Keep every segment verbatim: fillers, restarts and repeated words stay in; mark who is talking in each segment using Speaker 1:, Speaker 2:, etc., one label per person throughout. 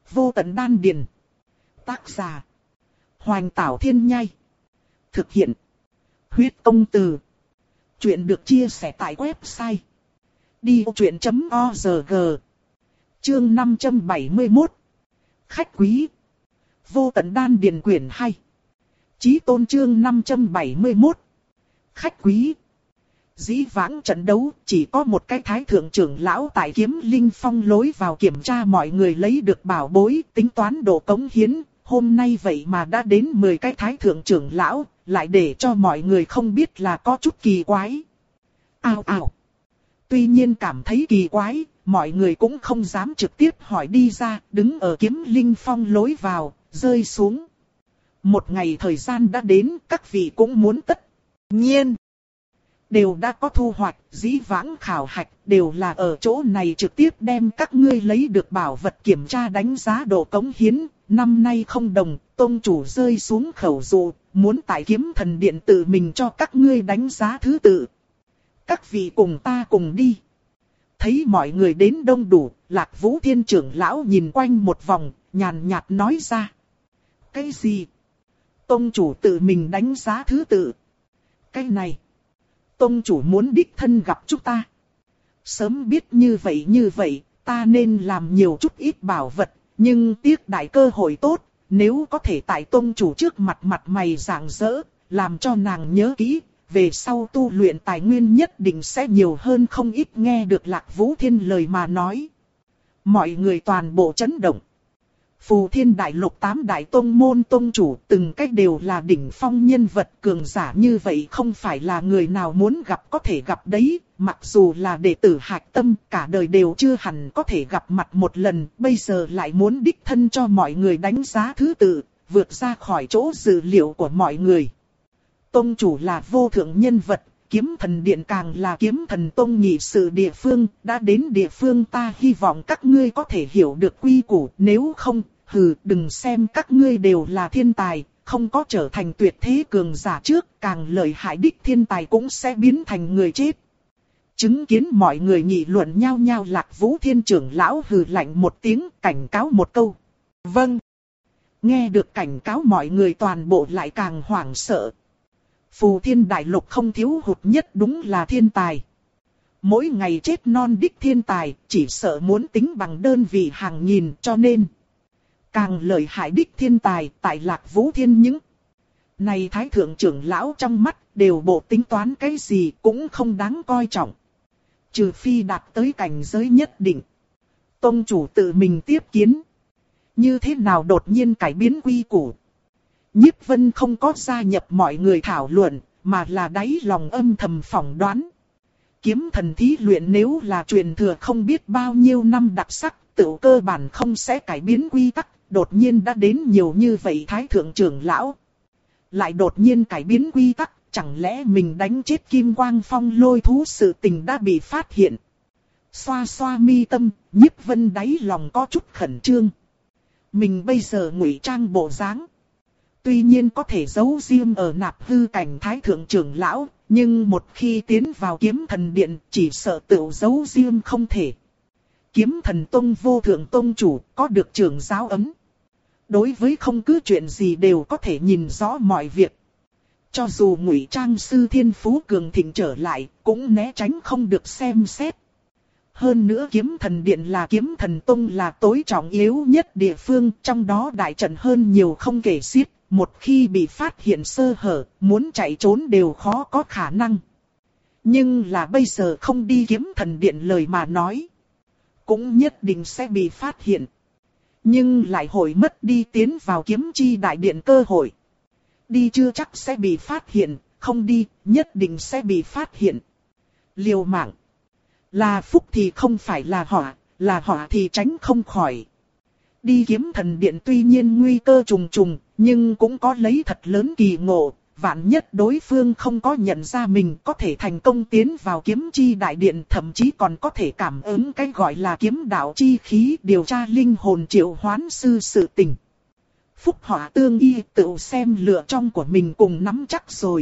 Speaker 1: Vô tận đan điền. Tác giả. Hoành Tảo Thiên Nhai. Thực hiện. Huyết Công Từ. Chuyện được chia sẻ tại website đi vô chuyện chấm org. Chương năm trăm bảy mươi mốt. Khách quý. Vô tận đan điền quyển hai. Chí tôn chương năm trăm bảy mươi mốt. Khách quý. Dĩ vãng trận đấu chỉ có một cái thái thượng trưởng lão tại Kiếm Linh Phong lối vào kiểm tra mọi người lấy được bảo bối, tính toán độ cống hiến. Hôm nay vậy mà đã đến mười cái thái thượng trưởng lão, lại để cho mọi người không biết là có chút kỳ quái. Ao ao. Tuy nhiên cảm thấy kỳ quái, mọi người cũng không dám trực tiếp hỏi đi ra, đứng ở Kiếm Linh Phong lối vào, rơi xuống. Một ngày thời gian đã đến, các vị cũng muốn tất nhiên đều đã có thu hoạch. Dĩ vãng khảo hạch đều là ở chỗ này trực tiếp đem các ngươi lấy được bảo vật kiểm tra đánh giá độ cống hiến. Năm nay không đồng, tông chủ rơi xuống khẩu dụ, muốn tại Kiếm Thần Điện tự mình cho các ngươi đánh giá thứ tự. Các vị cùng ta cùng đi. Thấy mọi người đến đông đủ, Lạc Vũ Thiên trưởng lão nhìn quanh một vòng, nhàn nhạt nói ra. Cái gì? Tông chủ tự mình đánh giá thứ tự. Cái này, tông chủ muốn đích thân gặp chúng ta. Sớm biết như vậy như vậy, ta nên làm nhiều chút ít bảo vật, nhưng tiếc đại cơ hội tốt, nếu có thể tại tông chủ trước mặt mặt mày rạng rỡ, làm cho nàng nhớ kỹ, về sau tu luyện tài nguyên nhất định sẽ nhiều hơn không ít. Nghe được Lạc Vũ Thiên lời mà nói, mọi người toàn bộ chấn động. Phù Thiên Đại Lục tám đại tông môn tông chủ từng cách đều là đỉnh phong nhân vật cường giả, như vậy không phải là người nào muốn gặp có thể gặp đấy. Mặc dù là đệ tử Hạch Tâm cả đời đều chưa hẳn có thể gặp mặt một lần, bây giờ lại muốn đích thân cho mọi người đánh giá thứ tự, vượt ra khỏi chỗ dự liệu của mọi người. Tông chủ là vô thượng nhân vật, Kiếm Thần Điện càng là Kiếm Thần Tông nhị sự địa phương, đã đến địa phương ta hy vọng các ngươi có thể hiểu được quy củ, nếu không, hừ, đừng xem các ngươi đều là thiên tài, không có trở thành tuyệt thế cường giả trước, càng lợi hại đích thiên tài cũng sẽ biến thành người chết. Chứng kiến mọi người nghị luận nhau nhau, Lạc Vũ Thiên trưởng lão hừ lạnh một tiếng, cảnh cáo một câu. Vâng. Nghe được cảnh cáo, mọi người toàn bộ lại càng hoảng sợ. Phù Thiên Đại Lục không thiếu hụt nhất đúng là thiên tài. Mỗi ngày chết non đích thiên tài, chỉ sợ muốn tính bằng đơn vị hàng nghìn, cho nên càng lợi hại đích thiên tài tại Lạc Vũ Thiên những này thái thượng trưởng lão trong mắt đều bộ tính toán cái gì cũng không đáng coi trọng. Trừ phi đạt tới cảnh giới nhất định. Tông chủ tự mình tiếp kiến. Như thế nào đột nhiên cải biến quy củ? Nhiếp Vân không có gia nhập mọi người thảo luận, mà là đáy lòng âm thầm phỏng đoán. Kiếm thần thí luyện nếu là truyền thừa không biết bao nhiêu năm đặc sắc, tự cơ bản không sẽ cải biến quy tắc, đột nhiên đã đến nhiều như vậy thái thượng trưởng lão. Lại đột nhiên cải biến quy tắc, chẳng lẽ mình đánh chết Kim Quang Phong lôi thú sự tình đã bị phát hiện. Xoa xoa mi tâm, Nhiếp Vân đáy lòng có chút khẩn trương. Mình bây giờ ngụy trang bộ dáng, tuy nhiên có thể giấu riêng ở nạp hư cảnh thái thượng trưởng lão, nhưng một khi tiến vào Kiếm Thần Điện chỉ sợ tự giấu riêng không thể. Kiếm Thần Tông vô thượng tông chủ có được trưởng giáo ấm. Đối với không cứ chuyện gì đều có thể nhìn rõ mọi việc. Cho dù ngụy trang sư thiên phú cường thịnh trở lại, cũng né tránh không được xem xét. Hơn nữa Kiếm Thần Điện là Kiếm Thần Tông là tối trọng yếu nhất địa phương, trong đó đại trận hơn nhiều không kể xiết. Một khi bị phát hiện sơ hở, muốn chạy trốn đều khó có khả năng. Nhưng là bây giờ không đi Kiếm Thần Điện lời mà nói, cũng nhất định sẽ bị phát hiện. Nhưng lại hội mất đi tiến vào Kiếm Chi Đại Điện cơ hội. Đi chưa chắc sẽ bị phát hiện, không đi, nhất định sẽ bị phát hiện. Liều mạng. Là phúc thì không phải là họa, là họa thì tránh không khỏi. Đi Kiếm Thần Điện tuy nhiên nguy cơ trùng trùng, nhưng cũng có lấy thật lớn kỳ ngộ. Vạn nhất đối phương không có nhận ra mình có thể thành công tiến vào Kiếm Chi Đại Điện, thậm chí còn có thể cảm ứng cái gọi là kiếm đạo chi khí, điều tra linh hồn triệu hoán sư sự tình. Phúc họa tương y, tự xem lựa trong của mình cùng nắm chắc rồi.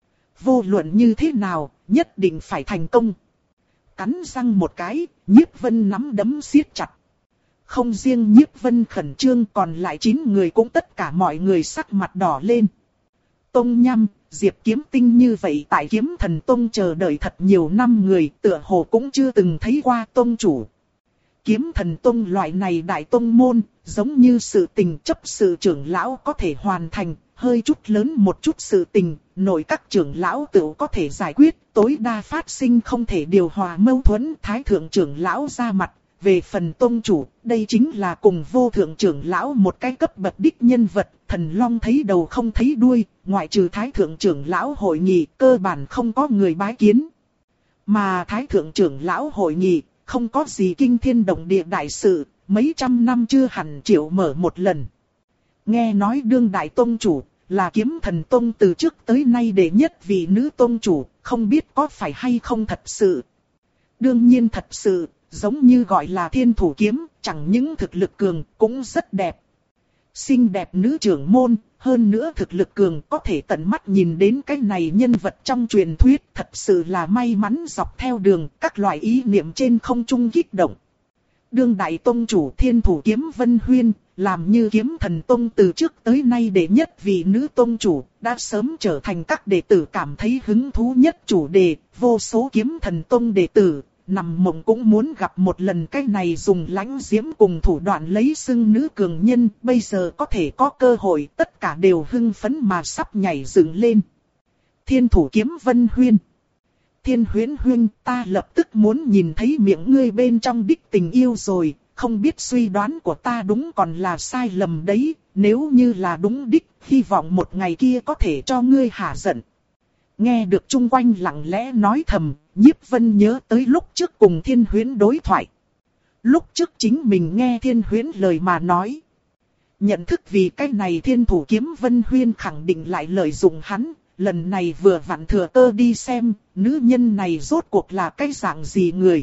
Speaker 1: Vô luận như thế nào, nhất định phải thành công. Cắn răng một cái, Nhiếp Vân nắm đấm siết chặt. Không riêng Nhiếp Vân khẩn trương, còn lại chín người cũng tất cả mọi người sắc mặt đỏ lên. Tông Nham, Diệp Kiếm Tinh như vậy tại Kiếm Thần Tông chờ đợi thật nhiều năm người, tựa hồ cũng chưa từng thấy qua tông chủ. Kiếm Thần Tông loại này đại tông môn, giống như sự tình chấp sự trưởng lão có thể hoàn thành, hơi chút lớn một chút sự tình, nội các trưởng lão tự có thể giải quyết, tối đa phát sinh không thể điều hòa mâu thuẫn, thái thượng trưởng lão ra mặt. Về phần tông chủ, đây chính là cùng vô thượng trưởng lão một cái cấp bậc đích nhân vật, thần long thấy đầu không thấy đuôi, ngoại trừ thái thượng trưởng lão hội nghị, cơ bản không có người bái kiến. Mà thái thượng trưởng lão hội nghị, không có gì kinh thiên động địa đại sự, mấy trăm năm chưa hẳn chịu mở một lần. Nghe nói đương đại tông chủ, là Kiếm Thần Tông từ trước tới nay đệ nhất vị nữ tông chủ, không biết có phải hay không thật sự. Đương nhiên thật sự. Giống như gọi là thiên thủ kiếm, chẳng những thực lực cường, cũng rất đẹp. Xinh đẹp nữ trưởng môn, hơn nữa thực lực cường có thể tận mắt nhìn đến cái này nhân vật trong truyền thuyết. Thật sự là may mắn dọc theo đường, các loại ý niệm trên không trung kích động. Đương đại tông chủ thiên thủ kiếm Vân Huyên, làm như Kiếm Thần Tông từ trước tới nay đệ nhất vị nữ tông chủ, đã sớm trở thành các đệ tử cảm thấy hứng thú nhất chủ đề, vô số Kiếm Thần Tông đệ tử. Nằm mộng cũng muốn gặp một lần cái này dùng lãnh diễm cùng thủ đoạn lấy xưng nữ cường nhân, bây giờ có thể có cơ hội, tất cả đều hưng phấn mà sắp nhảy dựng lên. Thiên thủ kiếm Vân Huyên. Thiên Huyễn Huyên, ta lập tức muốn nhìn thấy miệng ngươi bên trong đích tình yêu rồi, không biết suy đoán của ta đúng còn là sai lầm đấy, nếu như là đúng đích, hy vọng một ngày kia có thể cho ngươi hả giận. Nghe được chung quanh lặng lẽ nói thầm, Nhiếp Vân nhớ tới lúc trước cùng Thiên Huyễn đối thoại. Lúc trước chính mình nghe Thiên Huyễn lời mà nói. Nhận thức vì cái này thiên thủ kiếm Vân Huyên khẳng định lại lợi dụng hắn, lần này vừa vặn thừa cơ đi xem, nữ nhân này rốt cuộc là cái dạng gì người.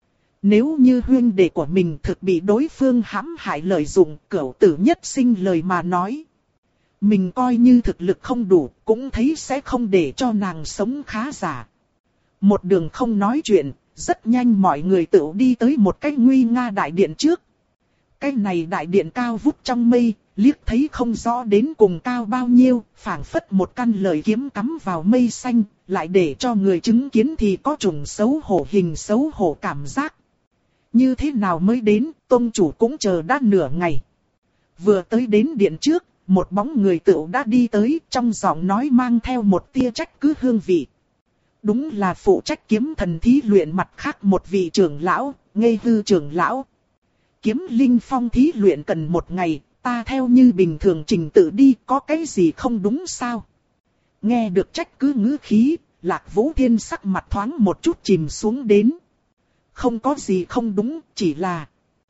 Speaker 1: Nếu như huyên đệ của mình thực bị đối phương hãm hại lợi dụng, cửu tử nhất sinh lời mà nói. Mình coi như thực lực không đủ, cũng thấy sẽ không để cho nàng sống khá giả. Một đường không nói chuyện, rất nhanh mọi người tự đi tới một cái nguy nga đại điện trước. Cái này đại điện cao vút trong mây, liếc thấy không rõ đến cùng cao bao nhiêu, phảng phất một căn lợi kiếm cắm vào mây xanh, lại để cho người chứng kiến thì có trùng xấu hổ hình xấu hổ cảm giác. Như thế nào mới đến, tông chủ cũng chờ đã nửa ngày. Vừa tới đến điện trước, một bóng người tựu đã đi tới, trong giọng nói mang theo một tia trách cứ hương vị. Đúng là phụ trách kiếm thần thí luyện mặt khác một vị trưởng lão, Ngây Hư trưởng lão. Kiếm linh phong thí luyện cần một ngày, ta theo như bình thường trình tự đi, có cái gì không đúng sao? Nghe được trách cứ ngữ khí, Lạc Vũ Thiên sắc mặt thoáng một chút chìm xuống đến. Không có gì không đúng, chỉ là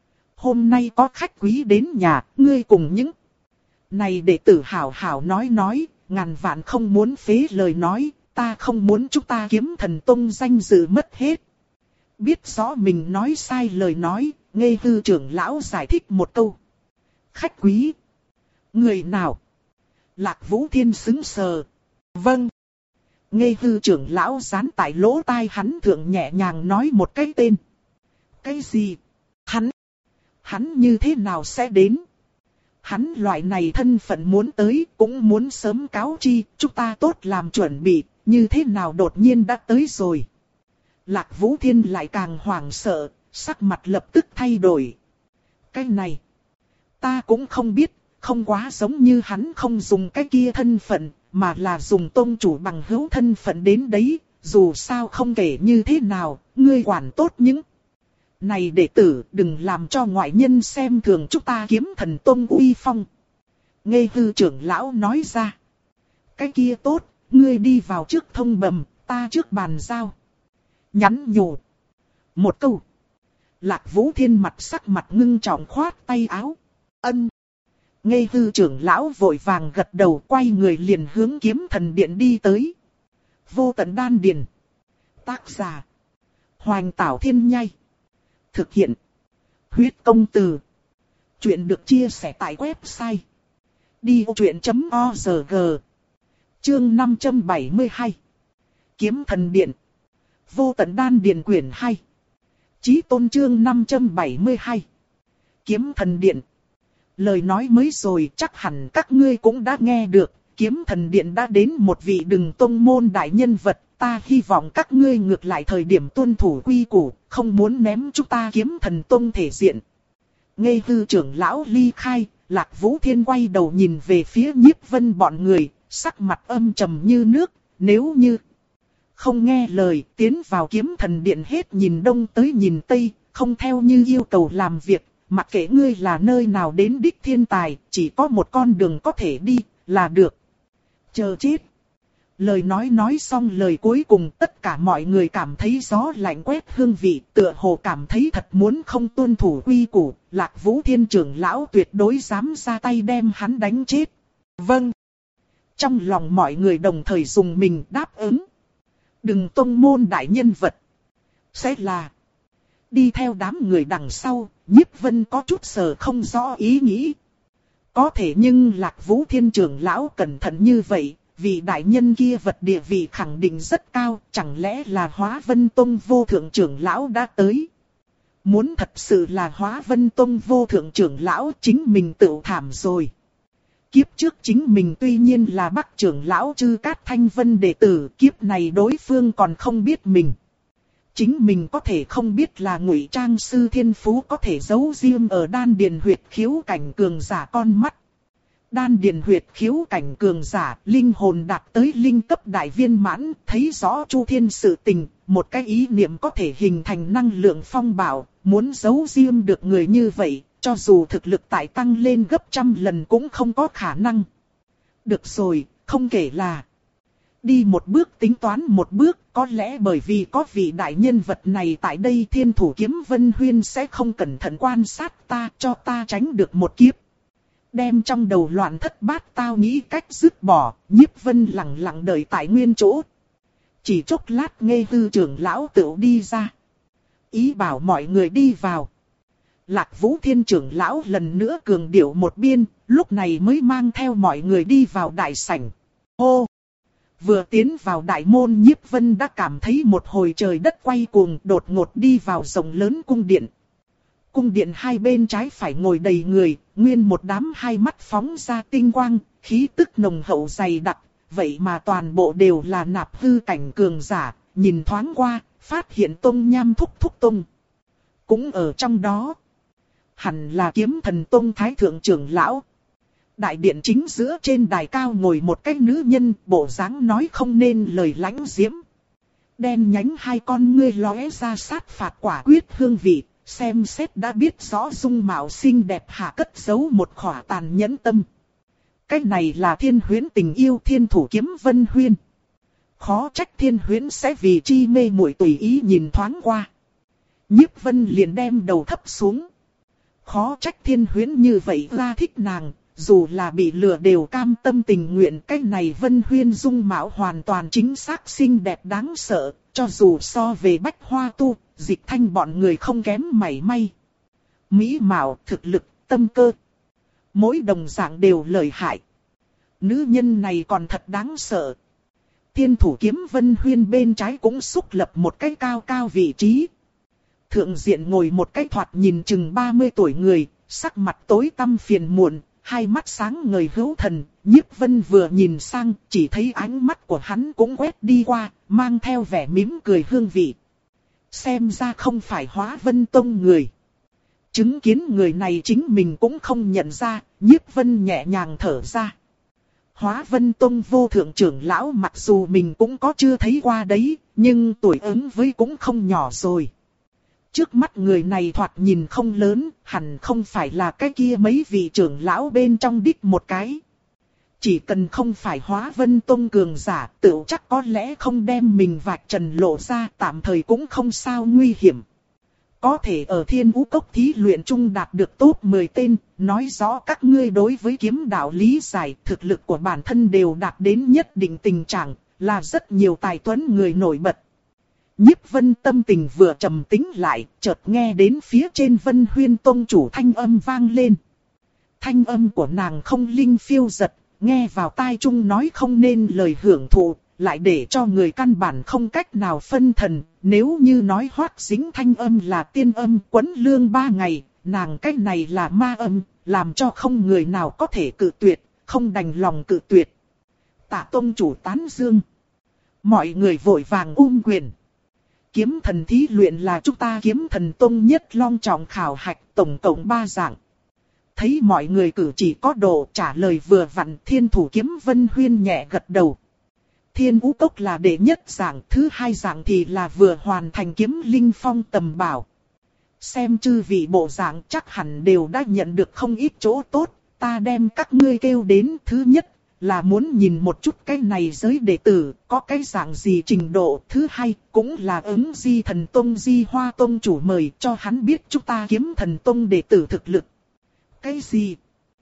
Speaker 1: hôm nay có khách quý đến nhà, ngươi cùng những này đệ tử hảo hảo nói nói, ngàn vạn không muốn phế lời nói, ta không muốn chúng ta Kiếm Thần Tông danh dự mất hết. Biết rõ mình nói sai lời nói, Ngây Hư trưởng lão giải thích một câu. Khách quý? Người nào? Lạc Vũ Thiên sững sờ. Vâng. Ngây Hư trưởng lão dán tại lỗ tai hắn thượng nhẹ nhàng nói một cái tên. Cái gì? Hắn? Hắn như thế nào sẽ đến? Hắn loại này thân phận muốn tới, cũng muốn sớm cáo chi, chúng ta tốt làm chuẩn bị, như thế nào đột nhiên đã tới rồi. Lạc Vũ Thiên lại càng hoảng sợ, sắc mặt lập tức thay đổi. Cái này, ta cũng không biết, không quá giống như hắn không dùng cái kia thân phận, mà là dùng tôn chủ bằng hữu thân phận đến đấy, dù sao không kể như thế nào, ngươi quản tốt những này đệ tử, đừng làm cho ngoại nhân xem thường chúng ta Kiếm Thần Tông uy phong. Ngây Hư trưởng lão nói ra. Cái kia tốt, ngươi đi vào trước thông bẩm, ta trước bàn giao. Nhắn nhủ. Một câu. Lạc Vũ Thiên mặt sắc mặt ngưng trọng khoát tay áo. Ân. Ngây Hư trưởng lão vội vàng gật đầu, quay người liền hướng Kiếm Thần Điện đi tới. Vô Tận Đan Điền. Tác giả. Hoành Tảo Thiên Nhai. Thực hiện. Huyết Công Từ. Chuyện được chia sẻ tại website đi ô chuyện chấm org. Chương năm trăm bảy mươi hai. Kiếm Thần Điện. Vô Tận Đan Điền quyển hai. Chí Tôn chương năm trăm bảy mươi hai. Kiếm Thần Điện. Lời nói mới rồi chắc hẳn các ngươi cũng đã nghe được, Kiếm Thần Điện đã đến một vị đừng tông môn đại nhân vật, ta hy vọng các ngươi ngược lại thời điểm tuân thủ quy củ, không muốn ném chúng ta Kiếm Thần Tông thể diện. Ngây Hư trưởng lão ly khai, Lạc Vũ Thiên quay đầu nhìn về phía Nhiếp Vân bọn người, sắc mặt âm trầm như nước, nếu như không nghe lời tiến vào Kiếm Thần Điện hết nhìn đông tới nhìn tây, không theo như yêu cầu làm việc, mặc kệ ngươi là nơi nào đến đích thiên tài, chỉ có một con đường có thể đi, là được. Chờ chết. Lời nói nói xong lời cuối cùng tất cả mọi người cảm thấy gió lạnh quét hương vị, tựa hồ cảm thấy thật muốn không tuân thủ quy củ, Lạc Vũ Thiên trưởng lão tuyệt đối dám ra tay đem hắn đánh chết. Vâng. Trong lòng mọi người đồng thời dùng mình đáp ứng. Đừng tông môn đại nhân vật. Sẽ là. Đi theo đám người đằng sau, Nhiếp Vân có chút sờ không rõ ý nghĩ. Có thể nhưng Lạc Vũ Thiên trưởng lão cẩn thận như vậy, vị đại nhân kia vật địa vị khẳng định rất cao, chẳng lẽ là Hóa Vân Tông vô thượng trưởng lão đã tới. Muốn thật sự là Hóa Vân Tông vô thượng trưởng lão chính mình tự thảm rồi. Kiếp trước chính mình tuy nhiên là Bắc trưởng lão Chư Cát Thanh Vân đệ tử, kiếp này đối phương còn không biết mình. Chính mình có thể không biết là Ngụy Trang sư thiên phú có thể giấu riêng ở đan điền huyệt khiếu cảnh cường giả con mắt. Đan điền huyệt khiếu cảnh cường giả, linh hồn đạt tới linh cấp đại viên mãn, thấy rõ chu thiên sự tình, một cái ý niệm có thể hình thành năng lượng phong bạo, muốn giấu riêng được người như vậy, cho dù thực lực tại tăng lên gấp trăm lần cũng không có khả năng. Được rồi, không kể là đi một bước tính toán một bước, có lẽ bởi vì có vị đại nhân vật này tại đây Thiên Thủ Kiếm Vân Huyên sẽ không cẩn thận quan sát ta, cho ta tránh được một kiếp. Đem trong đầu loạn thất bát tao nghĩ cách dứt bỏ, Nhiếp Vân lặng lặng đợi tại nguyên chỗ. Chỉ chốc lát Ngây Hư trưởng lão tự đi ra. Ý bảo mọi người đi vào. Lạc Vũ Thiên trưởng lão lần nữa cường điệu một biên, lúc này mới mang theo mọi người đi vào đại sảnh. Hô! Vừa tiến vào đại môn Nhiếp Vân đã cảm thấy một hồi trời đất quay cuồng, đột ngột đi vào rộng lớn cung điện. Cung điện hai bên trái phải ngồi đầy người, nguyên một đám hai mắt phóng ra tinh quang, khí tức nồng hậu dày đặc, vậy mà toàn bộ đều là nạp hư cảnh cường giả, nhìn thoáng qua, phát hiện Tông Nham thúc thúc Tông. Cũng ở trong đó, hẳn là Kiếm Thần Tông Thái Thượng trưởng lão. Đại điện chính giữa trên đài cao ngồi một cái nữ nhân, bộ dáng nói không nên lời lãnh diễm. Đen nhánh hai con ngươi lóe ra sát phạt quả quyết hương vị, xem xét đã biết rõ dung mạo xinh đẹp hạ cất giấu một khỏa tàn nhẫn tâm. Cái này là Thiên Huyễn tình yêu Thiên Thủ Kiếm Vân Huyên. Khó trách Thiên Huyễn sẽ vì chi mê muội tùy ý nhìn thoáng qua. Nhiếp Vân liền đem đầu thấp xuống. Khó trách Thiên Huyễn như vậy ra thích nàng, dù là bị lừa đều cam tâm tình nguyện. Cái này Vân Huyên dung mạo hoàn toàn chính xác xinh đẹp đáng sợ, cho dù so về Bách Hoa Tu, Dịch Thanh bọn người không kém mảy may. Mỹ mạo, thực lực, tâm cơ, mỗi đồng dạng đều lợi hại. Nữ nhân này còn thật đáng sợ. Thiên Thủ Kiếm Vân Huyên bên trái cũng xúc lập một cái cao cao vị trí. Thượng diện ngồi một cái thoạt nhìn chừng ba mươi tuổi người, sắc mặt tối tăm phiền muộn, hai mắt sáng ngời hữu thần. Nhiếp Vân vừa nhìn sang, chỉ thấy ánh mắt của hắn cũng quét đi qua, mang theo vẻ mỉm cười hương vị. Xem ra không phải Hóa Vân Tông người. Chứng kiến người này chính mình cũng không nhận ra, Nhiếp Vân nhẹ nhàng thở ra. Hóa Vân Tông vô thượng trưởng lão mặc dù mình cũng có chưa thấy qua đấy, nhưng tuổi ứng với cũng không nhỏ rồi. Trước mắt người này thoạt nhìn không lớn, hẳn không phải là cái kia mấy vị trưởng lão bên trong đích một cái. Chỉ cần không phải Hóa Vân Tông cường giả, tự chắc có lẽ không đem mình vạch trần lộ ra, tạm thời cũng không sao nguy hiểm. Có thể ở Thiên Vũ Cốc thí luyện chung đạt được top mười tên, nói rõ các ngươi đối với kiếm đạo lý giải, thực lực của bản thân đều đạt đến nhất định tình trạng, là rất nhiều tài tuấn người nổi bật. Nhiếp Vân tâm tình vừa trầm tĩnh lại, chợt nghe đến phía trên Vân Huyên Tông chủ thanh âm vang lên. Thanh âm của nàng không linh phiêu giật, nghe vào tai chung nói không nên lời hưởng thụ, lại để cho người căn bản không cách nào phân thần. Nếu như nói Hoắc Dính thanh âm là tiên âm quấn lương ba ngày, nàng cái này là ma âm, làm cho không người nào có thể cự tuyệt, không đành lòng cự tuyệt. Tạ tông chủ tán dương. Mọi người vội vàng ôm quyền. Kiếm thần thí luyện là chúng ta kiếm thần tông nhất long trọng khảo hạch, tổng cộng ba dạng. Thấy mọi người cử chỉ có độ, trả lời vừa vặn, Thiên Thủ Kiếm Vân Huyên nhẹ gật đầu. Thiên Vũ Cốc là đệ nhất dạng, thứ hai dạng thì là vừa hoàn thành kiếm linh phong tầm bảo. Xem chư vị bộ dạng chắc hẳn đều đã nhận được không ít chỗ tốt, ta đem các ngươi kêu đến. Thứ nhất là muốn nhìn một chút cái này giới đệ tử có cái dạng gì trình độ. Thứ hai cũng là ứng Di Thần Tông Di Hoa Tông chủ mời cho hắn biết chúng ta kiếm thần tông đệ tử thực lực. Cái gì?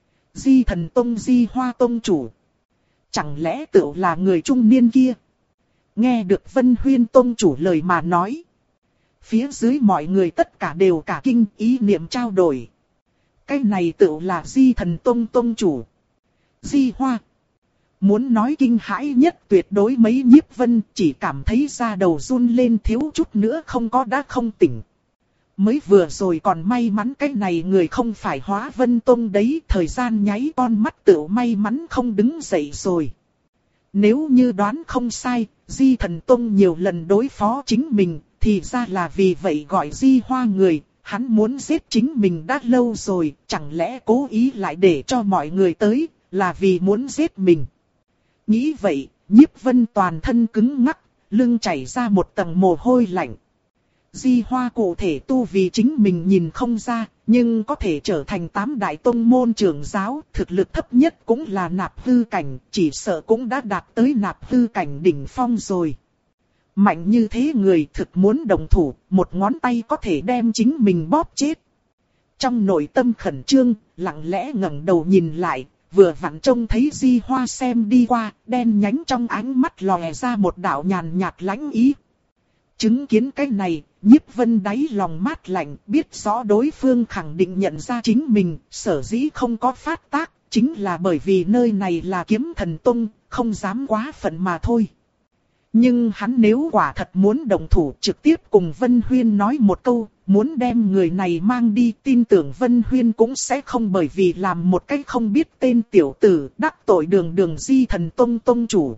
Speaker 1: Di Thần Tông Di Hoa Tông chủ? Chẳng lẽ tựu là người trung niên kia? Nghe được Vân Huyên Tông chủ lời mà nói, phía dưới mọi người tất cả đều cả kinh, ý niệm trao đổi. Cái này tựu là Di Thần Tông Tông chủ Di Hoa. Muốn nói kinh hãi nhất tuyệt đối mấy Nhiếp Vân, chỉ cảm thấy da đầu run lên thiếu chút nữa không có đã không tỉnh. Mới vừa rồi còn may mắn cái này người không phải Hóa Vân Tông đấy, thời gian nháy con mắt tựu may mắn không đứng dậy rồi. Nếu như đoán không sai, Di Thần Tông nhiều lần đối phó chính mình, thì ra là vì vậy gọi Di Hoa người, hắn muốn giết chính mình đã lâu rồi, chẳng lẽ cố ý lại để cho mọi người tới, là vì muốn giết mình. Nghĩ vậy, Nhiếp Vân toàn thân cứng ngắc, lưng chảy ra một tầng mồ hôi lạnh. Di Hoa cụ thể tu vì chính mình nhìn không ra, nhưng có thể trở thành tám đại tông môn trưởng giáo, thực lực thấp nhất cũng là nạp hư cảnh, chỉ sợ cũng đã đạt tới nạp hư cảnh đỉnh phong rồi. Mạnh như thế người thực muốn đồng thủ, một ngón tay có thể đem chính mình bóp chết. Trong nội tâm khẩn trương, lặng lẽ ngẩng đầu nhìn lại, vừa vặn trông thấy Di Hoa xem đi qua, đen nhánh trong ánh mắt lòe ra một đạo nhàn nhạt lãnh ý. Chứng kiến cái này, Nhiếp Vân đáy lòng mát lạnh, biết rõ đối phương khẳng định nhận ra chính mình, sở dĩ không có phát tác, chính là bởi vì nơi này là kiếm thần tông, không dám quá phận mà thôi. Nhưng hắn nếu quả thật muốn động thủ trực tiếp cùng Vân Huyên nói một câu, muốn đem người này mang đi, tin tưởng Vân Huyên cũng sẽ không bởi vì làm một cách không biết tên tiểu tử đắc tội đường đường Di Thần Tông tông chủ.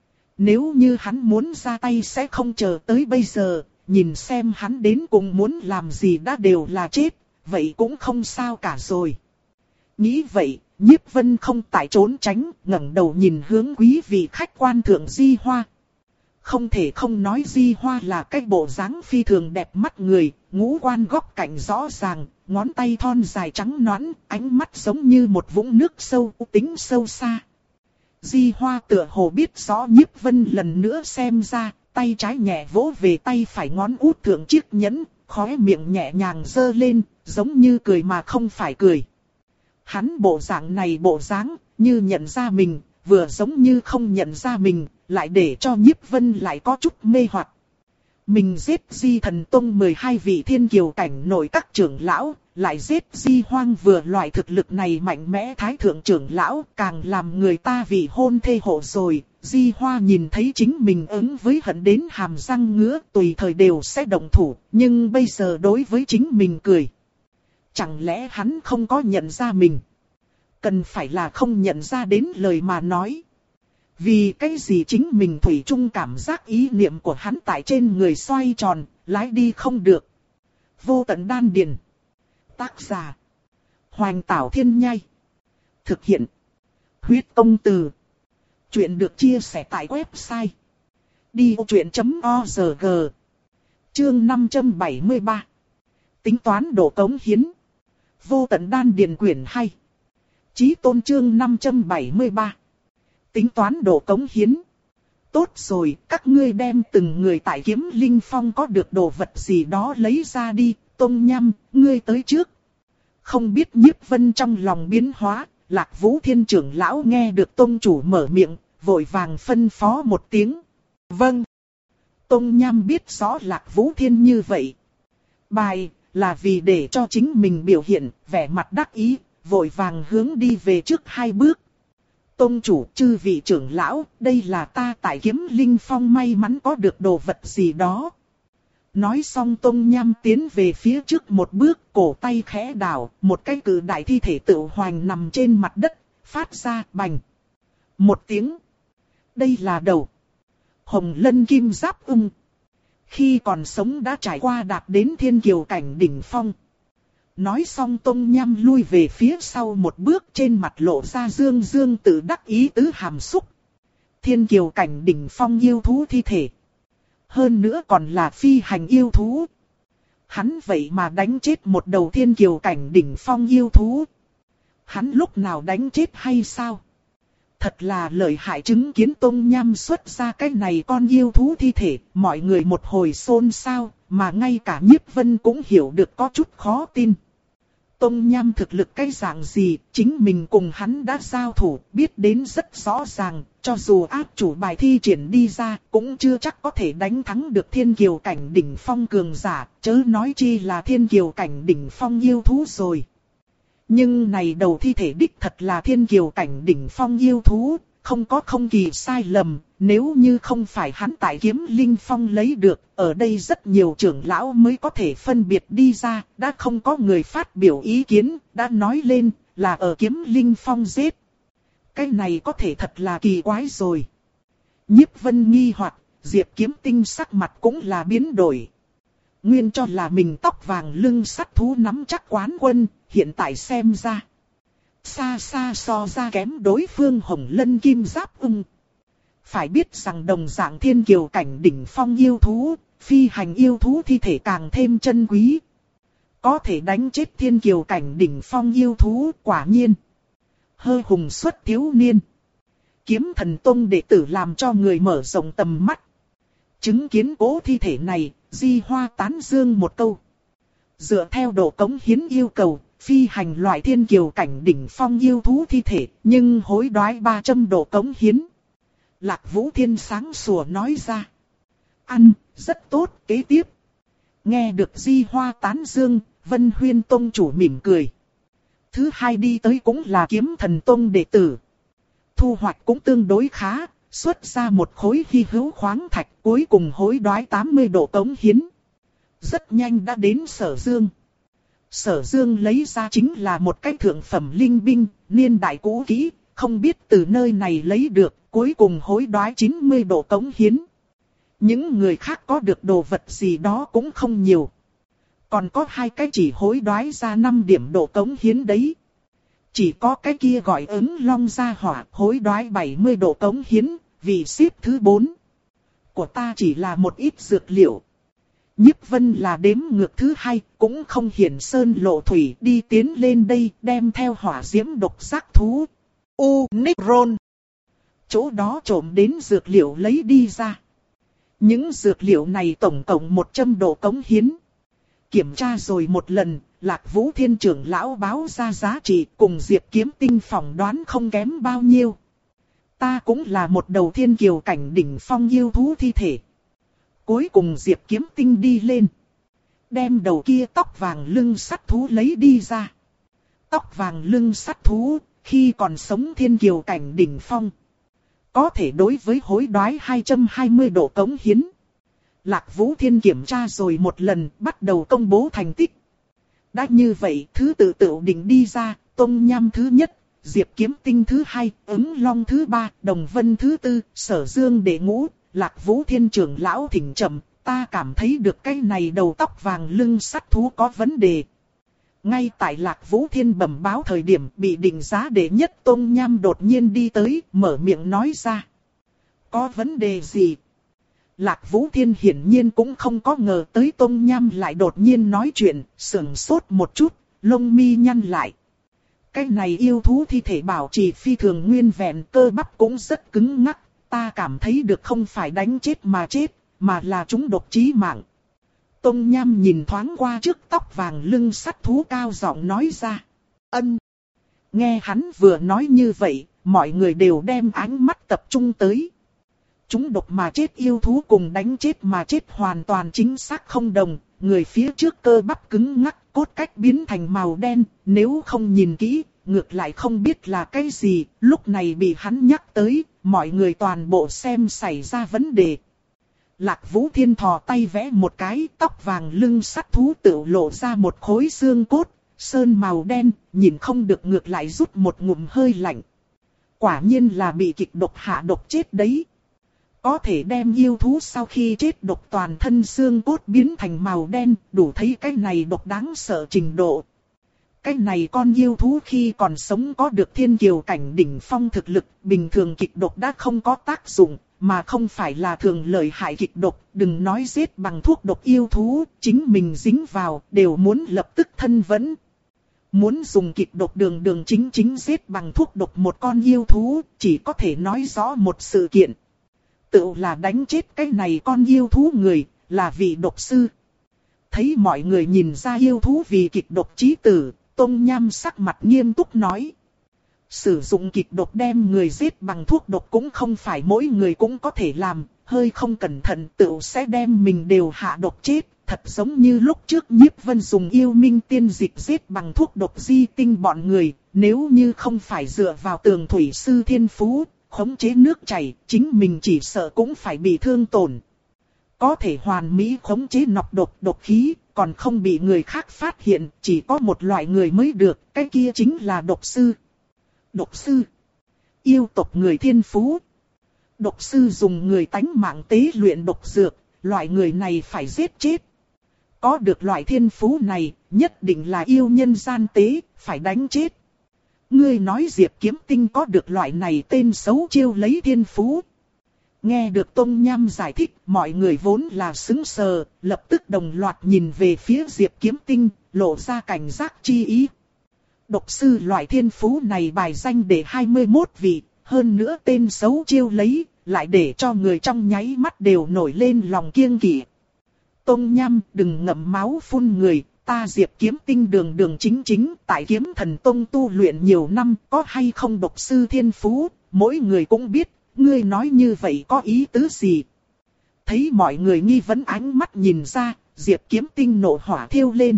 Speaker 1: Nếu như hắn muốn ra tay sẽ không chờ tới bây giờ, nhìn xem hắn đến cùng muốn làm gì đã đều là chết, vậy cũng không sao cả rồi. Nghĩ vậy, Nhiếp Vân không tại trốn tránh, ngẩng đầu nhìn hướng quý vị khách quan thượng Di Hoa. Không thể không nói Di Hoa là cái bộ dáng phi thường đẹp mắt người, ngũ quan góc cạnh rõ ràng, ngón tay thon dài trắng nõn, ánh mắt giống như một vũng nước sâu, tính sâu xa. Di Hoa tựa hồ biết rõ Nhiếp Vân lần nữa xem ra, tay trái nhẹ vỗ về tay phải ngón út thượng chiếc nhẫn, khóe miệng nhẹ nhàng giơ lên, giống như cười mà không phải cười. Hắn bộ dạng này bộ dáng, như nhận ra mình, vừa giống như không nhận ra mình, lại để cho Nhiếp Vân lại có chút mê hoặc. Mình giết Di Thần Tông mười hai vị thiên kiều cảnh nội các trưởng lão, lại giết Di Hoang vừa loại thực lực này mạnh mẽ thái thượng trưởng lão, càng làm người ta vì hôn thê hộ rồi. Di Hoa nhìn thấy chính mình ứng với hận đến hàm răng ngứa, tùy thời đều sẽ động thủ, nhưng bây giờ đối với chính mình cười. Chẳng lẽ hắn không có nhận ra mình? Cần phải là không nhận ra đến lời mà nói. Vì cái gì chính mình thủy chung cảm giác ý niệm của hắn tại trên người xoay tròn, lái đi không được. Vô tận đan điền. Tác giả: Hoành Tảo Thiên Nhai. Thực hiện: Huyết Công Từ. Chuyện được chia sẻ tại website đi ô chuyện chấm org. Chương năm trăm bảy mươi ba. Tính toán độ cống hiến. Vô tận đan điền quyển hai. Chí tôn chương năm trăm bảy mươi ba. Tính toán độ cống hiến. Tốt rồi, các ngươi đem từng người tại kiếm linh phong có được đồ vật gì đó lấy ra đi. Tông Nham, ngươi tới trước. Không biết Nhiếp Vân trong lòng biến hóa, Lạc Vũ Thiên trưởng lão nghe được tông chủ mở miệng, vội vàng phân phó một tiếng. Vâng. Tông Nham biết rõ Lạc Vũ Thiên như vậy. Bài, là vì để cho chính mình biểu hiện, vẻ mặt đắc ý, vội vàng hướng đi về trước hai bước. Tông chủ, chư vị trưởng lão, đây là ta tại kiếm linh phong may mắn có được đồ vật gì đó. Nói xong Tông Nham tiến về phía trước một bước, cổ tay khẽ đảo, một cái cự đại thi thể tự hoành nằm trên mặt đất, phát ra bành. Một tiếng. Đây là đầu. Hồng Lân Kim Giáp Ưng. Khi còn sống đã trải qua đạt đến thiên kiều cảnh đỉnh phong. Nói xong Tông Nham lui về phía sau một bước, trên mặt lộ ra dương dương tự đắc ý tứ hàm xúc. Thiên kiều cảnh đỉnh phong yêu thú thi thể. Hơn nữa còn là phi hành yêu thú. Hắn vậy mà đánh chết một đầu thiên kiều cảnh đỉnh phong yêu thú. Hắn lúc nào đánh chết hay sao? Thật là lợi hại. Chứng kiến Tông Nham xuất ra cái này con yêu thú thi thể, mọi người một hồi xôn xao, mà ngay cả Nhiếp Vân cũng hiểu được có chút khó tin. Tông Nham thực lực cái dạng gì, chính mình cùng hắn đã giao thủ, biết đến rất rõ ràng, cho dù áp chủ bài thi triển đi ra, cũng chưa chắc có thể đánh thắng được thiên kiều cảnh đỉnh phong cường giả, chớ nói chi là thiên kiều cảnh đỉnh phong yêu thú rồi. Nhưng này đầu thi thể đích thật là thiên kiều cảnh đỉnh phong yêu thú, không có không kỳ sai lầm, nếu như không phải hắn tại Kiếm Linh Phong lấy được, ở đây rất nhiều trưởng lão mới có thể phân biệt đi ra, đã không có người phát biểu ý kiến, đã nói lên là ở Kiếm Linh Phong giết. Cái này có thể thật là kỳ quái rồi. Nhiếp Vân nghi hoặc, Diệp Kiếm Tinh sắc mặt cũng là biến đổi. Nguyên cho là mình tóc vàng lưng sắt thú nắm chắc quán quân, hiện tại xem ra xa xa so ra kém đối phương Hồng Lân Kim Giáp Ưng. Phải biết rằng đồng dạng thiên kiều cảnh đỉnh phong yêu thú, phi hành yêu thú thi thể càng thêm chân quý. Có thể đánh chết thiên kiều cảnh đỉnh phong yêu thú, quả nhiên hơ hùng xuất thiếu niên. Kiếm Thần Tông đệ tử làm cho người mở rộng tầm mắt. Chứng kiến cố thi thể này, Di Hoa tán dương một câu. Dựa theo độ cống hiến yêu cầu, phi hành loại thiên kiều cảnh đỉnh phong yêu thú thi thể, nhưng hối đoái ba trăm độ cống hiến. Lạc Vũ Thiên sáng sủa nói ra. Ăn, rất tốt, kế tiếp. Nghe được Di Hoa tán dương, Vân Huyên Tông chủ mỉm cười. Thứ hai đi tới cũng là Kiếm Thần Tông đệ tử. Thu hoạch cũng tương đối khá, xuất ra một khối hy hữu khoáng thạch, cuối cùng hối đoái tám mươi độ cống hiến. Rất nhanh đã đến Sở Dương. Sở Dương lấy ra chính là một cái thượng phẩm linh binh, niên đại cũ kỹ, không biết từ nơi này lấy được, cuối cùng hối đoái chín mươi độ cống hiến. Những người khác có được đồ vật gì đó cũng không nhiều. Còn có hai cái chỉ hối đoái ra năm điểm độ cống hiến đấy. Chỉ có cái kia gọi ứng long gia hỏa hối đoái bảy mươi độ cống hiến, vì xếp thứ bốn. Của ta chỉ là một ít dược liệu. Nhiếp Vân là đếm ngược thứ hai, cũng không hiển sơn lộ thủy đi tiến lên đây đem theo hỏa diễm độc giác thú. U Nicron. Chỗ đó trộm đến dược liệu lấy đi ra. Những dược liệu này tổng cộng một trăm độ cống hiến. Kiểm tra rồi một lần, Lạc Vũ Thiên trưởng lão báo ra giá trị cùng Diệp Kiếm Tinh phỏng đoán không kém bao nhiêu. Ta cũng là một đầu thiên kiều cảnh đỉnh phong yêu thú thi thể. Cuối cùng Diệp Kiếm Tinh đi lên. Đem đầu kia tóc vàng lưng sắt thú lấy đi ra. Tóc vàng lưng sắt thú, khi còn sống thiên kiều cảnh đỉnh phong. Có thể đối với hối đoái hai trăm hai mươi độ cống hiến. Lạc Vũ Thiên kiểm tra rồi một lần, bắt đầu công bố thành tích. Đã như vậy, thứ tự tự định đi ra, Tông Nham thứ nhất, Diệp Kiếm Tinh thứ hai, Ứng Long thứ ba, Đồng Vân thứ tư, Sở Dương đệ ngũ, Lạc Vũ Thiên trưởng lão thỉnh chậm, ta cảm thấy được cái này đầu tóc vàng lưng sắt thú có vấn đề. Ngay tại Lạc Vũ Thiên bẩm báo thời điểm bị định giá đệ nhất Tông Nham đột nhiên đi tới, mở miệng nói ra. Có vấn đề gì? Lạc Vũ Thiên hiển nhiên cũng không có ngờ tới Tông Nham lại đột nhiên nói chuyện, sững sốt một chút, lông mi nhăn lại. Cái này yêu thú thi thể bảo trì phi thường nguyên vẹn, cơ bắp cũng rất cứng ngắc, ta cảm thấy được không phải đánh chết mà chết, mà là chúng độc chí mạng. Tông Nham nhìn thoáng qua trước tóc vàng lưng sắt thú cao giọng nói ra. Ân. Nghe hắn vừa nói như vậy, mọi người đều đem ánh mắt tập trung tới. Chúng độc mà chết yêu thú cùng đánh chết mà chết hoàn toàn chính xác không đồng, người phía trước cơ bắp cứng ngắc, cốt cách biến thành màu đen, nếu không nhìn kỹ, ngược lại không biết là cái gì, lúc này bị hắn nhắc tới, mọi người toàn bộ xem xảy ra vấn đề. Lạc Vũ Thiên thò tay vẽ một cái, tóc vàng lưng sắt thú tự lộ ra một khối xương cốt, sơn màu đen, nhìn không được ngược lại rút một ngụm hơi lạnh. Quả nhiên là bị kịch độc hạ độc chết đấy. Có thể đem yêu thú sau khi chết độc toàn thân xương cốt biến thành màu đen, đủ thấy cái này độc đáng sợ trình độ. Cái này con yêu thú khi còn sống có được thiên kiều cảnh đỉnh phong thực lực, bình thường kịch độc đã không có tác dụng, mà không phải là thường lợi hại kịch độc, đừng nói giết bằng thuốc độc yêu thú, chính mình dính vào, đều muốn lập tức thân vẫn. Muốn dùng kịch độc đường đường chính chính giết bằng thuốc độc một con yêu thú, chỉ có thể nói rõ một sự kiện. Tự là đánh chết cái này con yêu thú người, là vị độc sư. Thấy mọi người nhìn ra yêu thú vì kịch độc chí tử, Tông Nham sắc mặt nghiêm túc nói. Sử dụng kịch độc đem người giết bằng thuốc độc cũng không phải mỗi người cũng có thể làm, hơi không cẩn thận tự sẽ đem mình đều hạ độc chết. Thật giống như lúc trước Nhiếp Vân dùng yêu minh tiên dịch giết bằng thuốc độc di tinh bọn người, nếu như không phải dựa vào tường thủy sư thiên phú, khống chế nước chảy, chính mình chỉ sợ cũng phải bị thương tổn. Có thể hoàn mỹ khống chế nọc độc độc khí, còn không bị người khác phát hiện, chỉ có một loại người mới được, cái kia chính là độc sư. Độc sư, yêu tộc người thiên phú. Độc sư dùng người tánh mạng tế luyện độc dược, loại người này phải giết chết. Có được loại thiên phú này, nhất định là yêu nhân gian tế, phải đánh chết. Ngươi nói Diệp Kiếm Tinh có được loại này tên xấu chiêu lấy thiên phú. Nghe được Tông Nham giải thích, mọi người vốn là sững sờ, lập tức đồng loạt nhìn về phía Diệp Kiếm Tinh, lộ ra cảnh giác chi ý. Độc sư loại thiên phú này bài danh để hai mươi mốt vị, hơn nữa tên xấu chiêu lấy, lại để cho người trong nháy mắt đều nổi lên lòng kiêng kỵ. Tông Nham, đừng ngậm máu phun người, ta Diệp Kiếm Tinh đường đường chính chính, tại Kiếm Thần Tông tu luyện nhiều năm, có hay không độc sư thiên phú, mỗi người cũng biết, ngươi nói như vậy có ý tứ gì? Thấy mọi người nghi vấn ánh mắt nhìn ra, Diệp Kiếm Tinh nộ hỏa thiêu lên.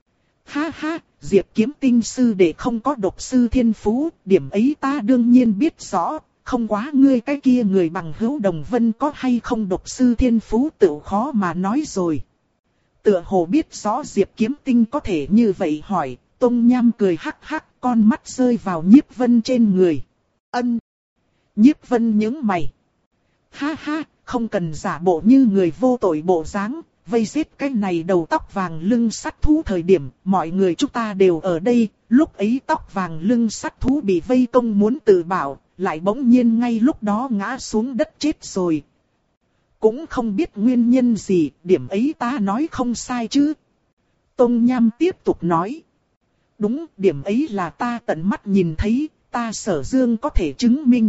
Speaker 1: Ha ha, Diệp Kiếm Tinh sư đệ không có độc sư thiên phú, điểm ấy ta đương nhiên biết rõ. Không quá ngươi cái kia người bằng hữu Đồng Vân có hay không độc sư thiên phú tự khó mà nói rồi. Tựa hồ biết rõ Diệp Kiếm Tinh có thể như vậy hỏi, Tông Nham cười hắc hắc, con mắt rơi vào Nhiếp Vân trên người. Ân. Nhiếp Vân nhướng mày. Ha ha, không cần giả bộ như người vô tội bộ dáng, vây giết cái này đầu tóc vàng lưng sắt thú thời điểm, mọi người chúng ta đều ở đây, lúc ấy tóc vàng lưng sắt thú bị vây công muốn tự bảo. Lại bỗng nhiên ngay lúc đó ngã xuống đất chết rồi. Cũng không biết nguyên nhân gì, điểm ấy ta nói không sai chứ. Tông Nham tiếp tục nói. Đúng, điểm ấy là ta tận mắt nhìn thấy, ta Sở Dương có thể chứng minh.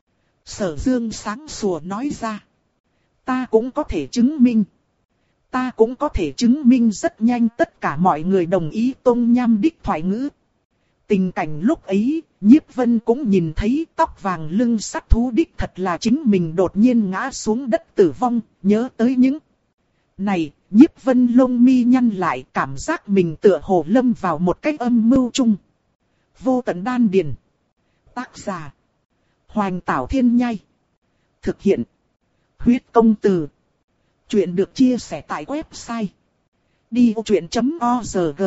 Speaker 1: Sở Dương sáng sủa nói ra. Ta cũng có thể chứng minh. Ta cũng có thể chứng minh rất nhanh, tất cả mọi người đồng ý Tông Nham đích thoại ngữ. Tình cảnh lúc ấy, Nhiếp Vân cũng nhìn thấy tóc vàng lưng sắt thú đích thật là chính mình đột nhiên ngã xuống đất tử vong, nhớ tới những này, Nhiếp Vân lông mi nhăn lại, cảm giác mình tựa hồ lâm vào một cái âm mưu chung. Vô tận đan điền. Tác giả: Hoành Tảo Thiên Nhai. Thực hiện: Huyết Công Từ. Chuyện được chia sẻ tại website đi vô chuyện chấm org.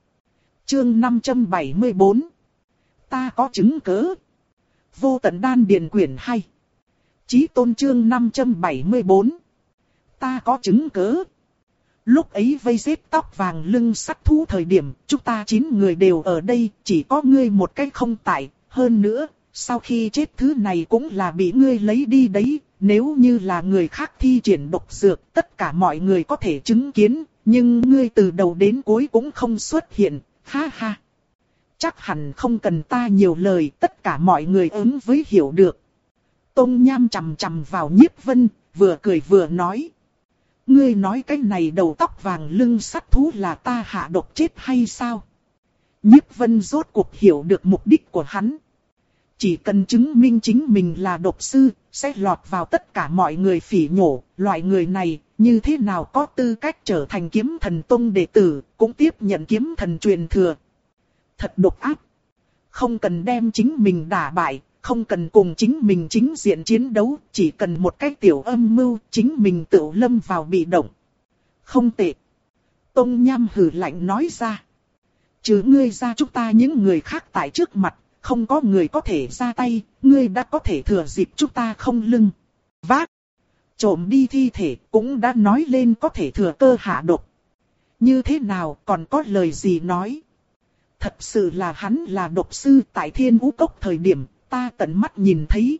Speaker 1: Chương năm trăm bảy mươi bốn. Ta có chứng cớ. Vô tận đan điền quyển hai. Chí tôn chương năm trăm bảy mươi bốn. Ta có chứng cớ. Lúc ấy vây giết tóc vàng lưng sắt thú thời điểm, chúng ta chín người đều ở đây, chỉ có ngươi một cách không tại. Hơn nữa, sau khi chết thứ này cũng là bị ngươi lấy đi đấy. Nếu như là người khác thi triển độc dược, tất cả mọi người có thể chứng kiến. Nhưng ngươi từ đầu đến cuối cũng không xuất hiện. Ha ha. Chắc hẳn không cần ta nhiều lời, tất cả mọi người ứng với hiểu được. Tông Nham chằm chằm vào Nhiếp Vân, vừa cười vừa nói. Ngươi nói cái này đầu tóc vàng lưng sắt thú là ta hạ độc chết hay sao? Nhiếp Vân rốt cuộc hiểu được mục đích của hắn. Chỉ cần chứng minh chính mình là độc sư, sẽ lọt vào tất cả mọi người phỉ nhổ. Loại người này, như thế nào có tư cách trở thành Kiếm Thần Tông đệ tử, cũng tiếp nhận kiếm thần truyền thừa. Thật độc ác. Không cần đem chính mình đả bại, không cần cùng chính mình chính diện chiến đấu, chỉ cần một cái tiểu âm mưu, chính mình tự lâm vào bị động. Không tệ. Tông Nham hừ lạnh nói ra. Trừ ngươi ra chúng ta những người khác tại trước mặt, không có người có thể ra tay, ngươi đã có thể thừa dịp chúng ta không lưng vác. Trộm đi thi thể cũng đã nói lên có thể thừa cơ hạ độc. Như thế nào còn có lời gì nói? Thật sự là hắn là độc sư tại Thiên Vũ Cốc thời điểm, ta tận mắt nhìn thấy.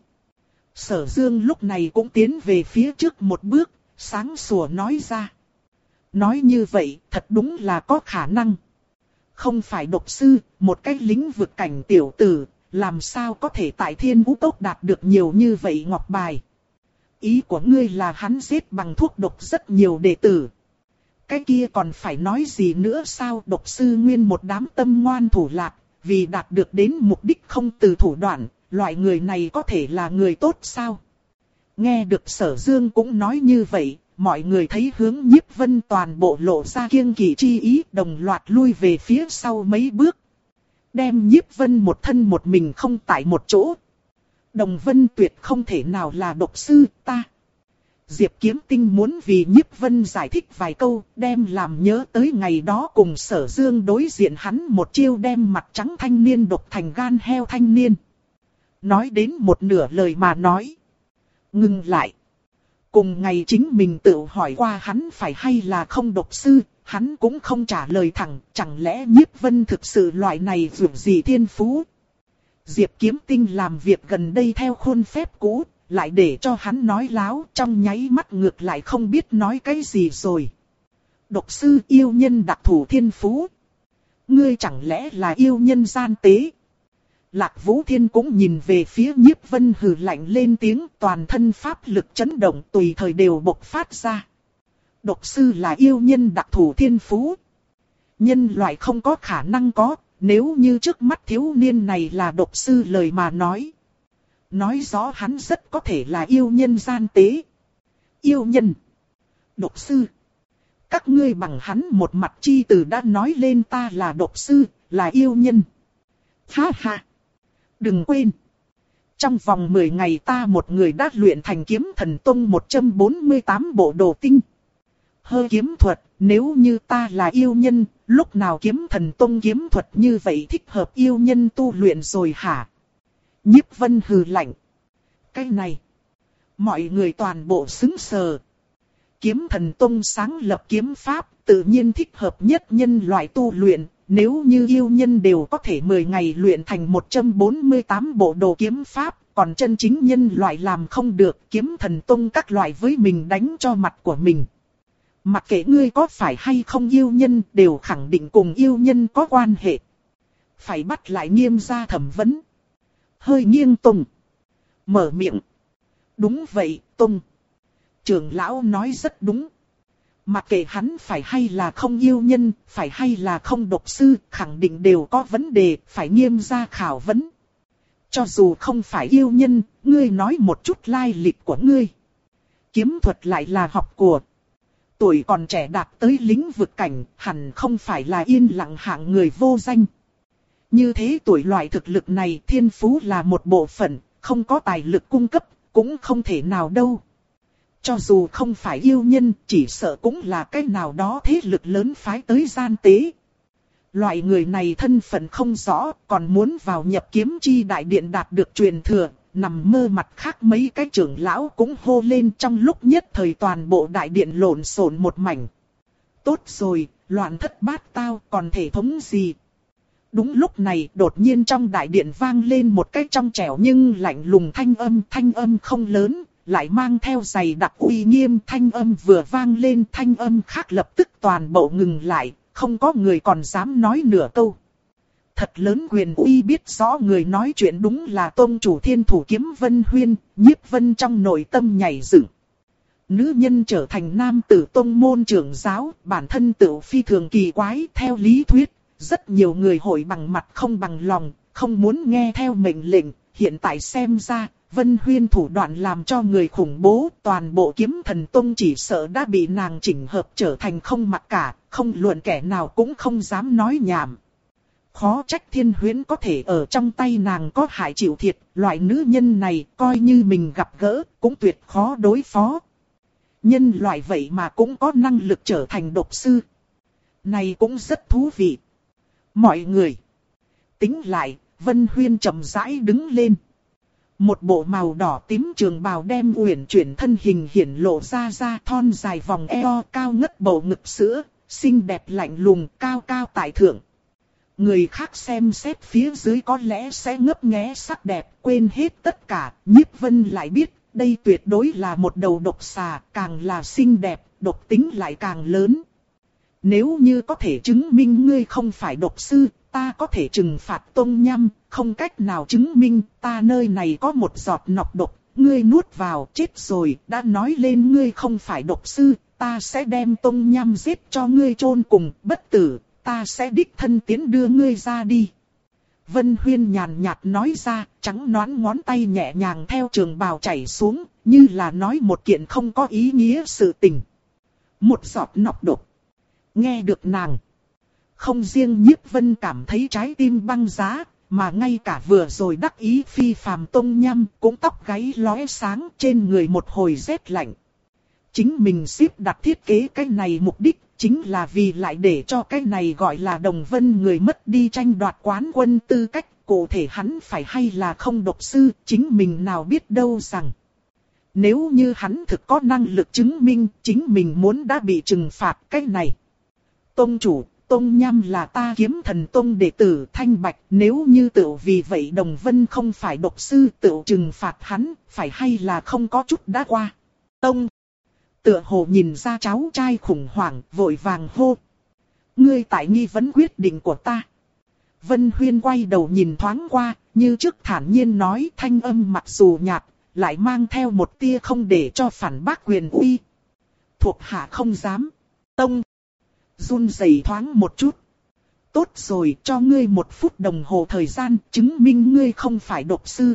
Speaker 1: Sở Dương lúc này cũng tiến về phía trước một bước, sáng sủa nói ra. Nói như vậy, thật đúng là có khả năng. Không phải độc sư, một cái lĩnh vực cảnh tiểu tử, làm sao có thể tại Thiên Vũ Cốc đạt được nhiều như vậy ngọc bài. Ý của ngươi là hắn giết bằng thuốc độc rất nhiều đệ tử. Cái kia còn phải nói gì nữa sao? Độc sư nguyên một đám tâm ngoan thủ lạt, vì đạt được đến mục đích không từ thủ đoạn, loại người này có thể là người tốt sao? Nghe được Sở Dương cũng nói như vậy, mọi người thấy hướng Nhiếp Vân toàn bộ lộ ra kiêng kỵ chi ý, đồng loạt lui về phía sau mấy bước. Đem Nhiếp Vân một thân một mình không tại một chỗ. Đồng Vân tuyệt không thể nào là độc sư, ta. Diệp Kiếm Tinh muốn vì Nhiếp Vân giải thích vài câu, đem làm nhớ tới ngày đó cùng Sở Dương đối diện hắn một chiêu đem mặt trắng thanh niên độc thành gan heo thanh niên. Nói đến một nửa lời mà nói. Ngừng lại. Cùng ngày chính mình tự hỏi qua hắn phải hay là không độc sư, hắn cũng không trả lời thẳng, chẳng lẽ Nhiếp Vân thực sự loại này dù gì thiên phú. Diệp Kiếm Tinh làm việc gần đây theo khuôn phép cũ, lại để cho hắn nói láo, trong nháy mắt ngược lại không biết nói cái gì rồi. Độc sư yêu nhân đặc thủ thiên phú. Ngươi chẳng lẽ là yêu nhân gian tế? Lạc Vũ Thiên cũng nhìn về phía Nhiếp Vân hừ lạnh lên tiếng, toàn thân pháp lực chấn động tùy thời đều bộc phát ra. Độc sư là yêu nhân đặc thủ thiên phú. Nhân loại không có khả năng có, nếu như trước mắt thiếu niên này là độc sư lời mà nói. Nói rõ hắn rất có thể là yêu nhân gian tế. Yêu nhân. Độc sư. Các ngươi bằng hắn một mặt chi từ đã nói lên ta là độc sư, là yêu nhân. Ha ha. Đừng quên. Trong vòng mười ngày ta một người đã luyện thành kiếm thần tông một trăm bốn mươi tám bộ đồ tinh. Hơi kiếm thuật, nếu như ta là yêu nhân, lúc nào kiếm thần tông kiếm thuật như vậy thích hợp yêu nhân tu luyện rồi hả? Nhiếp Vân hừ lạnh. Cái này. Mọi người toàn bộ xứng sờ. Kiếm thần tông sáng lập kiếm pháp, tự nhiên thích hợp nhất nhân loại tu luyện. Nếu như yêu nhân đều có thể mười ngày luyện thành một trăm bốn mươi tám bộ đồ kiếm pháp, còn chân chính nhân loại làm không được, kiếm thần tông các loại với mình đánh cho mặt của mình. Mặc kệ ngươi có phải hay không yêu nhân, đều khẳng định cùng yêu nhân có quan hệ. Phải bắt lại nghiêm gia thẩm vấn. Hơi nghiêng Tùng. Mở miệng. Đúng vậy, Tùng. Trưởng lão nói rất đúng. Mặc kệ hắn phải hay là không yêu nhân, phải hay là không độc sư, khẳng định đều có vấn đề, phải nghiêm gia khảo vấn. Cho dù không phải yêu nhân, ngươi nói một chút lai lịch của ngươi. Kiếm thuật lại là học của. Tuổi còn trẻ đạt tới lĩnh vực cảnh, hẳn không phải là yên lặng hạng người vô danh. Như thế tuổi loại thực lực này thiên phú là một bộ phận, không có tài lực cung cấp, cũng không thể nào đâu. Cho dù không phải yêu nhân, chỉ sợ cũng là cái nào đó thế lực lớn phái tới gian tế. Loại người này thân phận không rõ, còn muốn vào nhập kiếm chi đại điện đạt được truyền thừa, nằm mơ mặt khác mấy cái trưởng lão cũng hô lên trong lúc nhất thời toàn bộ đại điện lộn xộn một mảnh. Tốt rồi, loạn thất bát tao, còn thể thống gì? Đúng lúc này, đột nhiên trong đại điện vang lên một cái trong trẻo nhưng lạnh lùng thanh âm, thanh âm không lớn, lại mang theo dày đặc uy nghiêm. Thanh âm vừa vang lên, thanh âm khác lập tức toàn bộ ngừng lại, không có người còn dám nói nửa câu. Thật lớn quyền uy, biết rõ người nói chuyện đúng là tôn chủ Thiên Thủ Kiếm Vân Huyên. Nhiếp Vân trong nội tâm nhảy dựng. Nữ nhân trở thành nam tử tông môn trưởng giáo, bản thân tự phi thường kỳ quái. Theo lý thuyết, rất nhiều người hội bằng mặt không bằng lòng, không muốn nghe theo mệnh lệnh. Hiện tại xem ra, Vân Huyên thủ đoạn làm cho người khủng bố, toàn bộ kiếm thần tông chỉ sợ đã bị nàng chỉnh hợp trở thành không mặc cả, không luận kẻ nào cũng không dám nói nhảm. Khó trách Thiên Huyễn có thể ở trong tay nàng có hại chịu thiệt, loại nữ nhân này coi như mình gặp gỡ cũng tuyệt khó đối phó. Nhân loại vậy mà cũng có năng lực trở thành độc sư. Này cũng rất thú vị. Mọi người. Tính lại, Vân Huyên chậm rãi đứng lên. Một bộ màu đỏ tím trường bào đem uyển chuyển thân hình hiển lộ ra ra thon dài vòng eo cao ngất bầu ngực sữa, xinh đẹp lạnh lùng cao cao tại thượng. Người khác xem xét phía dưới có lẽ sẽ ngấp nghé sắc đẹp, quên hết tất cả, Nhiếp Vân lại biết, đây tuyệt đối là một đầu độc xà, càng là xinh đẹp, độc tính lại càng lớn. Nếu như có thể chứng minh ngươi không phải độc sư, ta có thể trừng phạt Tông Nham, không cách nào chứng minh, ta nơi này có một giọt nọc độc, ngươi nuốt vào, chết rồi, đã nói lên ngươi không phải độc sư, ta sẽ đem Tông Nham giết cho ngươi chôn cùng, bất tử, ta sẽ đích thân tiến đưa ngươi ra đi. Vân Huyên nhàn nhạt nói ra, trắng nõn ngón tay nhẹ nhàng theo trường bào chảy xuống, như là nói một kiện không có ý nghĩa sự tình. Một giọt nọc độc. Nghe được nàng. Không riêng Nhiếp Vân cảm thấy trái tim băng giá, mà ngay cả vừa rồi đắc ý phi phàm Tông Nham cũng tóc gáy lóe sáng trên người một hồi rét lạnh. Chính mình xếp đặt thiết kế cái này mục đích chính là vì lại để cho cái này gọi là Đồng Vân người mất đi tranh đoạt quán quân tư cách, cụ thể hắn phải hay là không độc sư, chính mình nào biết đâu rằng. Nếu như hắn thực có năng lực chứng minh chính mình muốn đã bị trừng phạt cái này. Tông chủ, Tông Nham là ta Kiếm Thần Tông đệ tử thanh bạch, nếu như tự vì vậy Đồng Vân không phải độc sư tự trừng phạt hắn, phải hay là không có chút đã qua. Tông tựa hồ nhìn ra cháu trai khủng hoảng, vội vàng hô. Ngươi tại nghi vấn quyết định của ta. Vân Huyên quay đầu nhìn thoáng qua, như trước thản nhiên nói, thanh âm mặc dù nhạt, lại mang theo một tia không để cho phản bác quyền uy. Thuộc hạ không dám. Tông run rẩy thoáng một chút. Tốt rồi, cho ngươi một phút đồng hồ thời gian, chứng minh ngươi không phải độc sư.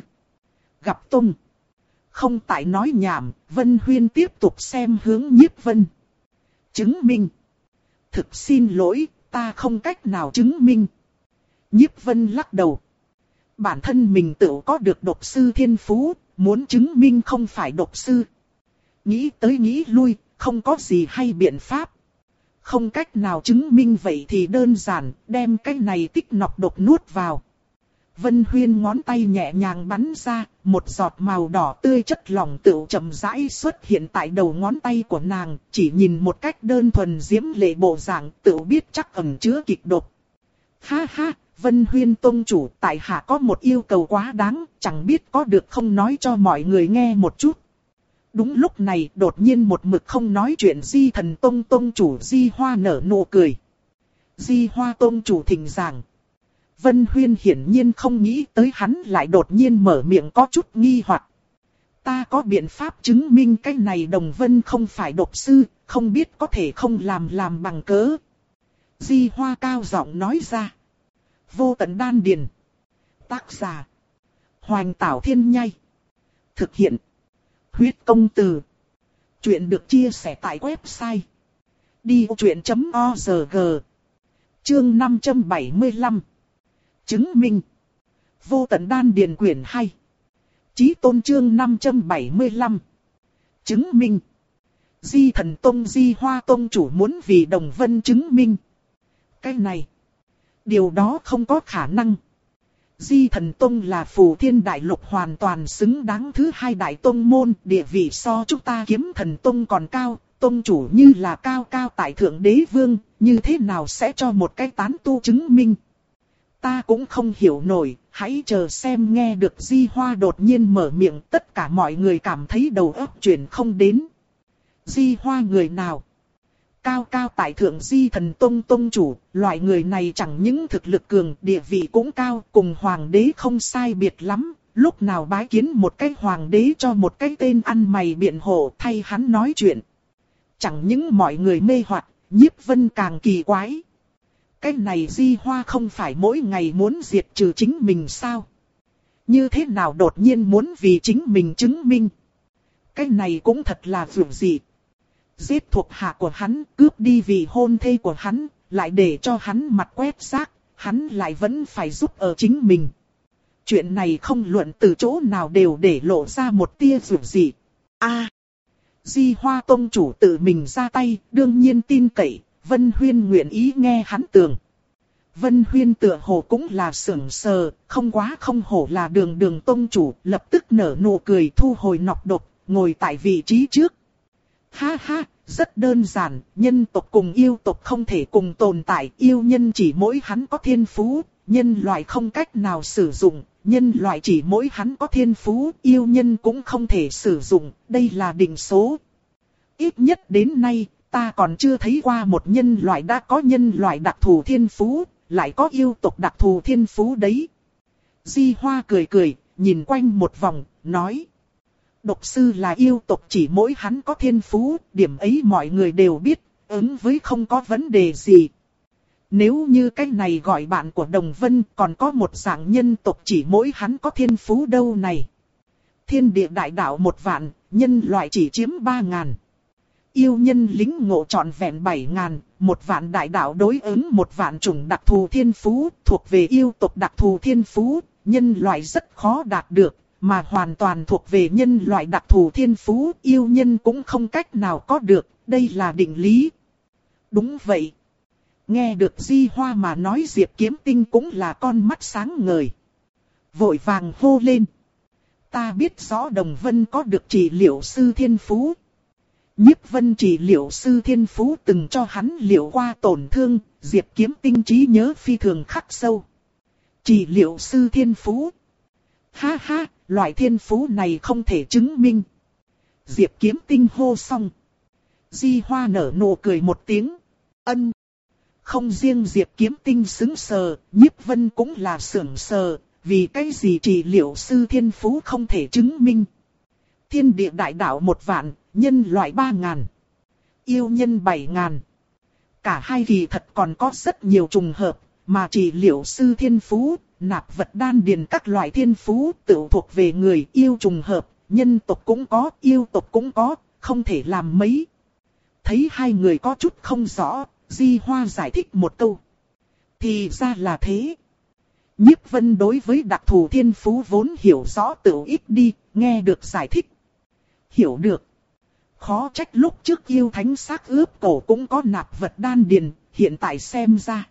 Speaker 1: Gặp Tông. Không tại nói nhảm, Vân Huyên tiếp tục xem hướng Nhiếp Vân. Chứng minh. Thực xin lỗi, ta không cách nào chứng minh. Nhiếp Vân lắc đầu. Bản thân mình tự có được độc sư thiên phú, muốn chứng minh không phải độc sư. Nghĩ tới nghĩ lui, không có gì hay biện pháp. Không cách nào chứng minh vậy thì đơn giản, đem cái này tích nọc độc nuốt vào. Vân Huyên ngón tay nhẹ nhàng bắn ra, một giọt màu đỏ tươi chất lỏng tựu chậm rãi xuất hiện tại đầu ngón tay của nàng, chỉ nhìn một cách đơn thuần diễm lệ bộ dạng tựu biết chắc ẩn chứa kịch độc. Ha ha, Vân Huyên tông chủ, tại hạ có một yêu cầu quá đáng, chẳng biết có được không nói cho mọi người nghe một chút. Đúng lúc này đột nhiên một mực không nói chuyện Di Thần Tông tông chủ Di Hoa nở nụ cười. Di Hoa tông chủ thỉnh giảng. Vân Huyên hiển nhiên không nghĩ tới hắn lại đột nhiên mở miệng có chút nghi hoặc. Ta có biện pháp chứng minh cái này Đồng Vân không phải độc sư, không biết có thể không làm làm bằng cớ. Di Hoa cao giọng nói ra. Vô tận đan điền. Tác giả. Hoành Tảo Thiên Nhai. Thực hiện. Huyết công từ. Chuyện được chia sẻ tại website. đi truyện chấm org. Chương năm trăm bảy mươi lăm. Chứng minh. Vô tận đan điền quyển hai. Chí tôn chương năm trăm bảy mươi lăm. Chứng minh. Di Thần Tông Di Hoa Tông chủ muốn vì Đồng Vân chứng minh. Cái này. Điều đó không có khả năng. Di Thần Tông là Phù Thiên Đại Lục hoàn toàn xứng đáng thứ hai đại tông môn, địa vị so chúng ta Kiếm Thần Tông còn cao, tông chủ như là cao cao tại thượng đế vương, như thế nào sẽ cho một cái tán tu chứng minh. Ta cũng không hiểu nổi, hãy chờ xem. Nghe được Di Hoa đột nhiên mở miệng, tất cả mọi người cảm thấy đầu óc chuyển không đến. Di Hoa người nào? Cao cao tại thượng Di Thần Tông tông chủ, loại người này chẳng những thực lực cường, địa vị cũng cao, cùng hoàng đế không sai biệt lắm. Lúc nào bái kiến một cái hoàng đế cho một cái tên ăn mày biện hộ thay hắn nói chuyện. Chẳng những mọi người mê hoặc, Nhiếp Vân càng kỳ quái. Cái này Di Hoa không phải mỗi ngày muốn diệt trừ chính mình sao? Như thế nào đột nhiên muốn vì chính mình chứng minh? Cái này cũng thật là vượt dị. Giết thuộc hạ của hắn, cướp đi vị hôn thê của hắn, lại để cho hắn mặt quét rác, hắn lại vẫn phải giúp ở chính mình. Chuyện này không luận từ chỗ nào đều để lộ ra một tia dù gì. A, Di Hoa Tông chủ tự mình ra tay, đương nhiên tin cậy, Vân Huyên nguyện ý nghe hắn tường. Vân Huyên tựa hồ cũng là sững sờ, không quá không hổ là Đường Đường Tông chủ, lập tức nở nụ cười thu hồi nọc độc, ngồi tại vị trí trước. Ha ha, rất đơn giản, nhân tộc cùng yêu tộc không thể cùng tồn tại, yêu nhân chỉ mỗi hắn có thiên phú, nhân loại không cách nào sử dụng, nhân loại chỉ mỗi hắn có thiên phú, yêu nhân cũng không thể sử dụng, đây là định số. Ít nhất đến nay, ta còn chưa thấy qua một nhân loại đã có nhân loại đặc thù thiên phú, lại có yêu tộc đặc thù thiên phú đấy. Di Hoa cười cười, nhìn quanh một vòng, nói. Độc sư là yêu tộc chỉ mỗi hắn có thiên phú, điểm ấy mọi người đều biết, ứng với không có vấn đề gì. Nếu như cái này gọi bạn của Đồng Vân còn có một dạng nhân tộc chỉ mỗi hắn có thiên phú đâu này. Thiên địa đại đạo một vạn, nhân loại chỉ chiếm ba ngàn. Yêu nhân lính ngộ trọn vẹn bảy ngàn, một vạn đại đạo đối ứng một vạn chủng đặc thù thiên phú, thuộc về yêu tộc đặc thù thiên phú, nhân loại rất khó đạt được, mà hoàn toàn thuộc về nhân loại đặc thù thiên phú, yêu nhân cũng không cách nào có được, đây là định lý. Đúng vậy. Nghe được Di Hoa mà nói, Diệp Kiếm Tinh cũng là con mắt sáng ngời. Vội vàng hô lên. Ta biết rõ Đồng Vân có được trị liệu sư thiên phú. Nhiếp Vân trị liệu sư thiên phú từng cho hắn liệu qua tổn thương, Diệp Kiếm Tinh trí nhớ phi thường khắc sâu. Trị liệu sư thiên phú. Ha ha, loại thiên phú này không thể chứng minh. Diệp Kiếm Tinh hô xong. Di Hoa nở nụ cười một tiếng. Ân. Không riêng Diệp Kiếm Tinh sững sờ, Nhiếp Vân cũng là sững sờ, vì cái gì trị liệu sư thiên phú không thể chứng minh. Thiên địa đại đạo một vạn, nhân loại ba ngàn, yêu nhân bảy ngàn. Cả hai kỳ thật còn có rất nhiều trùng hợp, mà trị liệu sư thiên phú, nạp vật đan điền các loại thiên phú tự thuộc về người yêu trùng hợp, nhân tộc cũng có, yêu tộc cũng có, không thể làm mấy. Thấy hai người có chút không rõ, Di Hoa giải thích một câu. Thì ra là thế. Nhiếp Vân đối với đặc thù thiên phú vốn hiểu rõ tự ít đi, nghe được giải thích. Hiểu được. Khó trách lúc trước yêu thánh xác ướp cổ cũng có nạp vật đan điền, hiện tại xem ra.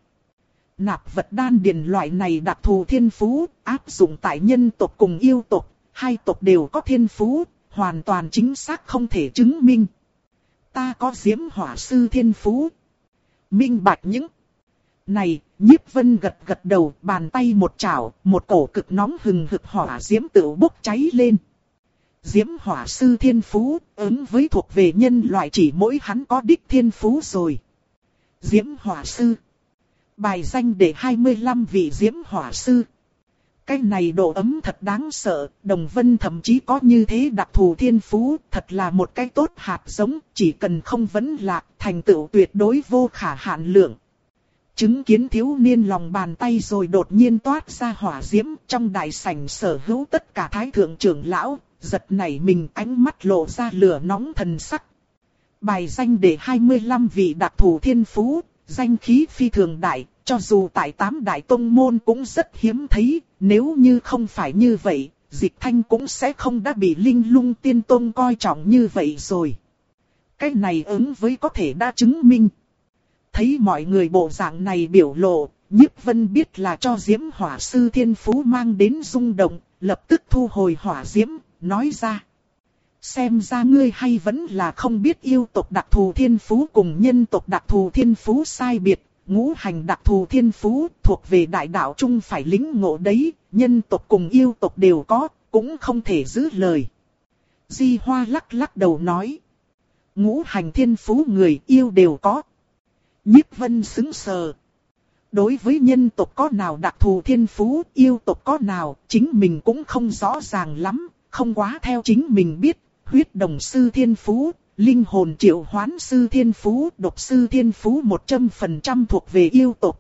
Speaker 1: Nạp vật đan điền loại này đặc thù thiên phú, áp dụng tại nhân tộc cùng yêu tộc, hai tộc đều có thiên phú, hoàn toàn chính xác không thể chứng minh. Ta có diễm hỏa sư thiên phú. Minh bạch những này, Nhiếp Vân gật gật đầu, bàn tay một chảo, một cổ cực nóng hừng hực hỏa diễm tự bốc cháy lên. Diễm hỏa sư thiên phú, ứng với thuộc về nhân loại chỉ mỗi hắn có đích thiên phú rồi. Diễm hỏa sư. Bài danh để hai mươi lăm vị diễm hỏa sư. Cái này độ ấm thật đáng sợ, Đồng Vân thậm chí có như thế đặc thù thiên phú, thật là một cái tốt hạt giống, chỉ cần không vấn lạc, thành tựu tuyệt đối vô khả hạn lượng. Chứng kiến thiếu niên lòng bàn tay rồi đột nhiên toát ra hỏa diễm, trong đại sảnh sở hữu tất cả thái thượng trưởng lão, giật nảy mình ánh mắt lộ ra lửa nóng thần sắc. Bài danh để hai mươi lăm vị đặc thù thiên phú, danh khí phi thường đại, cho dù tại tám đại tông môn cũng rất hiếm thấy, nếu như không phải như vậy, Dịch Thanh cũng sẽ không đã bị Linh Lung Tiên Tông coi trọng như vậy rồi. Cái này ứng với có thể đã chứng minh. Thấy mọi người bộ dạng này biểu lộ, Nhiếp Vân biết là cho Diễm Hỏa Sư Thiên Phú mang đến rung động, lập tức thu hồi hỏa diễm, nói ra. Xem ra ngươi hay vẫn là không biết yêu tộc đặc thù thiên phú cùng nhân tộc đặc thù thiên phú sai biệt, ngũ hành đặc thù thiên phú thuộc về đại đạo chung phải lĩnh ngộ đấy, nhân tộc cùng yêu tộc đều có, cũng không thể giữ lời. Di Hoa lắc lắc đầu nói. Ngũ hành thiên phú người yêu đều có. Nhiếp Vân sững sờ. Đối với nhân tộc có nào đặc thù thiên phú, yêu tộc có nào, chính mình cũng không rõ ràng lắm, không quá theo chính mình biết. Huyết đồng sư thiên phú, linh hồn triệu hoán sư thiên phú, độc sư thiên phú một trăm phần trăm thuộc về yêu tộc.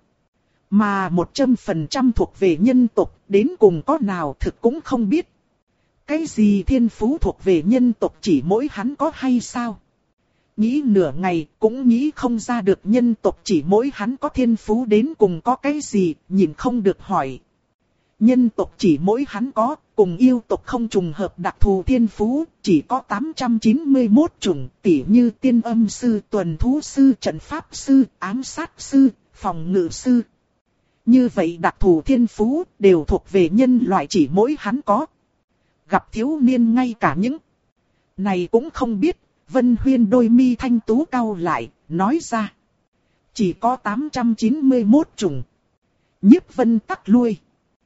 Speaker 1: Mà một trăm phần trăm thuộc về nhân tộc, đến cùng có nào thực cũng không biết. Cái gì thiên phú thuộc về nhân tộc chỉ mỗi hắn có hay sao? Nghĩ nửa ngày cũng nghĩ không ra được nhân tộc chỉ mỗi hắn có thiên phú đến cùng có cái gì, nhìn không được hỏi. Nhân tộc chỉ mỗi hắn có, cùng yêu tộc không trùng hợp đặc thù thiên phú, chỉ có tám trăm chín mươi mốt chủng, tỉ như tiên âm sư, tuần thú sư, trận pháp sư, ám sát sư, phòng ngự sư. Như vậy đặc thù thiên phú đều thuộc về nhân loại chỉ mỗi hắn có. Gặp thiếu niên ngay cả những này cũng không biết, Vân Huyên đôi mi thanh tú cau lại, nói ra. Chỉ có tám trăm chín mươi mốt chủng. Nhiếp Vân tắc lui.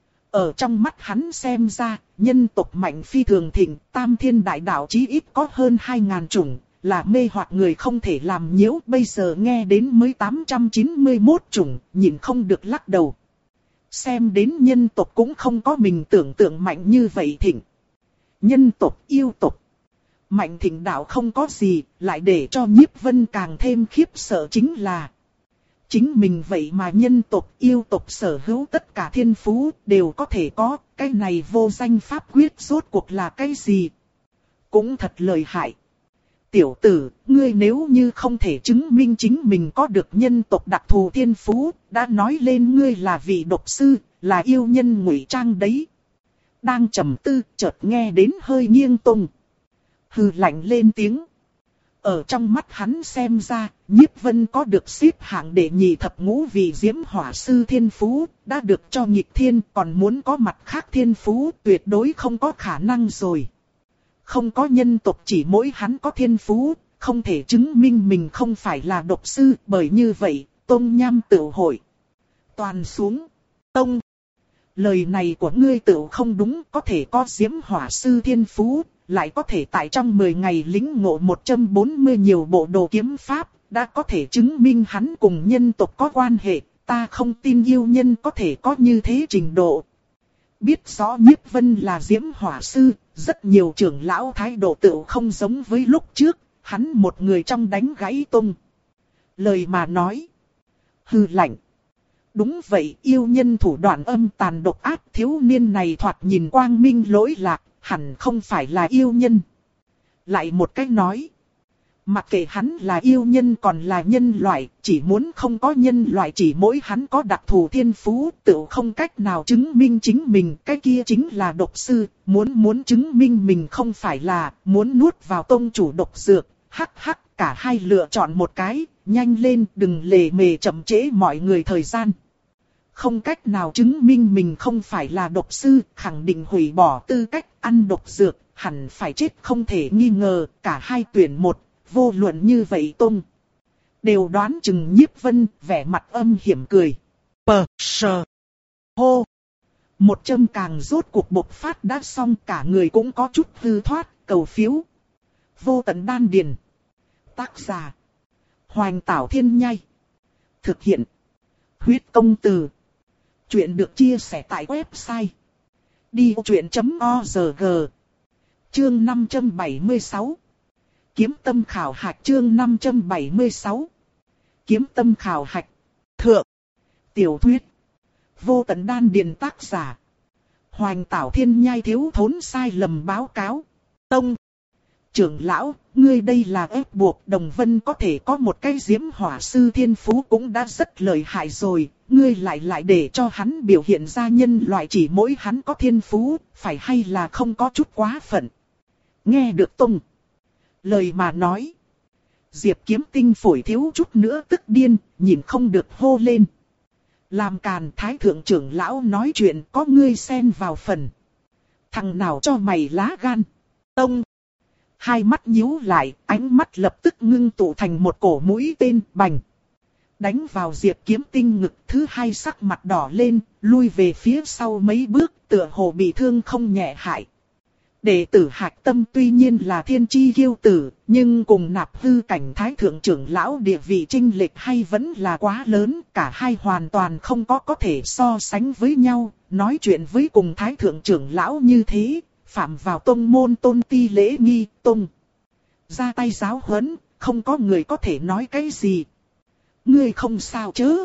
Speaker 1: Ở trong mắt hắn xem ra, nhân tộc mạnh phi thường thịnh, tam thiên đại đạo chí ít có hơn hai ngàn chủng, là mê hoặc người không thể làm nhiễu. Bây giờ nghe đến mới tám trăm chín mươi mốt chủng, nhìn không được lắc đầu. Xem đến nhân tộc cũng không có mình tưởng tượng mạnh như vậy thịnh. Nhân tộc, yêu tộc. Mạnh thịnh đạo không có gì, lại để cho Nhiếp Vân càng thêm khiếp sợ chính là chính mình vậy mà nhân tộc, yêu tộc sở hữu tất cả thiên phú đều có thể có, cái này vô danh pháp quyết rốt cuộc là cái gì? Cũng thật lợi hại. Tiểu tử, ngươi nếu như không thể chứng minh chính mình có được nhân tộc đặc thù thiên phú, đã nói lên ngươi là vị độc sư, là yêu nhân ngụy trang đấy. Đang trầm tư, chợt nghe đến hơi nghiêng tung. Hừ lạnh lên tiếng. Ở trong mắt hắn xem ra, Nhiếp Vân có được xếp hạng đệ nhị thập ngũ vị diễm hỏa sư thiên phú, đã được cho nghịch thiên, còn muốn có mặt khác thiên phú tuyệt đối không có khả năng rồi. Không có nhân tộc chỉ mỗi hắn có thiên phú, không thể chứng minh mình không phải là độc sư, bởi như vậy, Tông Nham Tửu hội. Toàn xuống. Tông. Lời này của ngươi tửu không đúng, có thể có diễm hỏa sư thiên phú, lại có thể tại trong mười ngày lĩnh ngộ một trăm bốn mươi nhiều bộ đồ kiếm pháp, đã có thể chứng minh hắn cùng nhân tộc có quan hệ, ta không tin yêu nhân có thể có như thế trình độ. Biết rõ Nhiếp Vân là diễm hỏa sư, rất nhiều trưởng lão thái độ tựu không giống với lúc trước, hắn một người trong đánh gãy tung. Lời mà nói. Hừ lạnh. Đúng vậy, yêu nhân thủ đoạn âm tàn độc ác, thiếu niên này thoạt nhìn quang minh lỗi lạc, hẳn không phải là yêu nhân. Lại một cách nói. Mặc kệ hắn là yêu nhân còn là nhân loại, chỉ muốn không có nhân loại chỉ mỗi hắn có đặc thù thiên phú, tự không cách nào chứng minh chính mình, cái kia chính là độc sư, muốn muốn chứng minh mình không phải là, muốn nuốt vào tông chủ độc dược, hắc hắc, cả hai lựa chọn một cái, nhanh lên, đừng lề mề chậm trễ mọi người thời gian. Không cách nào chứng minh mình không phải là độc sư, khẳng định hủy bỏ tư cách ăn độc dược, hẳn phải chết không thể nghi ngờ, cả hai tuyển một. Vô luận như vậy Tung đều đoán chừng Nhiếp Vân, vẻ mặt âm hiểm cười. Pờ, sờ, hô. Một châm càng rốt cuộc bộc phát đã xong, cả người cũng có chút hư thoát, cầu phiếu. Vô tận đan điền. Tác giả. Hoành Tảo Thiên Nhai. Thực hiện. Huyết công từ. Chuyện được chia sẻ tại website. đi ô chuyện chấm o rờ gờ. Chương năm trăm bảy mươi sáu. Kiếm tâm khảo hạch chương năm trăm bảy mươi sáu. Kiếm tâm khảo hạch. Thượng. Tiểu thuyết. Vô tận đan điền tác giả. Hoành Tảo Thiên Nhai thiếu thốn sai lầm báo cáo. Tông. Trưởng lão, ngươi đây là ép buộc Đồng Vân có thể có một cái diễm hỏa sư thiên phú cũng đã rất lợi hại rồi. Ngươi lại lại để cho hắn biểu hiện ra nhân loại chỉ mỗi hắn có thiên phú, phải hay là không có chút quá phận. Nghe được Tông. Lời mà nói. Diệp Kiếm Tinh phổi thiếu chút nữa tức điên, nhìn không được hô lên. Làm càn thái thượng trưởng lão nói chuyện có ngươi xen vào phần. Thằng nào cho mày lá gan. Tông. Hai mắt nhíu lại, ánh mắt lập tức ngưng tụ thành một cổ mũi tên bành. Đánh vào Diệp Kiếm Tinh ngực, thứ hai sắc mặt đỏ lên, lui về phía sau mấy bước, tựa hồ bị thương không nhẹ hại. Đệ tử Hạc Tâm tuy nhiên là thiên chi kiêu tử, nhưng cùng Nạp Hư cảnh thái thượng trưởng lão địa vị chênh lệch hay vẫn là quá lớn, cả hai hoàn toàn không có có thể so sánh với nhau, nói chuyện với cùng thái thượng trưởng lão như thế, phạm vào tông môn tôn ti lễ nghi, tông. Ra tay giáo huấn, không có người có thể nói cái gì. Ngươi không sao chứ?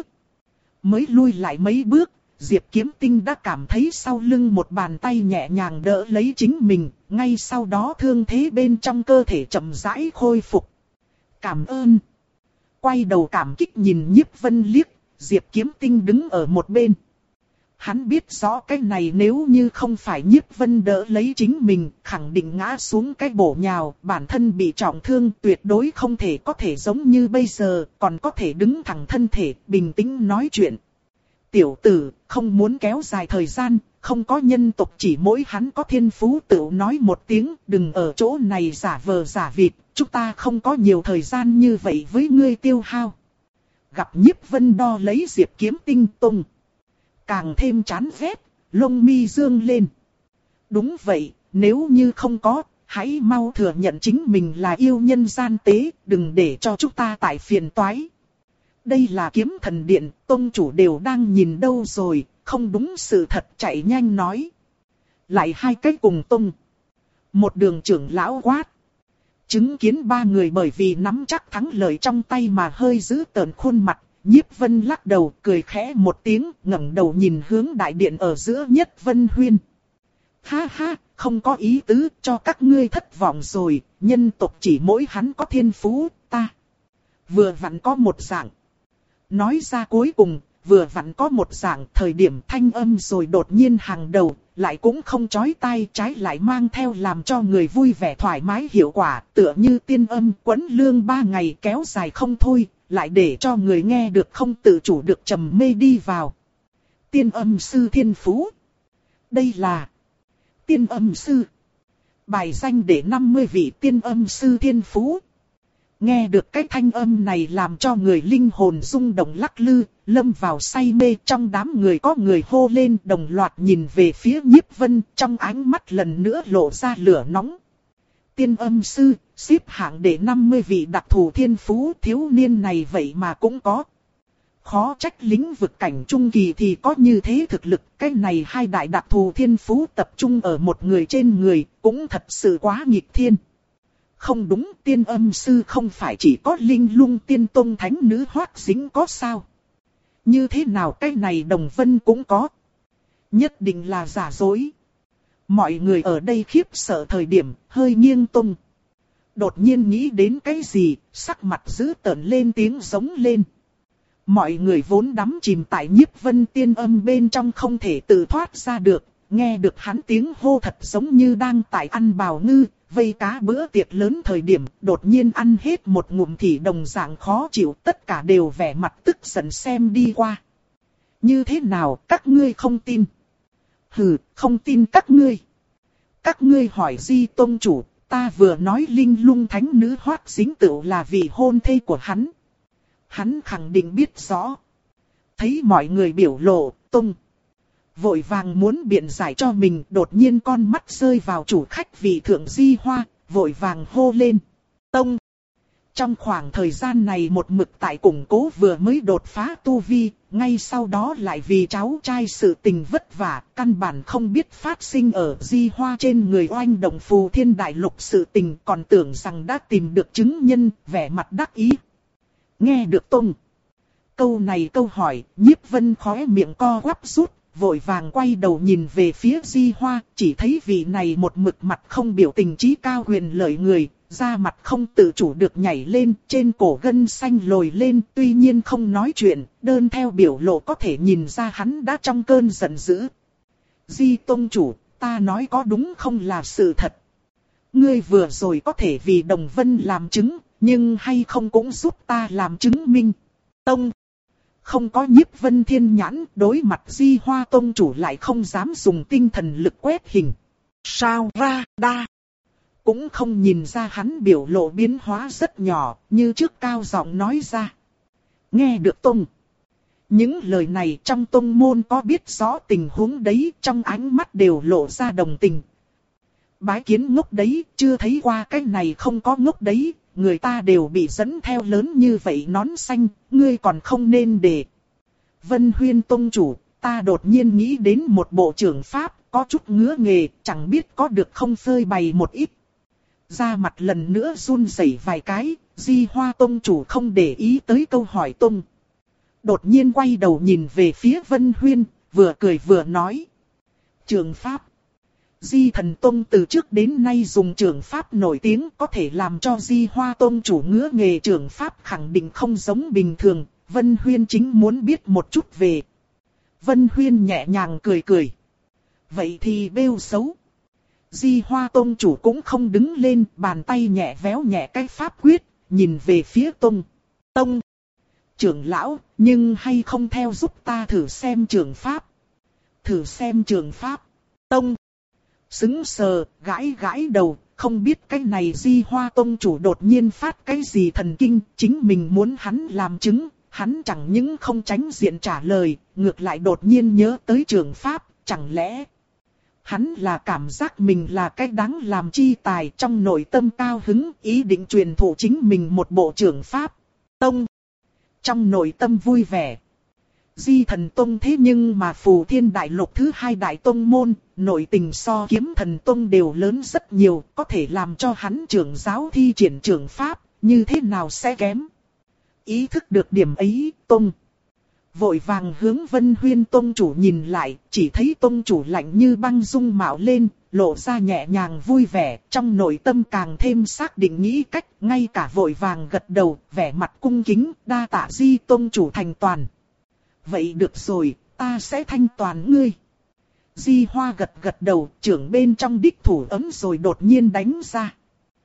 Speaker 1: Mới lui lại mấy bước. Diệp Kiếm Tinh đã cảm thấy sau lưng một bàn tay nhẹ nhàng đỡ lấy chính mình, ngay sau đó thương thế bên trong cơ thể chậm rãi khôi phục. Cảm ơn. Quay đầu cảm kích nhìn Nhiếp Vân liếc, Diệp Kiếm Tinh đứng ở một bên. Hắn biết rõ cái này nếu như không phải Nhiếp Vân đỡ lấy chính mình, khẳng định ngã xuống cái bổ nhào, bản thân bị trọng thương tuyệt đối không thể có thể giống như bây giờ, còn có thể đứng thẳng thân thể, bình tĩnh nói chuyện. Tiểu tử, không muốn kéo dài thời gian, không có nhân tộc chỉ mỗi hắn có thiên phú tự nói một tiếng, đừng ở chỗ này giả vờ giả vịt, chúng ta không có nhiều thời gian như vậy với ngươi tiêu hao. Gặp Nhiếp Vân đo lấy Diệp Kiếm Tinh tung. Càng thêm chán ghét, lông mi dương lên. Đúng vậy, nếu như không có, hãy mau thừa nhận chính mình là yêu nhân gian tế, đừng để cho chúng ta tại phiền toái. Đây là Kiếm Thần Điện, tông chủ đều đang nhìn đâu rồi, không đúng sự thật chạy nhanh nói. Lại hai cái cùng tông. Một đường trưởng lão quát. Chứng kiến ba người bởi vì nắm chắc thắng lợi trong tay mà hơi giữ tợn khuôn mặt. Nhiếp Vân lắc đầu cười khẽ một tiếng, ngẩng đầu nhìn hướng đại điện ở giữa Nhất Vân Huyên. Ha ha, không có ý tứ cho các ngươi thất vọng rồi, nhân tộc chỉ mỗi hắn có thiên phú, ta vừa vặn có một dạng. Nói ra cuối cùng, vừa vặn có một dạng thời điểm thanh âm rồi đột nhiên hàng đầu, lại cũng không chói tai, trái lại mang theo làm cho người vui vẻ thoải mái hiệu quả, tựa như tiên âm quấn lương ba ngày kéo dài không thôi. Lại để cho người nghe được không tự chủ được trầm mê đi vào. Tiên âm sư thiên phú. Đây là tiên âm sư. Bài danh để năm mươi vị tiên âm sư thiên phú. Nghe được cái thanh âm này làm cho người linh hồn rung động lắc lư, lâm vào say mê. Trong đám người có người hô lên đồng loạt nhìn về phía Nhiếp Vân, trong ánh mắt lần nữa lộ ra lửa nóng. Tiên âm sư, xếp hạng để năm mươi vị đặc thù thiên phú, thiếu niên này vậy mà cũng có. Khó trách lĩnh vực cảnh trung kỳ thì có như thế thực lực, cái này hai đại đặc thù thiên phú tập trung ở một người trên người, cũng thật sự quá nghịch thiên. Không đúng, tiên âm sư không phải chỉ có linh lung tiên tôn thánh nữ Hoắc Dính có sao? Như thế nào cái này Đồng Vân cũng có? Nhất định là giả dối. Mọi người ở đây khiếp sợ thời điểm, hơi nghiêng tung. Đột nhiên nghĩ đến cái gì, sắc mặt dữ tợn lên tiếng giống lên. Mọi người vốn đắm chìm tại Nhiếp Vân tiên âm bên trong không thể tự thoát ra được, nghe được hắn tiếng hô thật giống như đang tại ăn bào ngư, vây cá bữa tiệc lớn thời điểm, đột nhiên ăn hết một ngụm thì đồng dạng khó chịu, tất cả đều vẻ mặt tức giận xem đi qua. Như thế nào, các ngươi không tin? Hừ, không tin các ngươi. Các ngươi hỏi Di Tông chủ, ta vừa nói linh lung thánh nữ Hoắc Dính tựu là vị hôn thê của hắn. Hắn khẳng định biết rõ. Thấy mọi người biểu lộ, Tông vội vàng muốn biện giải cho mình, đột nhiên con mắt rơi vào chủ khách vị thượng Di Hoa, vội vàng hô lên. Tông! Trong khoảng thời gian này một mực tại củng cố vừa mới đột phá tu vi, ngay sau đó lại vì cháu trai sự tình vất vả, căn bản không biết phát sinh ở Di Hoa trên người oanh động phù thiên đại lục sự tình, còn tưởng rằng đã tìm được chứng nhân, vẻ mặt đắc ý. Nghe được Tông câu này câu hỏi, Nhiếp Vân khóe miệng co quắp rút, vội vàng quay đầu nhìn về phía Di Hoa, chỉ thấy vị này một mực mặt không biểu tình trí cao quyền lợi người, da mặt không tự chủ được nhảy lên, trên cổ gân xanh lồi lên, tuy nhiên không nói chuyện, đơn theo biểu lộ có thể nhìn ra hắn đã trong cơn giận dữ. Di Tông chủ, ta nói có đúng không là sự thật. Ngươi vừa rồi có thể vì Đồng Vân làm chứng, nhưng hay không cũng giúp ta làm chứng minh. Tông không có Nhiếp Vân thiên nhãn, đối mặt Di Hoa Tông chủ lại không dám dùng tinh thần lực quét hình. Sao ra đa? Cũng không nhìn ra hắn biểu lộ biến hóa rất nhỏ, như trước cao giọng nói ra. Nghe được Tông. Những lời này trong tông môn có biết rõ tình huống đấy, trong ánh mắt đều lộ ra đồng tình. Bái kiến ngốc đấy, chưa thấy qua cái này không có ngốc đấy, người ta đều bị dẫn theo lớn như vậy nón xanh, ngươi còn không nên để. Vân Huyên Tông chủ, ta đột nhiên nghĩ đến một bộ trưởng pháp, có chút ngứa nghề, chẳng biết có được không phơi bày một ít. Ra mặt lần nữa run rẩy vài cái, Di Hoa Tông chủ không để ý tới câu hỏi Tông. Đột nhiên quay đầu nhìn về phía Vân Huyên, vừa cười vừa nói. Trường pháp. Di Thần Tông từ trước đến nay dùng trưởng pháp nổi tiếng, có thể làm cho Di Hoa Tông chủ ngứa nghề trưởng pháp khẳng định không giống bình thường. Vân Huyên chính muốn biết một chút về. Vân Huyên nhẹ nhàng cười cười. Vậy thì bêu xấu. Di Hoa Tông chủ cũng không đứng lên, bàn tay nhẹ véo nhẹ cái pháp quyết, nhìn về phía Tông. Tông. Trưởng lão, nhưng hay không theo giúp ta thử xem trường pháp. Thử xem trường pháp. Tông. Sững sờ, gãi gãi đầu, không biết cái này Di Hoa Tông chủ đột nhiên phát cái gì thần kinh, chính mình muốn hắn làm chứng, hắn chẳng những không tránh diện trả lời, ngược lại đột nhiên nhớ tới trường pháp, chẳng lẽ hắn là cảm giác mình là cái đáng làm chi tài, trong nội tâm cao hứng, ý định truyền thụ chính mình một bộ trường pháp. Tông. Trong nội tâm vui vẻ. Di Thần Tông thế nhưng mà Phù Thiên Đại Lục thứ hai đại tông môn, nội tình so Kiếm Thần Tông đều lớn rất nhiều, có thể làm cho hắn trưởng giáo thi triển trường pháp, như thế nào sẽ kém. Ý thức được điểm ấy, Tông vội vàng hướng Vân Huyên Tông chủ nhìn lại, chỉ thấy Tông chủ lạnh như băng dung mạo lên, lộ ra nhẹ nhàng vui vẻ, trong nội tâm càng thêm xác định nghĩ cách, ngay cả vội vàng gật đầu, vẻ mặt cung kính, đa tạ Di Tông chủ thành toàn. Vậy được rồi, ta sẽ thanh toàn ngươi. Di Hoa gật gật đầu, trưởng bên trong đích thủ ấm rồi đột nhiên đánh ra.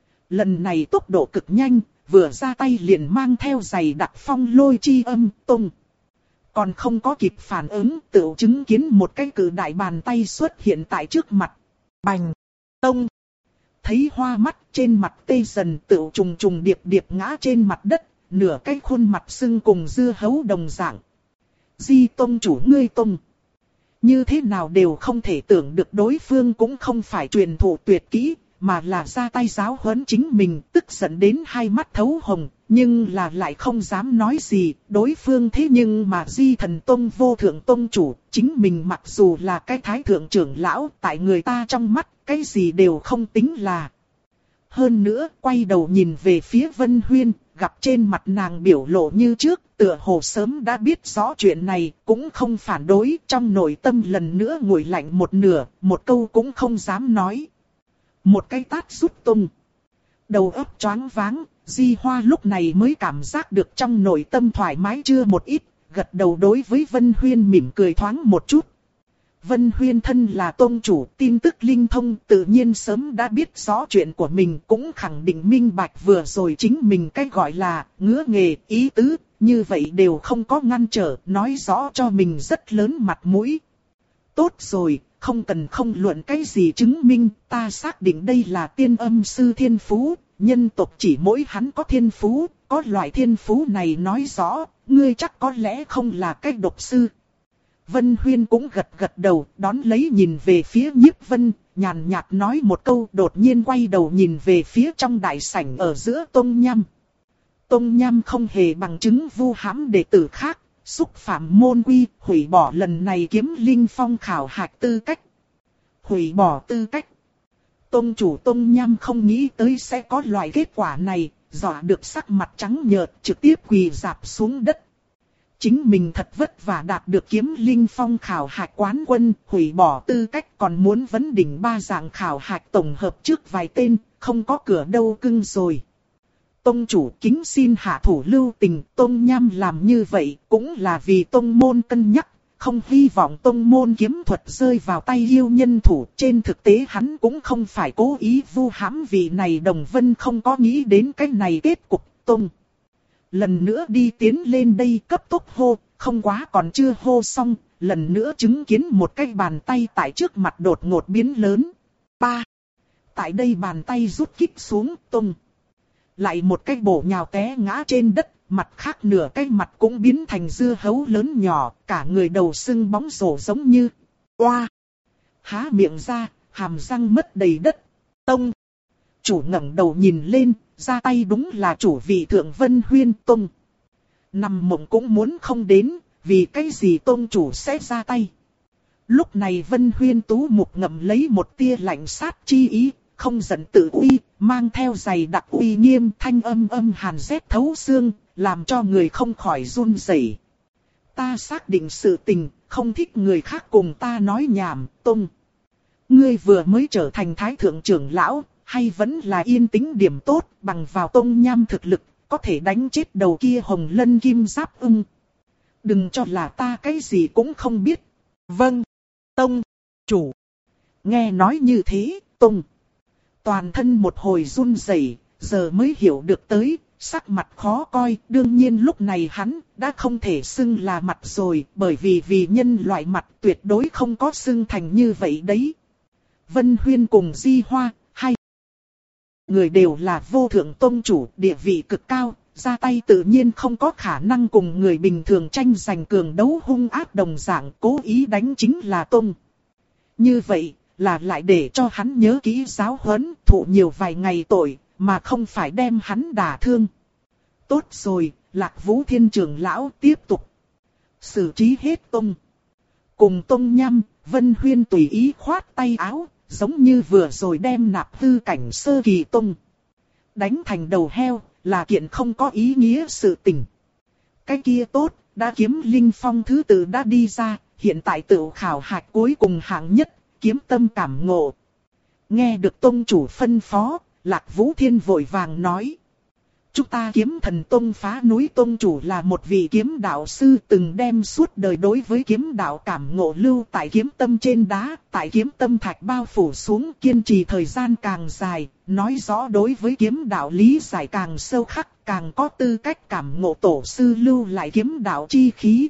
Speaker 1: Lần này tốc độ cực nhanh, vừa ra tay liền mang theo giày đặc phong lôi chi âm, Tông còn không có kịp phản ứng, tự chứng kiến một cái cự đại bàn tay xuất hiện tại trước mặt. Bành! Tông! Thấy hoa mắt trên mặt tê dần, tự trùng trùng điệp điệp ngã trên mặt đất, nửa cái khuôn mặt sưng cùng dưa hấu đồng dạng. Di Tông chủ ngươi Tông! Như thế nào đều không thể tưởng được đối phương cũng không phải truyền thụ tuyệt kỹ, mà là ra tay giáo huấn chính mình, tức giận đến hai mắt thấu hồng, nhưng là lại không dám nói gì, đối phương thế nhưng mà Di Thần Tông vô thượng tông chủ, chính mình mặc dù là cái thái thượng trưởng lão, tại người ta trong mắt, cái gì đều không tính là. Hơn nữa, quay đầu nhìn về phía Vân Huyên, gặp trên mặt nàng biểu lộ như trước, tựa hồ sớm đã biết rõ chuyện này, cũng không phản đối, trong nội tâm lần nữa nguội lạnh một nửa, một câu cũng không dám nói. Một cái tát rút tung. Đầu óc choáng váng, Di Hoa lúc này mới cảm giác được trong nội tâm thoải mái chưa một ít, gật đầu đối với Vân Huyên mỉm cười thoáng một chút. Vân Huyên thân là tôn chủ, tin tức linh thông, tự nhiên sớm đã biết rõ chuyện của mình, cũng khẳng định minh bạch vừa rồi chính mình cái gọi là ngứa nghề, ý tứ, như vậy đều không có ngăn trở, nói rõ cho mình rất lớn mặt mũi. Tốt rồi, không cần không luận cái gì chứng minh, ta xác định đây là tiên âm sư thiên phú, nhân tộc chỉ mỗi hắn có thiên phú, có loại thiên phú này nói rõ, ngươi chắc có lẽ không là cái độc sư. Vân Huyên cũng gật gật đầu, đón lấy nhìn về phía Nhiếp Vân, nhàn nhạt nói một câu, đột nhiên quay đầu nhìn về phía trong đại sảnh ở giữa Tông Nham. Tông Nham không hề bằng chứng vu hãm đệ tử khác, xúc phạm môn quy, hủy bỏ lần này Kiếm Linh Phong khảo hạch tư cách. Hủy bỏ tư cách. Tông chủ Tông Nham không nghĩ tới sẽ có loại kết quả này, dọa được sắc mặt trắng nhợt, trực tiếp quỳ rạp xuống đất. Chính mình thật vất vả đạt được Kiếm Linh Phong khảo hạch quán quân, hủy bỏ tư cách, còn muốn vấn đỉnh ba dạng khảo hạch tổng hợp trước vài tên, không có cửa đâu cưng rồi. Tông chủ kính xin hạ thủ lưu tình, Tông Nham làm như vậy cũng là vì tông môn cân nhắc, không hy vọng tông môn kiếm thuật rơi vào tay yêu nhân thủ. Trên thực tế hắn cũng không phải cố ý vu hãm, vì này Đồng Vân không có nghĩ đến cái này kết cục. Tông lần nữa đi tiến lên đây cấp tốc hô, không quá còn chưa hô xong, lần nữa chứng kiến một cái bàn tay tại trước mặt đột ngột biến lớn. Ba. Tại đây bàn tay rút kích xuống, Tông lại một cái bổ nhào té ngã trên đất, mặt khác nửa cái mặt cũng biến thành dưa hấu lớn nhỏ, cả người đầu sưng bóng rổ giống như oa. Há miệng ra, hàm răng mất đầy đất. Tông chủ ngẩng đầu nhìn lên, ra tay đúng là chủ vị thượng Vân Huyên. Tông nằm mộng cũng muốn không đến, vì cái gì tông chủ sẽ ra tay. Lúc này Vân Huyên tú mục ngậm lấy một tia lạnh sát chi ý, không giận tự uy, mang theo giày đặc uy nghiêm, thanh âm âm hàn rét thấu xương, làm cho người không khỏi run rẩy. Ta xác định sự tình, không thích người khác cùng ta nói nhảm. Tông Ngươi vừa mới trở thành thái thượng trưởng lão, hay vẫn là yên tĩnh điểm tốt, bằng vào tông nham thực lực, có thể đánh chết đầu kia hồng lân kim giáp ưng. Đừng cho là ta cái gì cũng không biết.
Speaker 2: Vâng, tông chủ.
Speaker 1: Nghe nói như thế, tông. Toàn thân một hồi run rẩy, giờ mới hiểu được tới, sắc mặt khó coi. Đương nhiên lúc này hắn đã không thể xưng là mặt rồi, bởi vì vì nhân loại mặt tuyệt đối không có xưng thành như vậy đấy. Vân Huyên cùng Di Hoa, hai người đều là vô thượng tông chủ, địa vị cực cao, ra tay tự nhiên không có khả năng cùng người bình thường tranh giành cường đấu hung ác đồng dạng, cố ý đánh chính là tông. Như vậy, là lại để cho hắn nhớ kỹ giáo huấn, thụ nhiều vài ngày tội, mà không phải đem hắn đả thương. Tốt rồi, Lạc Vũ Thiên trưởng lão tiếp tục xử trí hết tông. Cùng tông nham, Vân Huyên tùy ý khoát tay áo, giống như vừa rồi đem nạp hư cảnh sơ kỳ tông đánh thành đầu heo, là kiện không có ý nghĩa sự tình. Cái kia tốt, đã kiếm linh phong thứ tự đã đi ra, hiện tại tự khảo hạch cuối cùng hạng nhất, kiếm tâm cảm ngộ. Nghe được tông chủ phân phó, Lạc Vũ Thiên vội vàng nói. Chúng ta kiếm thần tông phá núi tông chủ là một vị kiếm đạo sư, từng đem suốt đời đối với kiếm đạo cảm ngộ lưu tại kiếm tâm trên đá, tại kiếm tâm thạch bao phủ xuống, kiên trì thời gian càng dài, nói rõ đối với kiếm đạo lý giải càng sâu khắc, càng có tư cách cảm ngộ tổ sư lưu lại kiếm đạo chi khí.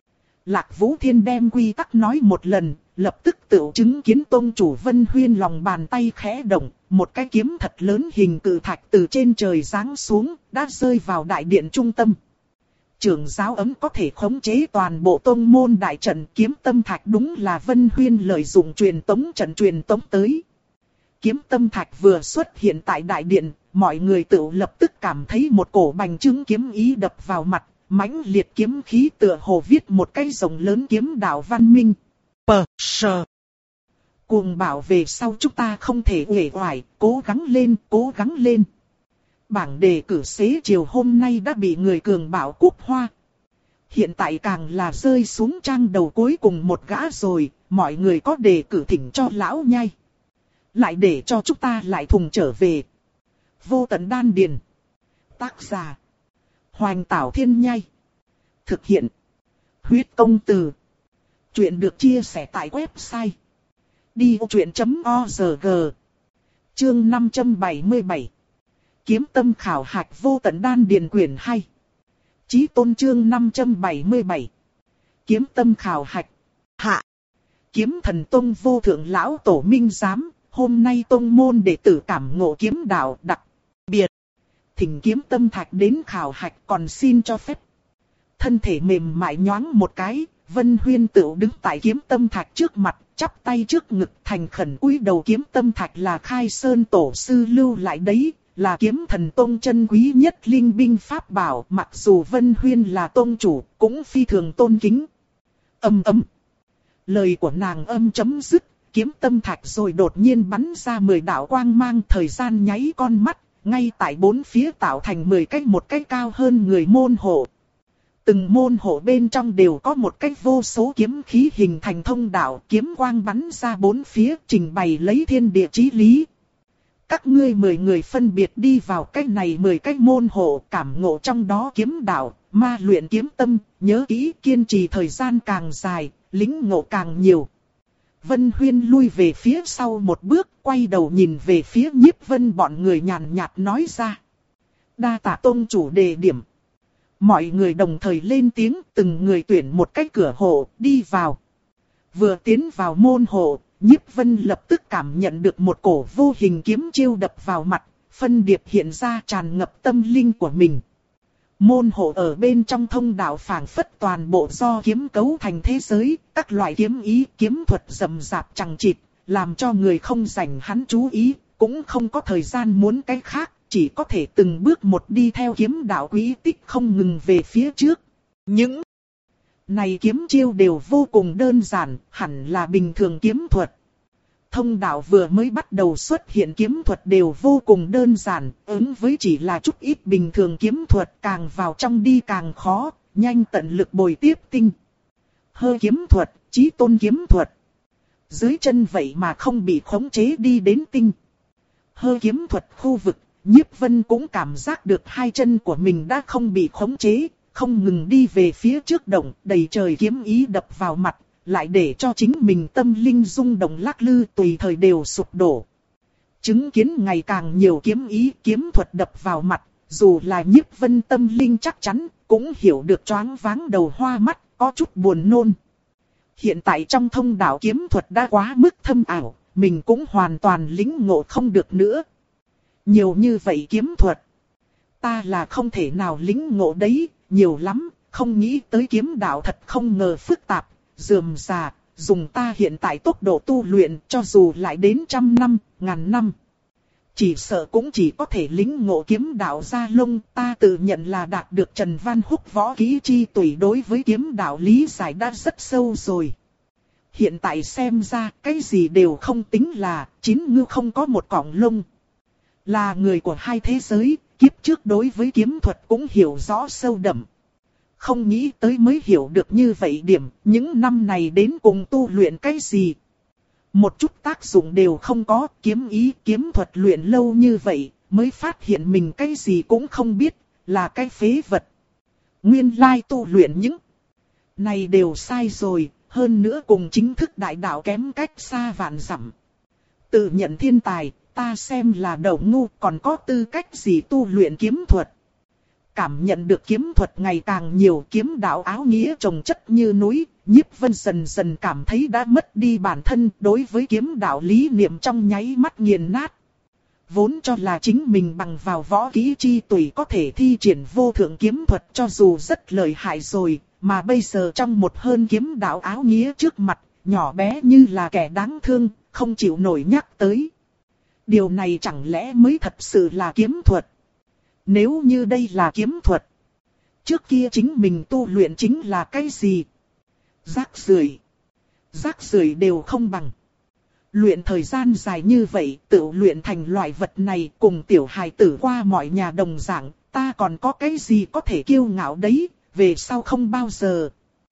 Speaker 1: Lạc Vũ Thiên đem quy tắc nói một lần, lập tức tự chứng kiến tông chủ Vân Huyên lòng bàn tay khẽ động, một cái kiếm thật lớn hình cự thạch từ trên trời giáng xuống, đã rơi vào đại điện trung tâm. Trưởng giáo ấm có thể khống chế toàn bộ tông môn đại trận, kiếm tâm thạch đúng là Vân Huyên lợi dụng truyền tống trận truyền tống tới. Kiếm tâm thạch vừa xuất hiện tại đại điện, mọi người tự lập tức cảm thấy một cổ bành trướng kiếm ý đập vào mặt, mãnh liệt kiếm khí tựa hồ viết một cái rồng lớn kiếm đạo văn minh. Pờ sờ. Cuồng bảo về sau chúng ta không thể uể oải, cố gắng lên, cố gắng lên. Bảng đề cử xế chiều hôm nay đã bị người cường bảo cúp hoa. Hiện tại càng là rơi xuống trang đầu cuối cùng một gã rồi, mọi người có đề cử thỉnh cho lão nhai. Lại để cho chúng ta lại thùng trở về. Vô tận đan điền. Tác giả. Hoành Tảo Thiên Nhai. Thực hiện. Huyết Công Từ. Chuyện được chia sẻ tại website đi ô chuyện chấm org. Chương năm trăm bảy mươi bảy. Kiếm tâm khảo hạch vô tận đan điền quyển hai. Chí tôn chương năm trăm bảy mươi bảy. Kiếm tâm khảo hạch. Hạ. Kiếm thần tông vô thượng lão tổ minh giám, hôm nay tông môn đệ tử cảm ngộ kiếm đạo đặc biệt. Thỉnh kiếm tâm thạch đến khảo hạch, còn xin cho phép. Thân thể mềm mại nhoáng một cái, Vân Huyên tựu đứng tại kiếm tâm thạch trước mặt, chắp tay trước ngực thành khẩn cúi đầu. Kiếm tâm thạch là Khai Sơn tổ sư lưu lại đấy, là kiếm thần tông chân quý nhất linh binh pháp bảo, mặc dù Vân Huyên là tông chủ, cũng phi thường tôn kính. Âm ầm. Lời của nàng âm chấm dứt, kiếm tâm thạch rồi đột nhiên bắn ra mười đạo quang mang, thời gian nháy con mắt, ngay tại bốn phía tạo thành mười cái một cái cao hơn người môn hộ. Từng môn hộ bên trong đều có một cái vô số kiếm khí hình thành thông đạo, kiếm quang bắn ra bốn phía, trình bày lấy thiên địa chí lý. Các ngươi mười người phân biệt đi vào cái này mười cái môn hộ, cảm ngộ trong đó kiếm đạo, ma luyện kiếm tâm, nhớ kỹ kiên trì thời gian càng dài, lĩnh ngộ càng nhiều. Vân Huyên lui về phía sau một bước, quay đầu nhìn về phía Nhiếp Vân bọn người nhàn nhạt nói ra. Đa tạ tông chủ đề điểm. Mọi người đồng thời lên tiếng, từng người tuyển một cái cửa hộ, đi vào. Vừa tiến vào môn hộ, Nhiếp Vân lập tức cảm nhận được một cổ vô hình kiếm chiêu đập vào mặt, phân điệp hiện ra tràn ngập tâm linh của mình. Môn hộ ở bên trong thông đạo phảng phất toàn bộ do kiếm cấu thành thế giới, các loại kiếm ý, kiếm thuật rầm rạp chằng chịt, làm cho người không dành hắn chú ý, cũng không có thời gian muốn cái khác, chỉ có thể từng bước một đi theo kiếm đạo quý tích không ngừng về phía trước. Những này kiếm chiêu đều vô cùng đơn giản, hẳn là bình thường kiếm thuật. Thông đạo vừa mới bắt đầu xuất hiện kiếm thuật đều vô cùng đơn giản, ứng với chỉ là chút ít bình thường kiếm thuật, càng vào trong đi càng khó, nhanh tận lực bồi tiếp tinh. Hơi kiếm thuật, chí tôn kiếm thuật. Dưới chân vậy mà không bị khống chế đi đến tinh Hơ kiếm thuật khu vực, Nhiếp Vân cũng cảm giác được hai chân của mình đã không bị khống chế, không ngừng đi về phía trước động, đầy trời kiếm ý đập vào mặt, lại để cho chính mình tâm linh rung động lắc lư tùy thời đều sụp đổ. Chứng kiến ngày càng nhiều kiếm ý, kiếm thuật đập vào mặt, dù là Nhiếp Vân tâm linh chắc chắn, cũng hiểu được choáng váng đầu hoa mắt, có chút buồn nôn. Hiện tại trong thông đạo kiếm thuật đã quá mức thâm ảo, mình cũng hoàn toàn lĩnh ngộ không được nữa. Nhiều như vậy kiếm thuật, ta là không thể nào lĩnh ngộ đấy, nhiều lắm, không nghĩ tới kiếm đạo thật không ngờ phức tạp, rườm rà, dùng ta hiện tại tốc độ tu luyện cho dù lại đến trăm năm, ngàn năm. Chỉ sợ cũng chỉ có thể lĩnh ngộ kiếm đạo ra lông, ta tự nhận là đạt được Trần Văn Húc võ kỹ chi tùy đối với kiếm đạo lý giải đã rất sâu rồi. Hiện tại xem ra cái gì đều không tính là, chín ngư không có một cọng lông. Là người của hai thế giới, kiếp trước đối với kiếm thuật cũng hiểu rõ sâu đậm. Không nghĩ tới mới hiểu được như vậy điểm, những năm này đến cùng tu luyện cái gì. Một chút tác dụng đều không có, kiếm ý kiếm thuật luyện lâu như vậy, mới phát hiện mình cái gì cũng không biết, là cái phế vật. Nguyên lai tu luyện những này đều sai rồi, hơn nữa cùng chính thức đại đạo kém cách xa vạn dặm. Tự nhận thiên tài, ta xem là đầu ngu, còn có tư cách gì tu luyện kiếm thuật. Cảm nhận được kiếm thuật ngày càng nhiều, kiếm đạo áo nghĩa chồng chất như núi, Nhiếp Vân dần dần cảm thấy đã mất đi bản thân, đối với kiếm đạo lý niệm trong nháy mắt nghiền nát. Vốn cho là chính mình bằng vào võ kỹ chi tùy có thể thi triển vô thượng kiếm thuật cho dù rất lợi hại rồi, mà bây giờ trong một hơn kiếm đạo áo nghĩa trước mặt, nhỏ bé như là kẻ đáng thương, không chịu nổi nhắc tới. Điều này chẳng lẽ mới thật sự là kiếm thuật? Nếu như đây là kiếm thuật, trước kia chính mình tu luyện chính là cái gì? Rác rưởi, rác rưởi đều không bằng. Luyện thời gian dài như vậy, tự luyện thành loại vật này cùng tiểu hài tử qua mọi nhà đồng dạng, ta còn có cái gì có thể kiêu ngạo đấy, về sau không bao giờ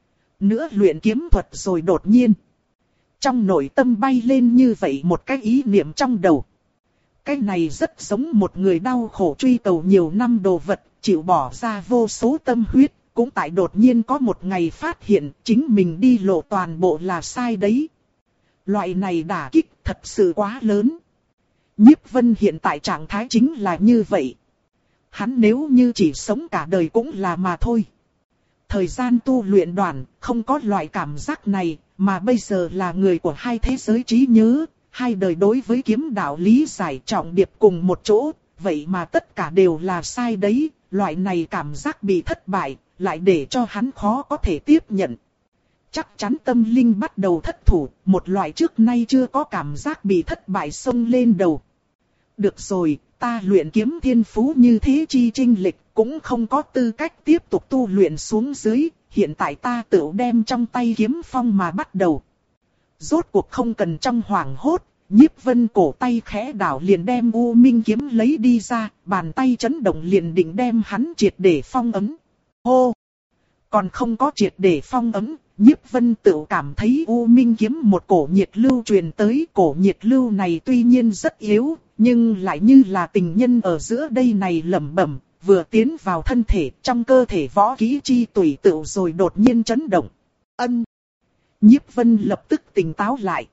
Speaker 1: nữa luyện kiếm thuật rồi đột nhiên. Trong nội tâm bay lên như vậy một cái ý niệm trong đầu. Cái này rất giống một người đau khổ truy cầu nhiều năm đồ vật, chịu bỏ ra vô số tâm huyết, cũng tại đột nhiên có một ngày phát hiện chính mình đi lộ toàn bộ là sai đấy. Loại này đả kích thật sự quá lớn. Nhiếp Vân hiện tại trạng thái chính là như vậy. Hắn nếu như chỉ sống cả đời cũng là mà thôi. Thời gian tu luyện đoạn, không có loại cảm giác này, mà bây giờ là người của hai thế giới trí nhớ, hai đời đối với kiếm đạo lý giải trọng điệp cùng một chỗ, vậy mà tất cả đều là sai đấy, loại này cảm giác bị thất bại, lại để cho hắn khó có thể tiếp nhận. Chắc chắn tâm linh bắt đầu thất thủ, một loại trước nay chưa có cảm giác bị thất bại xông lên đầu. Được rồi, ta luyện kiếm thiên phú như thế chi chênh lệch, cũng không có tư cách tiếp tục tu luyện xuống dưới, hiện tại ta tự đem trong tay kiếm phong mà bắt đầu. Rốt cuộc không cần trong hoảng hốt, Nhiếp Vân cổ tay khẽ đảo liền đem U Minh kiếm lấy đi ra, bàn tay chấn động liền định đem hắn triệt để phong ấn. Hô! Còn không có triệt để phong ấn, Nhiếp Vân tự cảm thấy U Minh kiếm một cổ nhiệt lưu truyền tới, cổ nhiệt lưu này tuy nhiên rất yếu, nhưng lại như là tình nhân ở giữa đây này lẩm bẩm, vừa tiến vào thân thể, trong cơ thể võ kỹ chi tùy tự rồi đột nhiên chấn động. Ân! Nhiếp Vân lập tức tỉnh táo lại.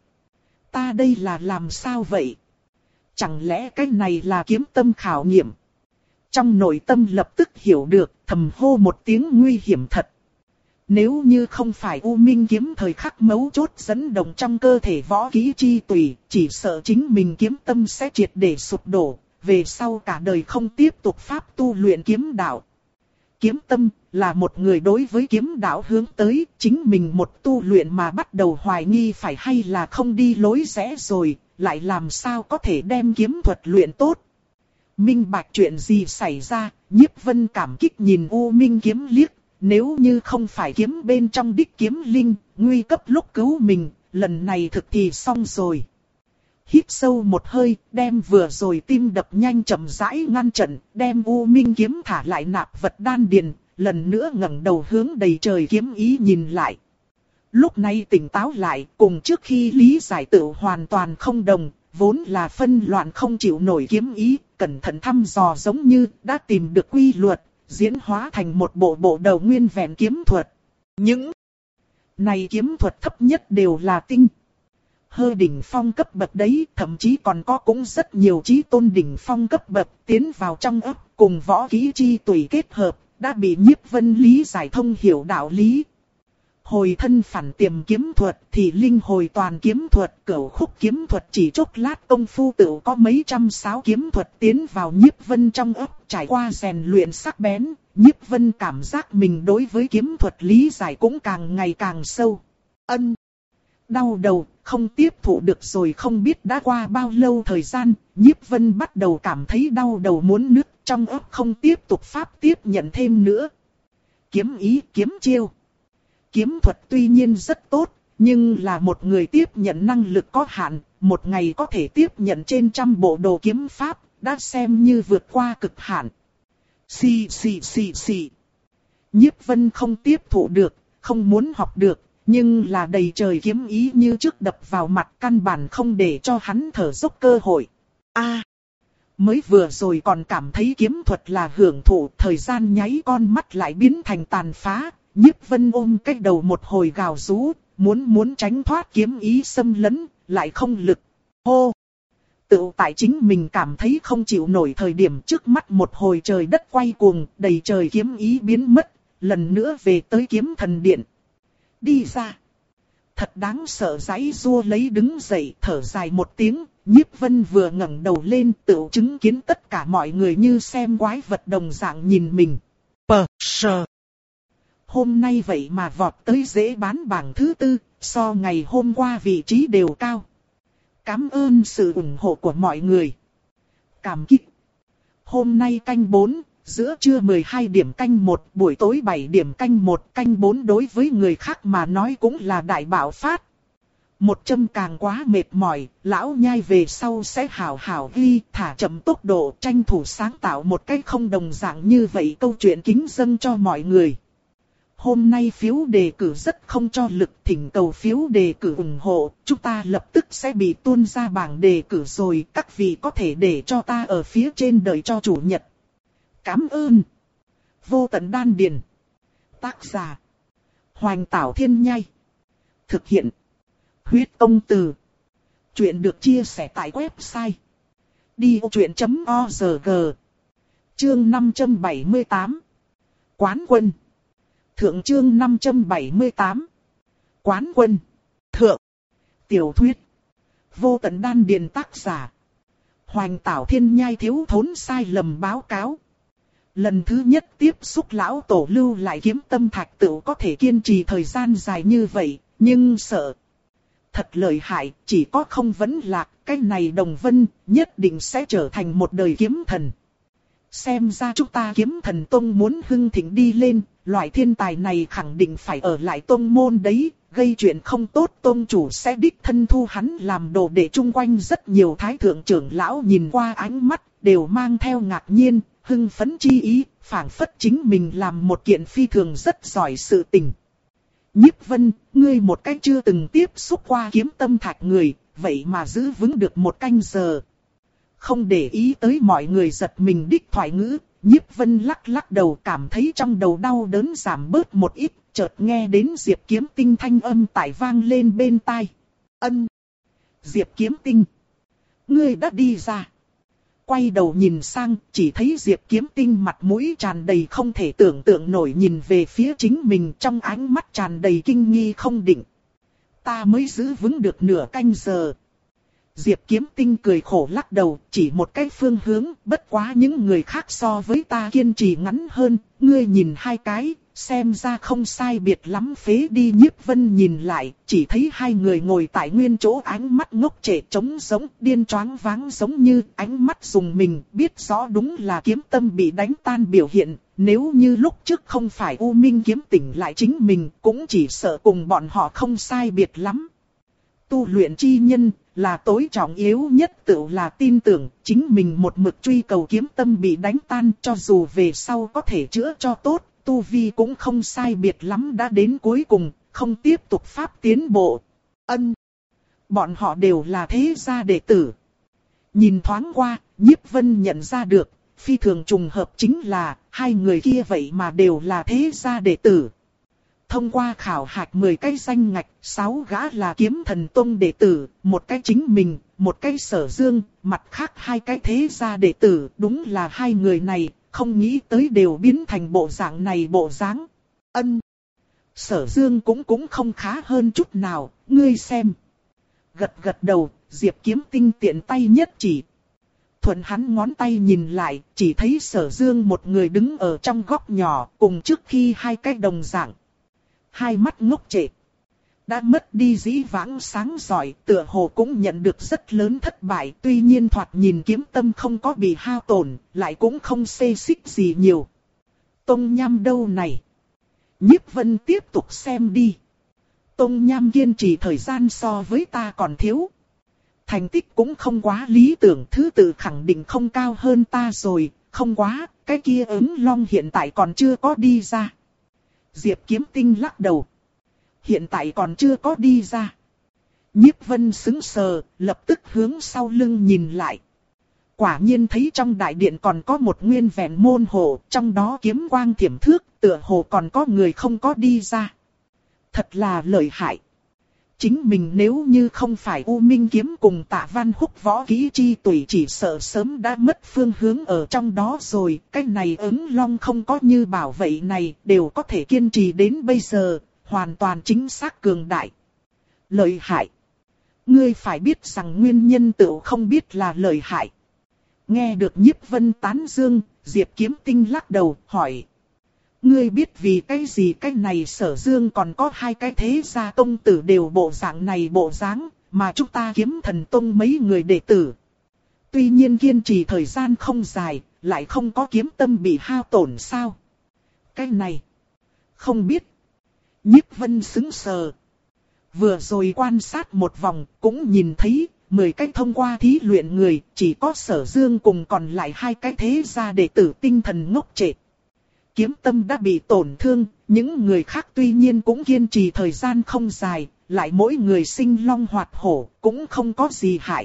Speaker 1: Ta đây là làm sao vậy? Chẳng lẽ cái này là kiếm tâm khảo nghiệm? Trong nội tâm lập tức hiểu được, thầm hô một tiếng nguy hiểm thật. Nếu như không phải U Minh kiếm thời khắc mấu chốt dẫn động trong cơ thể võ kỹ chi tùy, chỉ sợ chính mình kiếm tâm sẽ triệt để sụp đổ, về sau cả đời không tiếp tục pháp tu luyện kiếm đạo. Kiếm tâm là một người đối với kiếm đạo hướng tới, chính mình một tu luyện mà bắt đầu hoài nghi phải hay là không đi lối rẽ rồi, lại làm sao có thể đem kiếm thuật luyện tốt. Minh bạch chuyện gì xảy ra, Nhiếp Vân cảm kích nhìn U Minh kiếm liếc, nếu như không phải kiếm bên trong đích kiếm linh, nguy cấp lúc cứu mình, lần này thực thì xong rồi. Hít sâu một hơi, đem vừa rồi tim đập nhanh chậm rãi ngăn chặn, đem U Minh kiếm thả lại nạp vật đan điền, lần nữa ngẩng đầu hướng đầy trời kiếm ý nhìn lại. Lúc này tỉnh táo lại, cùng trước khi lý giải tự hoàn toàn không đồng, vốn là phân loạn không chịu nổi kiếm ý, cẩn thận thăm dò giống như đã tìm được quy luật, diễn hóa thành một bộ bộ đầu nguyên vẹn kiếm thuật. Những này kiếm thuật thấp nhất đều là tinh hơi đỉnh phong cấp bậc đấy, thậm chí còn có cũng rất nhiều chí tôn đỉnh phong cấp bậc tiến vào trong ấp, cùng võ kỹ chi tùy kết hợp, đã bị Nhiếp Vân lý giải thông hiểu đạo lý. Hồi thân phản tiềm kiếm thuật thì linh hồi toàn kiếm thuật, cửu khúc kiếm thuật chỉ chốc lát công phu tự có mấy trăm sáu kiếm thuật tiến vào Nhiếp Vân trong ấp, trải qua rèn luyện sắc bén, Nhiếp Vân cảm giác mình đối với kiếm thuật lý giải cũng càng ngày càng sâu. Ân, đau đầu, không tiếp thụ được rồi, không biết đã qua bao lâu thời gian, Nhiếp Vân bắt đầu cảm thấy đau đầu muốn nứt, trong ấp không tiếp tục pháp tiếp nhận thêm nữa. Kiếm ý, kiếm chiêu. Kiếm thuật tuy nhiên rất tốt, nhưng là một người tiếp nhận năng lực có hạn, một ngày có thể tiếp nhận trên trăm bộ đồ kiếm pháp, đã xem như vượt qua cực hạn. Xì xì xì xì. Nhiếp Vân không tiếp thụ được, không muốn học được, nhưng là đầy trời kiếm ý như trước đập vào mặt, căn bản không để cho hắn thở dốc cơ hội. A, mới vừa rồi còn cảm thấy kiếm thuật là hưởng thụ, thời gian nháy con mắt lại biến thành tàn phá. Nhiếp Vân ôm cái đầu một hồi gào rú, muốn muốn tránh thoát kiếm ý xâm lấn, lại không lực. Hô! Tự tại chính mình cảm thấy không chịu nổi thời điểm, trước mắt một hồi trời đất quay cuồng, đầy trời kiếm ý biến mất, lần nữa về tới kiếm thần điện. Đi ra! Thật đáng sợ, giãy giụa lấy đứng dậy, thở dài một tiếng, Nhiếp Vân vừa ngẩng đầu lên tự chứng kiến tất cả mọi người như xem quái vật đồng dạng nhìn mình. Pờ sờ! Hôm nay vậy mà vọt tới dễ bán bảng thứ tư, so ngày hôm qua vị trí đều cao. Cảm ơn sự ủng hộ của mọi người. Cảm kích. Hôm nay canh bốn, giữa trưa mười hai điểm canh một, buổi tối bảy điểm canh một, canh bốn đối với người khác mà nói cũng là đại bạo phát. Một châm càng quá mệt mỏi, lão nhai về sau sẽ hảo hảo ghi, thả chậm tốc độ, tranh thủ sáng tạo một cách không đồng dạng như vậy câu chuyện kính dâng cho mọi người. Hôm nay phiếu đề cử rất không cho lực, thỉnh cầu phiếu đề cử ủng hộ, chúng ta lập tức sẽ bị tuôn ra bảng đề cử rồi, các vị có thể để cho ta ở phía trên đợi cho chủ nhật. Cảm ơn. Vô tận đan điền. Tác giả: Hoành Tảo Thiên Nhai. Thực hiện: Huyết Công Từ. Chuyện được chia sẻ tại website đi ô chuyện chấm org. Chương năm trăm bảy mươi tám. Quán quân. Thượng chương năm trăm bảy mươi tám. Quán quân. Thượng. Tiểu thuyết. Vô tận đan điền, tác giả: Hoành Tảo Thiên Nhai. Thiếu thốn sai lầm báo cáo. Lần thứ nhất tiếp xúc lão tổ lưu lại kiếm tâm thạch tự có thể kiên trì thời gian dài như vậy, nhưng sợ. Thật lợi hại, chỉ có không vấn lạc, cái này Đồng Vân nhất định sẽ trở thành một đời kiếm thần. Xem ra chúng ta Kiếm Thần Tông muốn hưng thịnh đi lên, loại thiên tài này khẳng định phải ở lại tông môn đấy, gây chuyện không tốt tông chủ sẽ đích thân thu hắn làm đồ đệ. Chung quanh rất nhiều thái thượng trưởng lão nhìn qua ánh mắt, đều mang theo ngạc nhiên, hưng phấn chi ý, phảng phất chính mình làm một kiện phi thường rất giỏi sự tình. Nhiếp Vân, ngươi một cách chưa từng tiếp xúc qua kiếm tâm thạch người, vậy mà giữ vững được một canh giờ. Không để ý tới mọi người giật mình đích thoại ngữ, Nhiếp Vân lắc lắc đầu, cảm thấy trong đầu đau đớn giảm bớt một ít, chợt nghe đến Diệp Kiếm Tinh thanh âm tại vang lên bên tai. Ân! Diệp Kiếm Tinh! Ngươi đã đi ra. Quay đầu nhìn sang, chỉ thấy Diệp Kiếm Tinh mặt mũi tràn đầy không thể tưởng tượng nổi nhìn về phía chính mình, trong ánh mắt tràn đầy kinh nghi không định. Ta mới giữ vững được nửa canh giờ. Diệp Kiếm Tinh cười khổ lắc đầu, chỉ một cái phương hướng, bất quá những người khác so với ta kiên trì ngắn hơn, ngươi nhìn hai cái, xem ra không sai biệt lắm. Phế đi. Nhiếp Vân nhìn lại, chỉ thấy hai người ngồi tại nguyên chỗ, ánh mắt ngốc trệ trống giống, điên choáng váng giống như, ánh mắt dùng mình, biết rõ đúng là kiếm tâm bị đánh tan biểu hiện, nếu như lúc trước không phải U Minh kiếm tỉnh lại chính mình, cũng chỉ sợ cùng bọn họ không sai biệt lắm. Tu luyện chi nhân, là tối trọng yếu nhất tự là tin tưởng, chính mình một mực truy cầu kiếm tâm bị đánh tan, cho dù về sau có thể chữa cho tốt, tu vi cũng không sai biệt lắm đã đến cuối cùng, không tiếp tục pháp tiến bộ. Ân. Bọn họ đều là thế gia đệ tử. Nhìn thoáng qua, Nhiếp Vân nhận ra được, phi thường trùng hợp chính là, hai người kia vậy mà đều là thế gia đệ tử. Thông qua khảo hạch mười cái danh ngạch, sáu gã là Kiếm Thần Tông đệ tử, một cái chính mình, một cái Sở Dương, mặt khác hai cái thế gia đệ tử, đúng là hai người này, không nghĩ tới đều biến thành bộ dạng này bộ dáng. Ân. Sở Dương cũng cũng không khá hơn chút nào, ngươi xem. Gật gật đầu, Diệp Kiếm Tinh tiện tay nhất chỉ. Thuận hắn ngón tay nhìn lại, chỉ thấy Sở Dương một người đứng ở trong góc nhỏ, cùng trước khi hai cái đồng dạng. Hai mắt ngốc trệ. Đã mất đi dĩ vãng sáng giỏi, tựa hồ cũng nhận được rất lớn thất bại. Tuy nhiên thoạt nhìn kiếm tâm không có bị hao tổn, lại cũng không xê xích gì nhiều. Tông Nham đâu này? Nhiếp Vân tiếp tục xem đi. Tông Nham kiên trì thời gian so với ta còn thiếu. Thành tích cũng không quá lý tưởng, thứ tự khẳng định không cao hơn ta rồi, không quá, cái kia ứng long hiện tại còn chưa có đi ra. Diệp Kiếm Tinh lắc đầu. Hiện tại còn chưa có đi ra. Nhiếp Vân sững sờ, lập tức hướng sau lưng nhìn lại. Quả nhiên thấy trong đại điện còn có một nguyên vẹn môn hộ, trong đó kiếm quang thiểm thước, tựa hồ còn có người không có đi ra. Thật là lợi hại. Chính mình nếu như không phải U Minh kiếm cùng Tạ Văn Húc võ kỹ chi tùy chỉ sợ sớm đã mất phương hướng ở trong đó rồi. Cái này ứng long không có như bảo vậy này đều có thể kiên trì đến bây giờ, hoàn toàn chính xác cường đại. Lợi hại. Ngươi phải biết rằng nguyên nhân tựu không biết là lợi hại. Nghe được Nhiếp Vân tán dương, Diệp Kiếm Tinh lắc đầu hỏi. Ngươi biết vì cái gì cái này Sở Dương còn có hai cái thế gia tông tử đều bộ dạng này bộ dáng, mà chúng ta Kiếm Thần Tông mấy người đệ tử. Tuy nhiên kiên trì thời gian không dài, lại không có kiếm tâm bị hao tổn sao? Cái này, không biết. Nhiếp Vân sững sờ. Vừa rồi quan sát một vòng, cũng nhìn thấy, mười cái thông qua thí luyện người, chỉ có Sở Dương cùng còn lại hai cái thế gia đệ tử tinh thần ngốc trệ. Kiếm tâm đã bị tổn thương, những người khác tuy nhiên cũng kiên trì thời gian không dài, lại mỗi người sinh long hoạt hổ, cũng không có gì hại.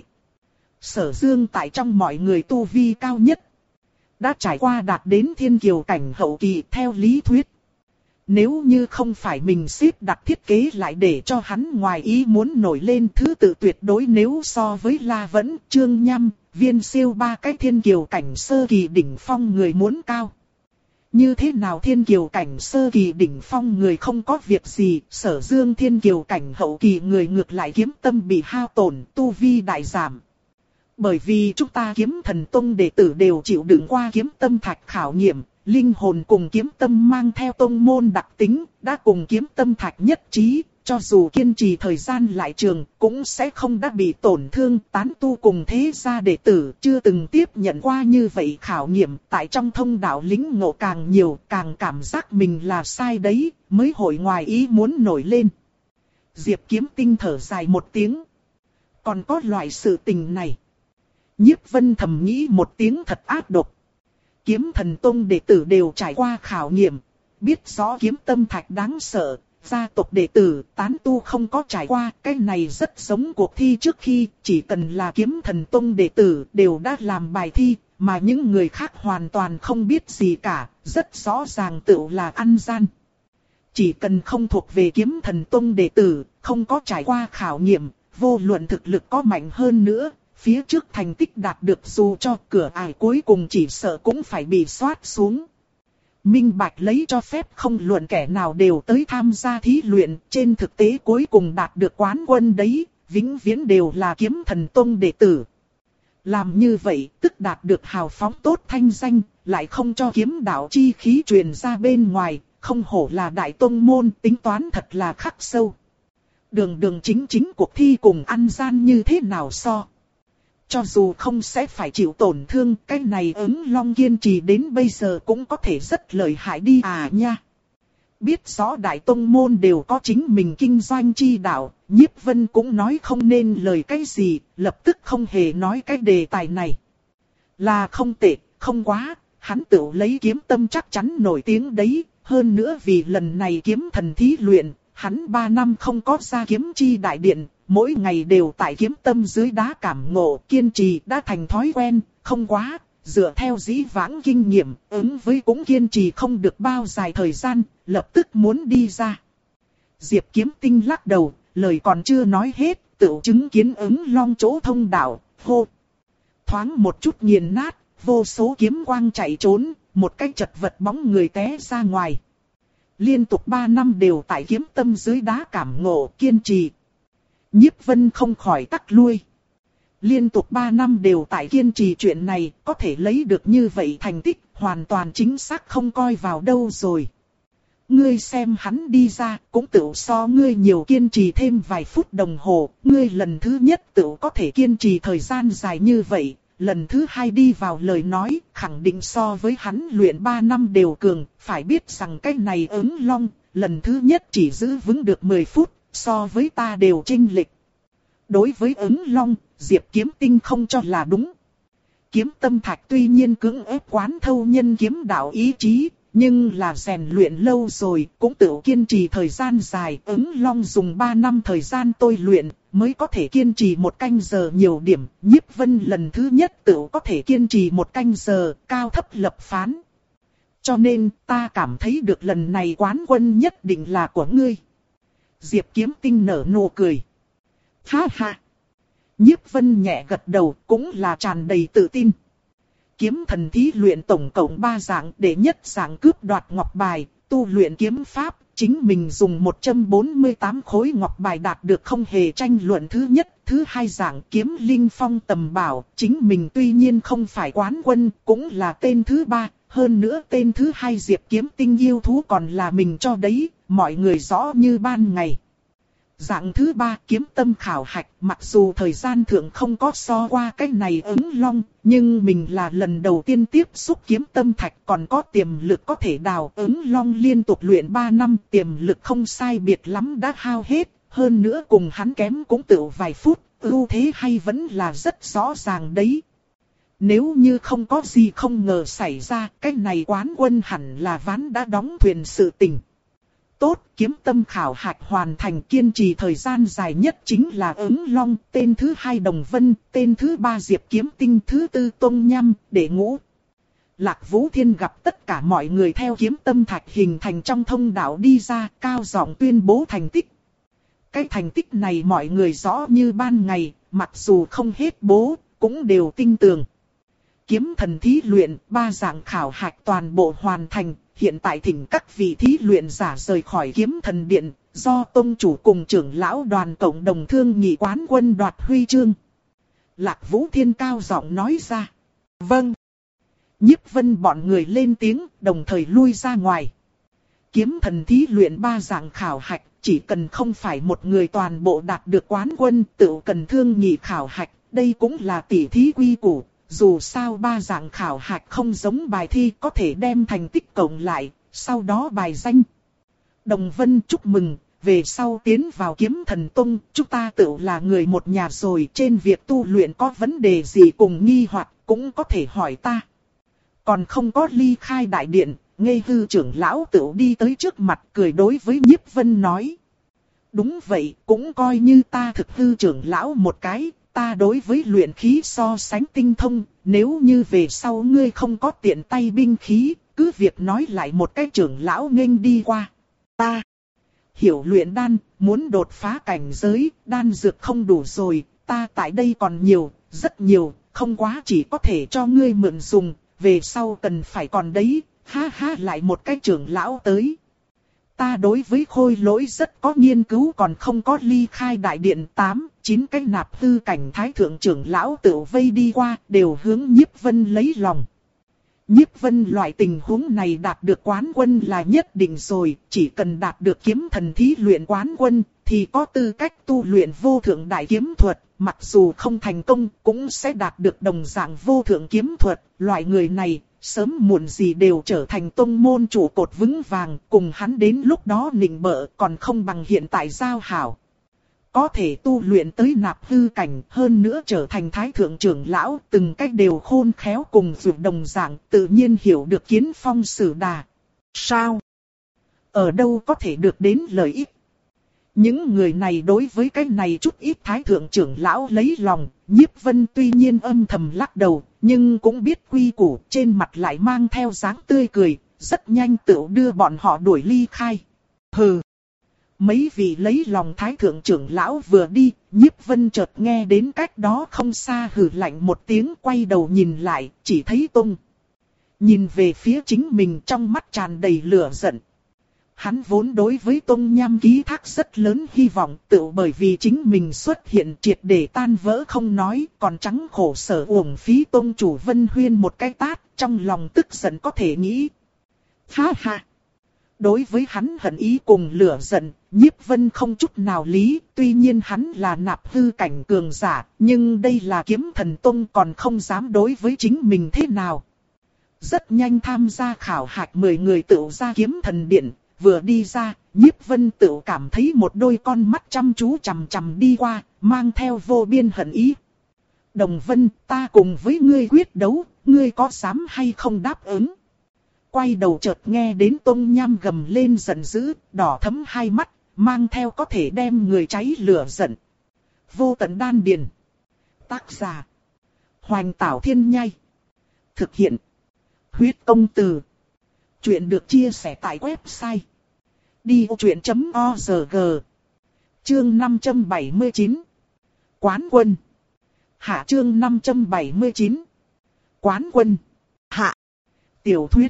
Speaker 1: Sở Dương tại trong mọi người tu vi cao nhất, đã trải qua đạt đến thiên kiều cảnh hậu kỳ theo lý thuyết. Nếu như không phải mình xếp đặt thiết kế lại để cho hắn ngoài ý muốn nổi lên thứ tự tuyệt đối nếu so với La Vẫn, Trương Nham, Viên Siêu ba cái thiên kiều cảnh sơ kỳ đỉnh phong người muốn cao. Như thế nào thiên kiều cảnh sơ kỳ đỉnh phong người không có việc gì, Sở Dương thiên kiều cảnh hậu kỳ người ngược lại kiếm tâm bị hao tổn, tu vi đại giảm. Bởi vì chúng ta Kiếm Thần Tông đệ tử đều chịu đựng qua kiếm tâm thạch khảo nghiệm, linh hồn cùng kiếm tâm mang theo tông môn đặc tính, đã cùng kiếm tâm thạch nhất trí, cho dù kiên trì thời gian lại trường, cũng sẽ không đã bị tổn thương. Tán tu cùng thế gia đệ tử chưa từng tiếp nhận qua như vậy khảo nghiệm, tại trong thông đạo lĩnh ngộ càng nhiều, càng cảm giác mình là sai đấy, mới hội ngoài ý muốn nổi lên. Diệp Kiếm Tinh thở dài một tiếng. Còn có loại sự tình này. Nhiếp Vân thầm nghĩ một tiếng thật ác độc. Kiếm Thần Tông đệ tử đều trải qua khảo nghiệm, biết rõ kiếm tâm thạch đáng sợ. Gia tộc đệ tử, tán tu không có trải qua, cái này rất giống cuộc thi trước khi, chỉ cần là Kiếm Thần Tông đệ tử đều đã làm bài thi, mà những người khác hoàn toàn không biết gì cả, rất rõ ràng tự là ăn gian. Chỉ cần không thuộc về Kiếm Thần Tông đệ tử, không có trải qua khảo nghiệm, vô luận thực lực có mạnh hơn nữa, phía trước thành tích đạt được dù cho cửa ải cuối cùng chỉ sợ cũng phải bị soát xuống. Minh bạch lấy cho phép không luận kẻ nào đều tới tham gia thí luyện, trên thực tế cuối cùng đạt được quán quân đấy, vĩnh viễn đều là Kiếm Thần Tông đệ tử. Làm như vậy, tức đạt được hào phóng tốt thanh danh, lại không cho kiếm đạo chi khí truyền ra bên ngoài, không hổ là đại tông môn, tính toán thật là khắc sâu. Đường đường chính chính cuộc thi cùng ăn gian như thế nào so. Cho dù không sẽ phải chịu tổn thương, cái này ứng long kiên trì đến bây giờ cũng có thể rất lợi hại đi à nha. Biết rõ đại tông môn đều có chính mình kinh doanh chi đạo, Nhiếp Vân cũng nói không nên lời cái gì, lập tức không hề nói cái đề tài này. Là không tệ, không quá, hắn tự lấy kiếm tâm chắc chắn nổi tiếng đấy, hơn nữa vì lần này kiếm thần thí luyện, hắn ba năm không có ra kiếm chi đại điện, mỗi ngày đều tại kiếm tâm dưới đá cảm ngộ, kiên trì đã thành thói quen, không quá, dựa theo dĩ vãng kinh nghiệm, ứng với cũng kiên trì không được bao dài thời gian, lập tức muốn đi ra. Diệp Kiếm Tinh lắc đầu, lời còn chưa nói hết, tự chứng kiến ứng long chỗ thông đạo, hô. Thoáng một chút nghiền nát, vô số kiếm quang chạy trốn, một cái chật vật bóng người té ra ngoài. Liên tục ba năm đều tại kiếm tâm dưới đá cảm ngộ, kiên trì. Nhiếp Vân không khỏi tắc lui. Liên tục ba năm đều tại kiên trì chuyện này, có thể lấy được như vậy thành tích, hoàn toàn chính xác không coi vào đâu rồi. Ngươi xem hắn đi ra, cũng tự so ngươi nhiều kiên trì thêm vài phút đồng hồ, ngươi lần thứ nhất tự có thể kiên trì thời gian dài như vậy, lần thứ hai đi vào lời nói, khẳng định so với hắn luyện ba năm đều cường, phải biết rằng cái này ứng long, lần thứ nhất chỉ giữ vững được mười phút, so với ta đều chênh lệch. Đối với ứng long, Diệp Kiếm Tinh không cho là đúng. Kiếm tâm thạch tuy nhiên cưỡng ép quán thâu nhân kiếm đạo ý chí, nhưng là rèn luyện lâu rồi, cũng tự kiên trì thời gian dài. Ứng long dùng ba năm thời gian tôi luyện, mới có thể kiên trì một canh giờ nhiều điểm. Nhiếp Vân lần thứ nhất tự có thể kiên trì một canh giờ, cao thấp lập phán. Cho nên, ta cảm thấy được lần này quán quân nhất định là của ngươi. Diệp Kiếm Tinh nở nụ cười. Ha ha! Nhiếp Vân nhẹ gật đầu, cũng là tràn đầy tự tin. Kiếm thần thí luyện tổng cộng ba dạng, đệ nhất dạng cướp đoạt ngọc bài, tu luyện kiếm pháp, chính mình dùng một trăm bốn mươi tám khối ngọc bài đạt được không hề tranh luận thứ nhất. Thứ hai dạng kiếm linh phong tầm bảo, chính mình tuy nhiên không phải quán quân, cũng là tên thứ ba, hơn nữa tên thứ hai Diệp Kiếm Tinh yêu thú còn là mình cho đấy, mọi người rõ như ban ngày. Dạng thứ ba kiếm tâm khảo hạch, mặc dù thời gian thượng không có so qua cái này ứng long, nhưng mình là lần đầu tiên tiếp xúc kiếm tâm thạch, còn có tiềm lực có thể đào. Ứng long liên tục luyện ba năm, tiềm lực không sai biệt lắm đã hao hết, hơn nữa cùng hắn kém cũng tự vài phút, ưu thế hay vẫn là rất rõ ràng đấy. Nếu như không có gì không ngờ xảy ra, cái này quán quân hẳn là ván đã đóng thuyền sự tình. Tốt, kiếm tâm khảo hạch hoàn thành, kiên trì thời gian dài nhất chính là ứng long, tên thứ hai Đồng Vân, tên thứ ba Diệp Kiếm Tinh, thứ tư Tông Nham, đệ ngũ. Lạc Vũ Thiên gặp tất cả mọi người theo kiếm tâm thạch hình thành trong thông đạo đi ra, cao giọng tuyên bố thành tích. Cái thành tích này mọi người rõ như ban ngày, mặc dù không hết bố, cũng đều tin tưởng. Kiếm thần thí luyện, ba dạng khảo hạch toàn bộ hoàn thành. Hiện tại thỉnh các vị thí luyện giả rời khỏi kiếm thần điện, do tông chủ cùng trưởng lão đoàn cộng đồng thương nghị quán quân đoạt huy chương. Lạc Vũ Thiên cao giọng nói ra. Vâng. Nhiếp Vân bọn người lên tiếng, đồng thời lui ra ngoài. Kiếm thần thí luyện ba dạng khảo hạch, chỉ cần không phải một người toàn bộ đạt được quán quân, tự cần thương nghị khảo hạch, đây cũng là tỷ thí quy củ. Dù sao ba dạng khảo hạch không giống bài thi, có thể đem thành tích cộng lại, sau đó bài danh. Đồng Vân chúc mừng, về sau tiến vào kiếm thần tông, chúng ta tự là người một nhà rồi, trên việc tu luyện có vấn đề gì cùng nghi hoặc cũng có thể hỏi ta. Còn không có ly khai đại điện, Ngây Hư trưởng lão tự đi tới trước mặt cười đối với Nhiếp Vân nói. Đúng vậy, cũng coi như ta thực hư trưởng lão một cái. Ta đối với luyện khí so sánh tinh thông, nếu như về sau ngươi không có tiện tay binh khí, cứ việc nói lại một cái trưởng lão nghênh đi qua. Ta hiểu luyện đan, muốn đột phá cảnh giới, đan dược không đủ rồi, ta tại đây còn nhiều, rất nhiều, không quá chỉ có thể cho ngươi mượn dùng, về sau cần phải còn đấy, ha ha lại một cái trưởng lão tới. Ta đối với khôi lỗi rất có nghiên cứu, còn không có ly khai đại điện tám, chín cái nạp hư cảnh thái thượng trưởng lão tự vây đi qua, đều hướng Nhiếp Vân lấy lòng. Nhiếp Vân loại tình huống này đạt được quán quân là nhất định rồi, chỉ cần đạt được kiếm thần thí luyện quán quân, thì có tư cách tu luyện vô thượng đại kiếm thuật, mặc dù không thành công, cũng sẽ đạt được đồng dạng vô thượng kiếm thuật, loại người này. Sớm muộn gì đều trở thành tông môn trụ cột vững vàng, cùng hắn đến lúc đó nịnh bợ còn không bằng hiện tại giao hảo. Có thể tu luyện tới nạp hư cảnh, hơn nữa trở thành thái thượng trưởng lão, từng cách đều khôn khéo cùng vượt đồng dạng, tự nhiên hiểu được kiến phong sử đà. Sao? Ở đâu có thể được đến lợi ích? Những người này đối với cái này chút ít thái thượng trưởng lão lấy lòng, Nhiếp Vân tuy nhiên âm thầm lắc đầu, nhưng cũng biết quy củ, trên mặt lại mang theo dáng tươi cười, rất nhanh tựu đưa bọn họ đuổi ly khai. Hừ! Mấy vị lấy lòng thái thượng trưởng lão vừa đi, Nhiếp Vân chợt nghe đến cách đó không xa hừ lạnh một tiếng, quay đầu nhìn lại, chỉ thấy Tung. Nhìn về phía chính mình trong mắt tràn đầy lửa giận. Hắn vốn đối với Tung Nham ký thác rất lớn hy vọng, tự bởi vì chính mình xuất hiện triệt để tan vỡ không nói, còn trắng khổ sở uổng phí Tung chủ Vân Huyên một cái tát, trong lòng tức giận có thể nghĩ. Ha ha! Đối với hắn hận ý cùng lửa giận, Nhiếp Vân không chút nào lý, tuy nhiên hắn là nạp hư cảnh cường giả, nhưng đây là kiếm thần Tông còn không dám đối với chính mình thế nào. Rất nhanh tham gia khảo hạch mười người tựu ra kiếm thần điện, vừa đi ra, Nhiếp Vân tựu cảm thấy một đôi con mắt chăm chú chằm chằm đi qua, mang theo vô biên hận ý. Đồng Vân, ta cùng với ngươi quyết đấu, ngươi có dám hay không đáp ứng? Quay đầu chợt nghe đến Tông Nham gầm lên giận dữ, đỏ thấm hai mắt, mang theo có thể đem người cháy lửa giận. Vô tận đan điền. Tác giả. Hoành Tảo Thiên Nhai. Thực hiện. Huyết công từ. Chuyện được chia sẻ tại website. đi ô chuyện chấm org. Chương năm trăm bảy mươi chín. Quán quân. Hạ chương năm trăm bảy mươi chín. Quán quân. Hạ. Tiểu thuyết.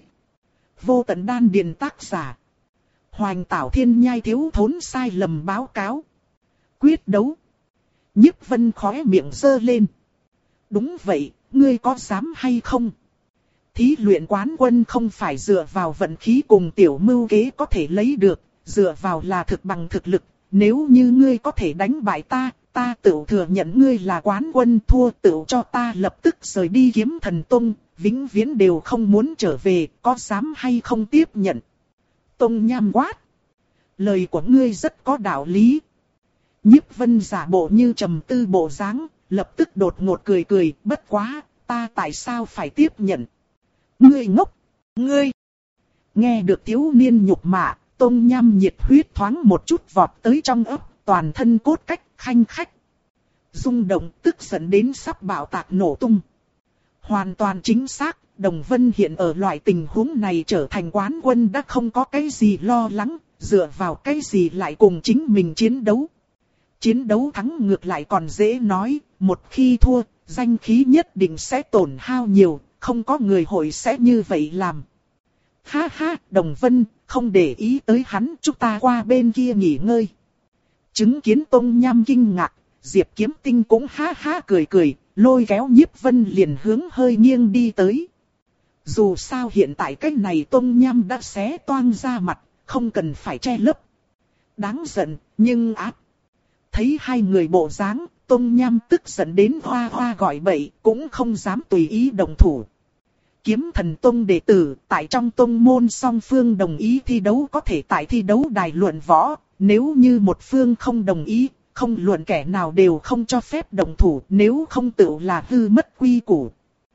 Speaker 1: Vô tận đan điền tác giả. Hoành Tảo Thiên Nhai thiếu thốn sai lầm báo cáo. Quyết đấu. Nhiếp Vân khóe miệng giơ lên. Đúng vậy, ngươi có dám hay không? Thí luyện quán quân không phải dựa vào vận khí cùng tiểu mưu kế có thể lấy được, dựa vào là thực bằng thực lực. Nếu như ngươi có thể đánh bại ta, ta tự thừa nhận ngươi là quán quân, thua tự cho ta lập tức rời đi Kiếm Thần Tông, vĩnh viễn đều không muốn trở về, có dám hay không tiếp nhận? Tông Nham quát. Lời của ngươi rất có đạo lý. Nhiếp Vân giả bộ như trầm tư bộ dáng, lập tức đột ngột cười cười, bất quá, ta tại sao phải tiếp nhận? Ngươi ngốc, ngươi. Nghe được thiếu niên nhục mạ, Tông Nham nhiệt huyết thoáng một chút vọt tới trong ấp, toàn thân cốt cách khanh khách. Rung động tức giận đến sắp bạo tạc nổ tung. Hoàn toàn chính xác, Đồng Vân hiện ở loại tình huống này trở thành quán quân đã không có cái gì lo lắng, dựa vào cái gì lại cùng chính mình chiến đấu. Chiến đấu thắng ngược lại còn dễ nói, một khi thua, danh khí nhất định sẽ tổn hao nhiều, không có người hội sẽ như vậy làm. Ha ha, Đồng Vân, không để ý tới hắn, chúng ta qua bên kia nghỉ ngơi. Chứng kiến Tông Nham kinh ngạc, Diệp Kiếm Tinh cũng ha ha cười cười, lôi kéo Nhiếp Vân liền hướng hơi nghiêng đi tới. Dù sao hiện tại cái này Tông Nham đã xé toang ra mặt, không cần phải che lấp. Đáng giận, nhưng ác. Thấy hai người bộ dáng, Tông Nham tức giận đến hoa hoa gọi bậy, cũng không dám tùy ý động thủ. Kiếm Thần Tông đệ tử, tại trong tông môn song phương đồng ý thi đấu có thể tại thi đấu đài luận võ, nếu như một phương không đồng ý, không luận kẻ nào đều không cho phép động thủ, nếu không tự là hư mất quy củ.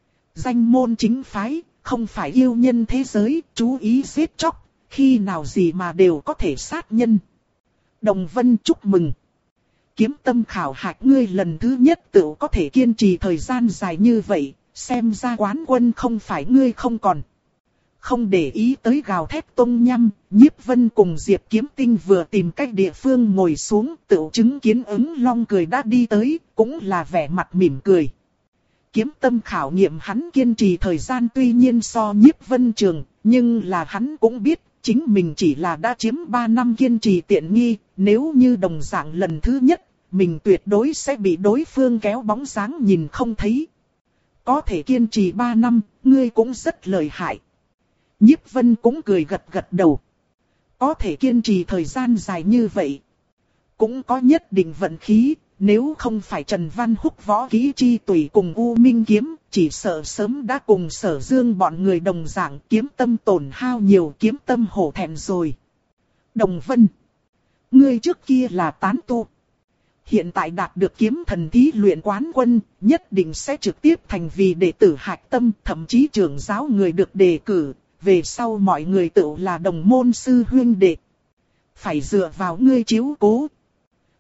Speaker 1: Danh môn chính phái, không phải yêu nhân thế giới, chú ý giết chóc, khi nào gì mà đều có thể sát nhân. Đồng Vân chúc mừng. Kiếm tâm khảo hạch ngươi lần thứ nhất tự có thể kiên trì thời gian dài như vậy, xem ra quán quân không phải ngươi không còn. Không để ý tới gào thét Tông Nham, Nhiếp Vân cùng Diệp Kiếm Tinh vừa tìm cách địa phương ngồi xuống, tự chứng kiến ứng long cười đã đi tới, cũng là vẻ mặt mỉm cười. Kiếm tâm khảo nghiệm hắn kiên trì thời gian tuy nhiên so Nhiếp Vân trường, nhưng là hắn cũng biết, chính mình chỉ là đã chiếm ba năm kiên trì tiện nghi, nếu như đồng dạng lần thứ nhất, mình tuyệt đối sẽ bị đối phương kéo bóng dáng nhìn không thấy. Có thể kiên trì ba năm, ngươi cũng rất lợi hại. Nhiếp Vân cũng cười gật gật đầu. Có thể kiên trì thời gian dài như vậy, cũng có nhất định vận khí, nếu không phải Trần Văn Húc võ kỹ chi tùy cùng U Minh kiếm, chỉ sợ sớm đã cùng Sở Dương bọn người đồng dạng kiếm tâm tổn hao nhiều, kiếm tâm hổ thẹn rồi. Đồng Vân, ngươi trước kia là tán tu, hiện tại đạt được kiếm thần thí luyện quán quân, nhất định sẽ trực tiếp thành vì đệ tử hạch tâm, thậm chí trưởng giáo người được đề cử, về sau mọi người tự là đồng môn sư huynh đệ. Phải dựa vào ngươi chiếu cố,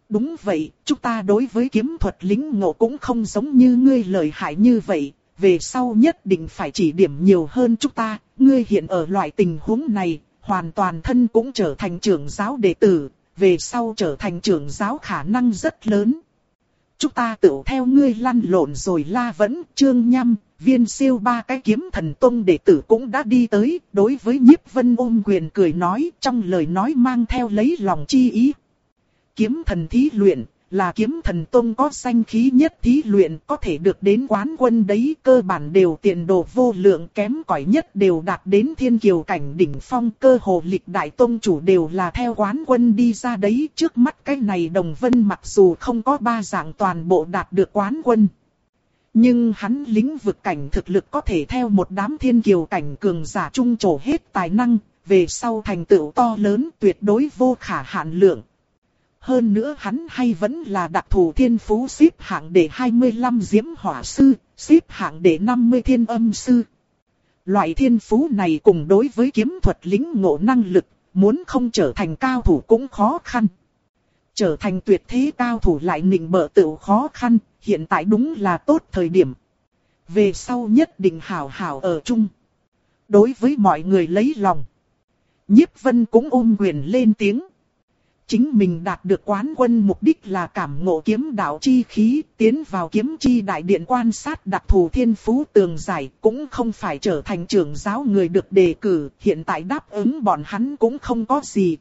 Speaker 1: Đúng vậy, chúng ta đối với kiếm thuật lĩnh ngộ cũng không giống như ngươi lợi hại như vậy, về sau nhất định phải chỉ điểm nhiều hơn chúng ta, ngươi hiện ở loại tình huống này, hoàn toàn thân cũng trở thành trưởng giáo đệ tử, về sau trở thành trưởng giáo khả năng rất lớn. Chúng ta tự theo ngươi lăn lộn rồi. La Vẫn, Trương Nhâm, Viên Siêu ba cái kiếm thần tông đệ tử cũng đã đi tới, đối với Nhiếp Vân ôm quyền cười nói, trong lời nói mang theo lấy lòng chi ý. Kiếm thần thí luyện, là kiếm thần tông có danh khí nhất thí luyện, có thể được đến quán quân đấy, cơ bản đều tiền đồ vô lượng, kém cỏi nhất đều đạt đến thiên kiều cảnh đỉnh phong, cơ hồ lịch đại tông chủ đều là theo quán quân đi ra đấy. Trước mắt cái này Đồng Vân mặc dù không có ba dạng toàn bộ đạt được quán quân, nhưng hắn lĩnh vực cảnh thực lực có thể theo một đám thiên kiều cảnh cường giả trung trổ hết tài năng, về sau thành tựu to lớn tuyệt đối vô khả hạn lượng. Hơn nữa hắn hay vẫn là đặc thù thiên phú xếp hạng đệ hai mươi lăm diễm hỏa sư, xếp hạng đệ năm mươi thiên âm sư. Loại thiên phú này cùng đối với kiếm thuật lĩnh ngộ năng lực, muốn không trở thành cao thủ cũng khó khăn. Trở thành tuyệt thế cao thủ lại nịnh bợ tựu khó khăn, hiện tại đúng là tốt thời điểm. Về sau nhất định hảo hảo ở chung. Đối với mọi người lấy lòng, Nhiếp Vân cũng ôm quyền lên tiếng. Chính mình đạt được quán quân mục đích là cảm ngộ kiếm đạo chi khí, tiến vào kiếm chi đại điện quan sát đặc thù thiên phú tường giải, cũng không phải trở thành trưởng giáo người được đề cử, hiện tại đáp ứng bọn hắn cũng không có gì.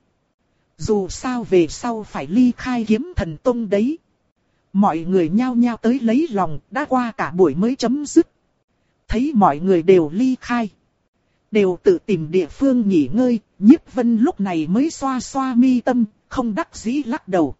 Speaker 1: Dù sao về sau phải ly khai kiếm thần tông đấy. Mọi người nhao nhao tới lấy lòng, đã qua cả buổi mới chấm dứt. Thấy mọi người đều ly khai, đều tự tìm địa phương nghỉ ngơi, Nhiếp Vân lúc này mới xoa xoa mi tâm, không đắc dĩ lắc đầu.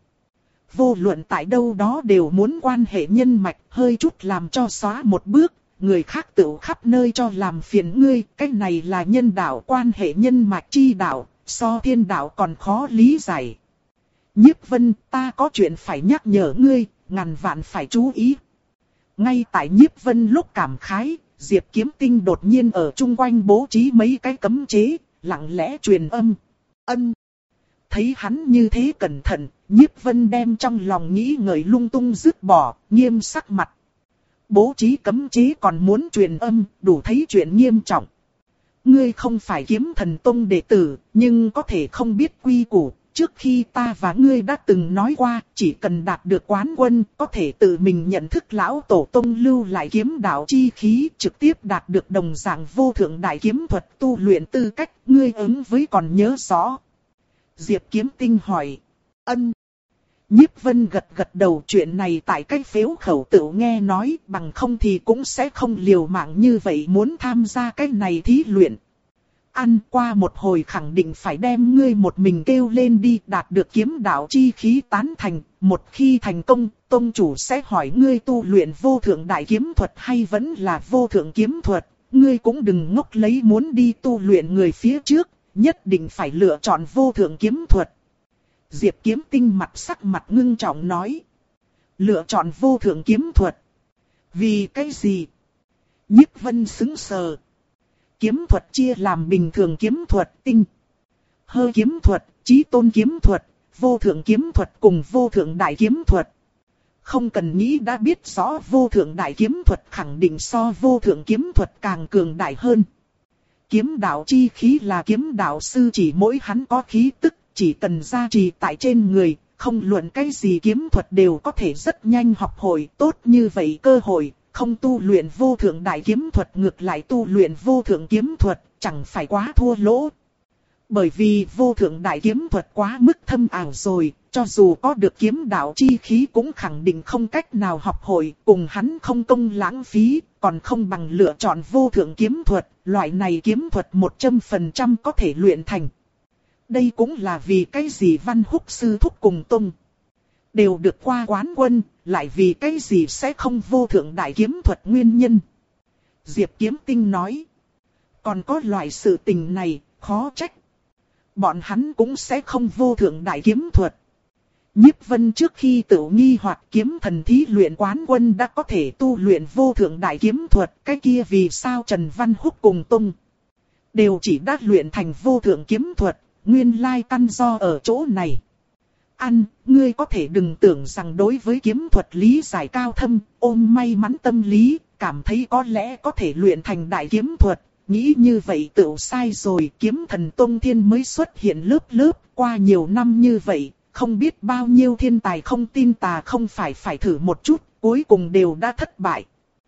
Speaker 1: Vô luận tại đâu đó đều muốn quan hệ nhân mạch, hơi chút làm cho xóa một bước, người khác tự khắp nơi cho làm phiền ngươi, cái này là nhân đạo, quan hệ nhân mạch chi đạo, so thiên đạo còn khó lý giải. Nhiếp Vân, ta có chuyện phải nhắc nhở ngươi, ngàn vạn phải chú ý. Ngay tại Nhiếp Vân lúc cảm khái, Diệp Kiếm Tinh đột nhiên ở chung quanh bố trí mấy cái cấm chế, lặng lẽ truyền âm. Ân. Thấy hắn như thế cẩn thận, Nhiếp Vân đem trong lòng nghĩ ngợi lung tung dứt bỏ, nghiêm sắc mặt. Bố trí cấm chế còn muốn truyền âm, đủ thấy chuyện nghiêm trọng. Ngươi không phải kiếm thần tông đệ tử, nhưng có thể không biết quy củ. Trước khi ta và ngươi đã từng nói qua, chỉ cần đạt được quán quân, có thể tự mình nhận thức lão tổ tông lưu lại kiếm đạo chi khí, trực tiếp đạt được đồng dạng vô thượng đại kiếm thuật tu luyện tư cách, ngươi ứng với còn nhớ rõ. Diệp Kiếm Tinh hỏi. Ân. Nhiếp Vân gật gật đầu, chuyện này tại cách phếu khẩu tự nghe nói, bằng không thì cũng sẽ không liều mạng như vậy muốn tham gia cái này thí luyện. Ăn qua một hồi khẳng định phải đem ngươi một mình kêu lên đi, đạt được kiếm đạo chi khí tán thành, một khi thành công, tông chủ sẽ hỏi ngươi tu luyện vô thượng đại kiếm thuật hay vẫn là vô thượng kiếm thuật, ngươi cũng đừng ngốc lấy muốn đi tu luyện người phía trước, nhất định phải lựa chọn vô thượng kiếm thuật. Diệp Kiếm Tinh mặt sắc mặt ngưng trọng nói. Lựa chọn vô thượng kiếm thuật. Vì cái gì? Nhiếp Vân sững sờ. Kiếm thuật chia làm bình thường kiếm thuật, tinh, hơ kiếm thuật, chí tôn kiếm thuật, vô thượng kiếm thuật cùng vô thượng đại kiếm thuật. Không cần nghĩ đã biết rõ vô thượng đại kiếm thuật khẳng định so vô thượng kiếm thuật càng cường đại hơn. Kiếm đạo chi khí là kiếm đạo sư chỉ mỗi hắn có khí tức, chỉ cần gia trì tại trên người, không luận cái gì kiếm thuật đều có thể rất nhanh học hội, tốt như vậy cơ hội. Không tu luyện vô thượng đại kiếm thuật ngược lại tu luyện vô thượng kiếm thuật, chẳng phải quá thua lỗ. Bởi vì vô thượng đại kiếm thuật quá mức thâm ảo rồi, cho dù có được kiếm đạo chi khí cũng khẳng định không cách nào học hội, cùng hắn không công lãng phí, còn không bằng lựa chọn vô thượng kiếm thuật, loại này kiếm thuật một trăm phần trăm có thể luyện thành. Đây cũng là vì cái gì Văn Húc sư thúc cùng Tông đều được qua quán quân, lại vì cái gì sẽ không vô thượng đại kiếm thuật nguyên nhân. Diệp Kiếm Tinh nói. Còn có loại sự tình này, khó trách. Bọn hắn cũng sẽ không vô thượng đại kiếm thuật. Nhiếp Vân trước khi tự nghi hoặc kiếm thần thí luyện quán quân đã có thể tu luyện vô thượng đại kiếm thuật. Cái kia vì sao Trần Văn Húc cùng Tông đều chỉ đã luyện thành vô thượng kiếm thuật, nguyên lai căn do ở chỗ này. Ăn, ngươi có thể đừng tưởng rằng đối với kiếm thuật lý giải cao thâm, ôm may mắn tâm lý, cảm thấy có lẽ có thể luyện thành đại kiếm thuật. Nghĩ như vậy tự sai rồi, kiếm thần Tông Thiên mới xuất hiện lớp lớp, qua nhiều năm như vậy, không biết bao nhiêu thiên tài không tin tà không phải phải thử một chút, cuối cùng đều đã thất bại.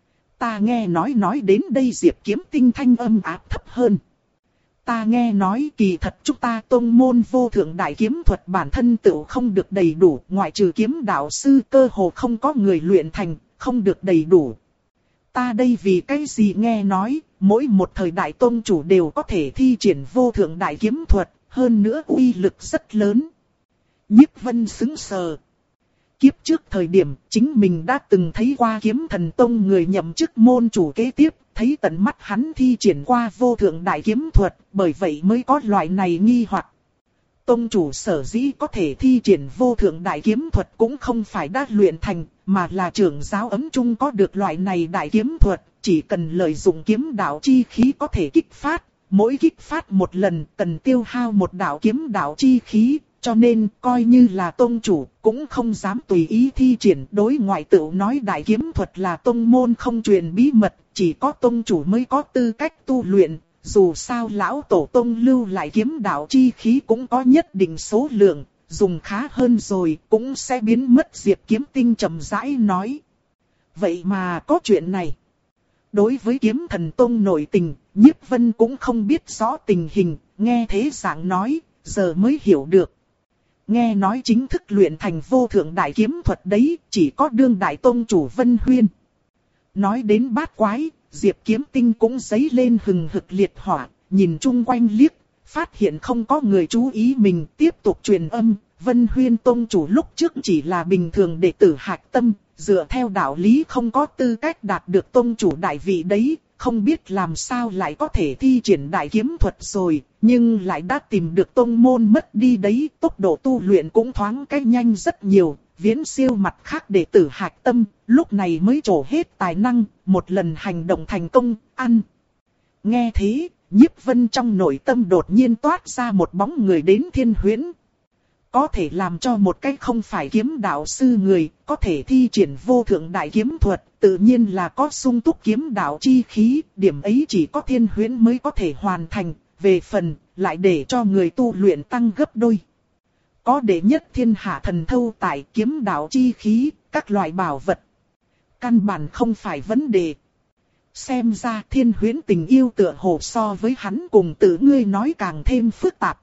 Speaker 1: Ta nghe nói nói đến đây Diệp Kiếm Tinh thanh âm áp thấp hơn. Ta nghe nói kỳ thật chúng ta tông môn vô thượng đại kiếm thuật bản thân tự không được đầy đủ, ngoại trừ kiếm đạo sư cơ hồ không có người luyện thành, không được đầy đủ. Ta đây vì cái gì nghe nói, mỗi một thời đại tông chủ đều có thể thi triển vô thượng đại kiếm thuật, hơn nữa uy lực rất lớn. Nhiếp Vân sững sờ. Kiếp trước thời điểm, chính mình đã từng thấy qua kiếm thần tông người nhậm chức môn chủ kế tiếp, thấy tận mắt hắn thi triển qua vô thượng đại kiếm thuật, bởi vậy mới có loại này nghi hoặc. Tông chủ sở dĩ có thể thi triển vô thượng đại kiếm thuật cũng không phải đã luyện thành, mà là trưởng giáo ấm trung có được loại này đại kiếm thuật, chỉ cần lợi dụng kiếm đạo chi khí có thể kích phát, mỗi kích phát một lần cần tiêu hao một đạo kiếm đạo chi khí. Cho nên, coi như là tông chủ, cũng không dám tùy ý thi triển. Đối ngoại tự nói đại kiếm thuật là tông môn không truyền bí mật, chỉ có tông chủ mới có tư cách tu luyện. Dù sao lão tổ tông lưu lại kiếm đạo chi khí cũng có nhất định số lượng, dùng khá hơn rồi cũng sẽ biến mất. Diệp Kiếm Tinh trầm rãi nói. Vậy mà có chuyện này. Đối với kiếm thần tông nội tình, Nhiếp Vân cũng không biết rõ tình hình, nghe thế dạng nói, giờ mới hiểu được. Nghe nói chính thức luyện thành vô thượng đại kiếm thuật đấy, chỉ có đương đại tông chủ Vân Huyên. Nói đến bát quái, Diệp Kiếm Tinh cũng dấy lên hừng hực liệt hỏa, nhìn chung quanh liếc, phát hiện không có người chú ý mình, tiếp tục truyền âm. Vân Huyên tông chủ lúc trước chỉ là bình thường đệ tử hạch tâm, dựa theo đạo lý không có tư cách đạt được tông chủ đại vị đấy, không biết làm sao lại có thể thi triển đại kiếm thuật rồi, nhưng lại đã tìm được tông môn mất đi đấy, tốc độ tu luyện cũng thoáng cái nhanh rất nhiều, viễn siêu mặt khác đệ tử hạch tâm, lúc này mới trổ hết tài năng, một lần hành động thành công, ăn. Nghe thế, Nhiếp Vân trong nội tâm đột nhiên toát ra một bóng người đến Thiên Huyễn. Có thể làm cho một cái không phải kiếm đạo sư người, có thể thi triển vô thượng đại kiếm thuật, tự nhiên là có sung túc kiếm đạo chi khí, điểm ấy chỉ có Thiên Huyễn mới có thể hoàn thành, về phần, lại để cho người tu luyện tăng gấp đôi. Có đệ nhất thiên hạ thần thâu tại kiếm đạo chi khí, các loại bảo vật. Căn bản không phải vấn đề. Xem ra Thiên Huyễn tình yêu tựa hồ so với hắn cùng tự ngươi nói càng thêm phức tạp.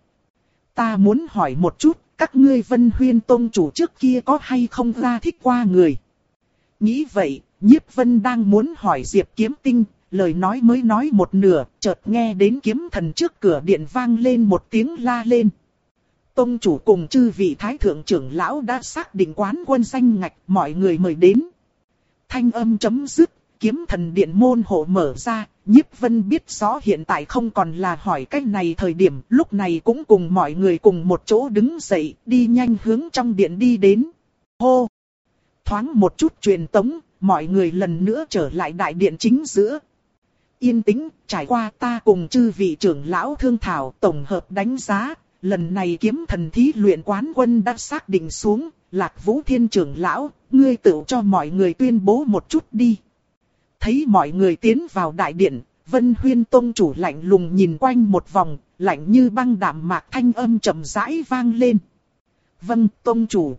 Speaker 1: Ta muốn hỏi một chút, các ngươi Vân Huyên tông chủ trước kia có hay không ra thích qua người? Nghĩ vậy, Nhiếp Vân đang muốn hỏi Diệp Kiếm Tinh, lời nói mới nói một nửa, chợt nghe đến kiếm thần trước cửa điện vang lên một tiếng la lên. Tông chủ cùng chư vị thái thượng trưởng lão đã xác định quán quân danh ngạch, mọi người mời đến. Thanh âm chấm dứt, kiếm thần điện môn hộ mở ra, Nhiếp Vân biết rõ hiện tại không còn là hỏi cách này thời điểm, lúc này cũng cùng mọi người cùng một chỗ đứng dậy, đi nhanh hướng trong điện đi đến. Hô! Thoáng một chút truyền tống, mọi người lần nữa trở lại đại điện chính giữa. Yên tĩnh, trải qua ta cùng chư vị trưởng lão thương thảo tổng hợp đánh giá, lần này kiếm thần thí luyện quán quân đã xác định xuống, Lạc Vũ Thiên trưởng lão, ngươi tự cho mọi người tuyên bố một chút đi. Thấy mọi người tiến vào đại điện, Vân Huyên tông chủ lạnh lùng nhìn quanh một vòng, lạnh như băng đạm mạc thanh âm trầm rãi vang lên. Vâng, tông chủ.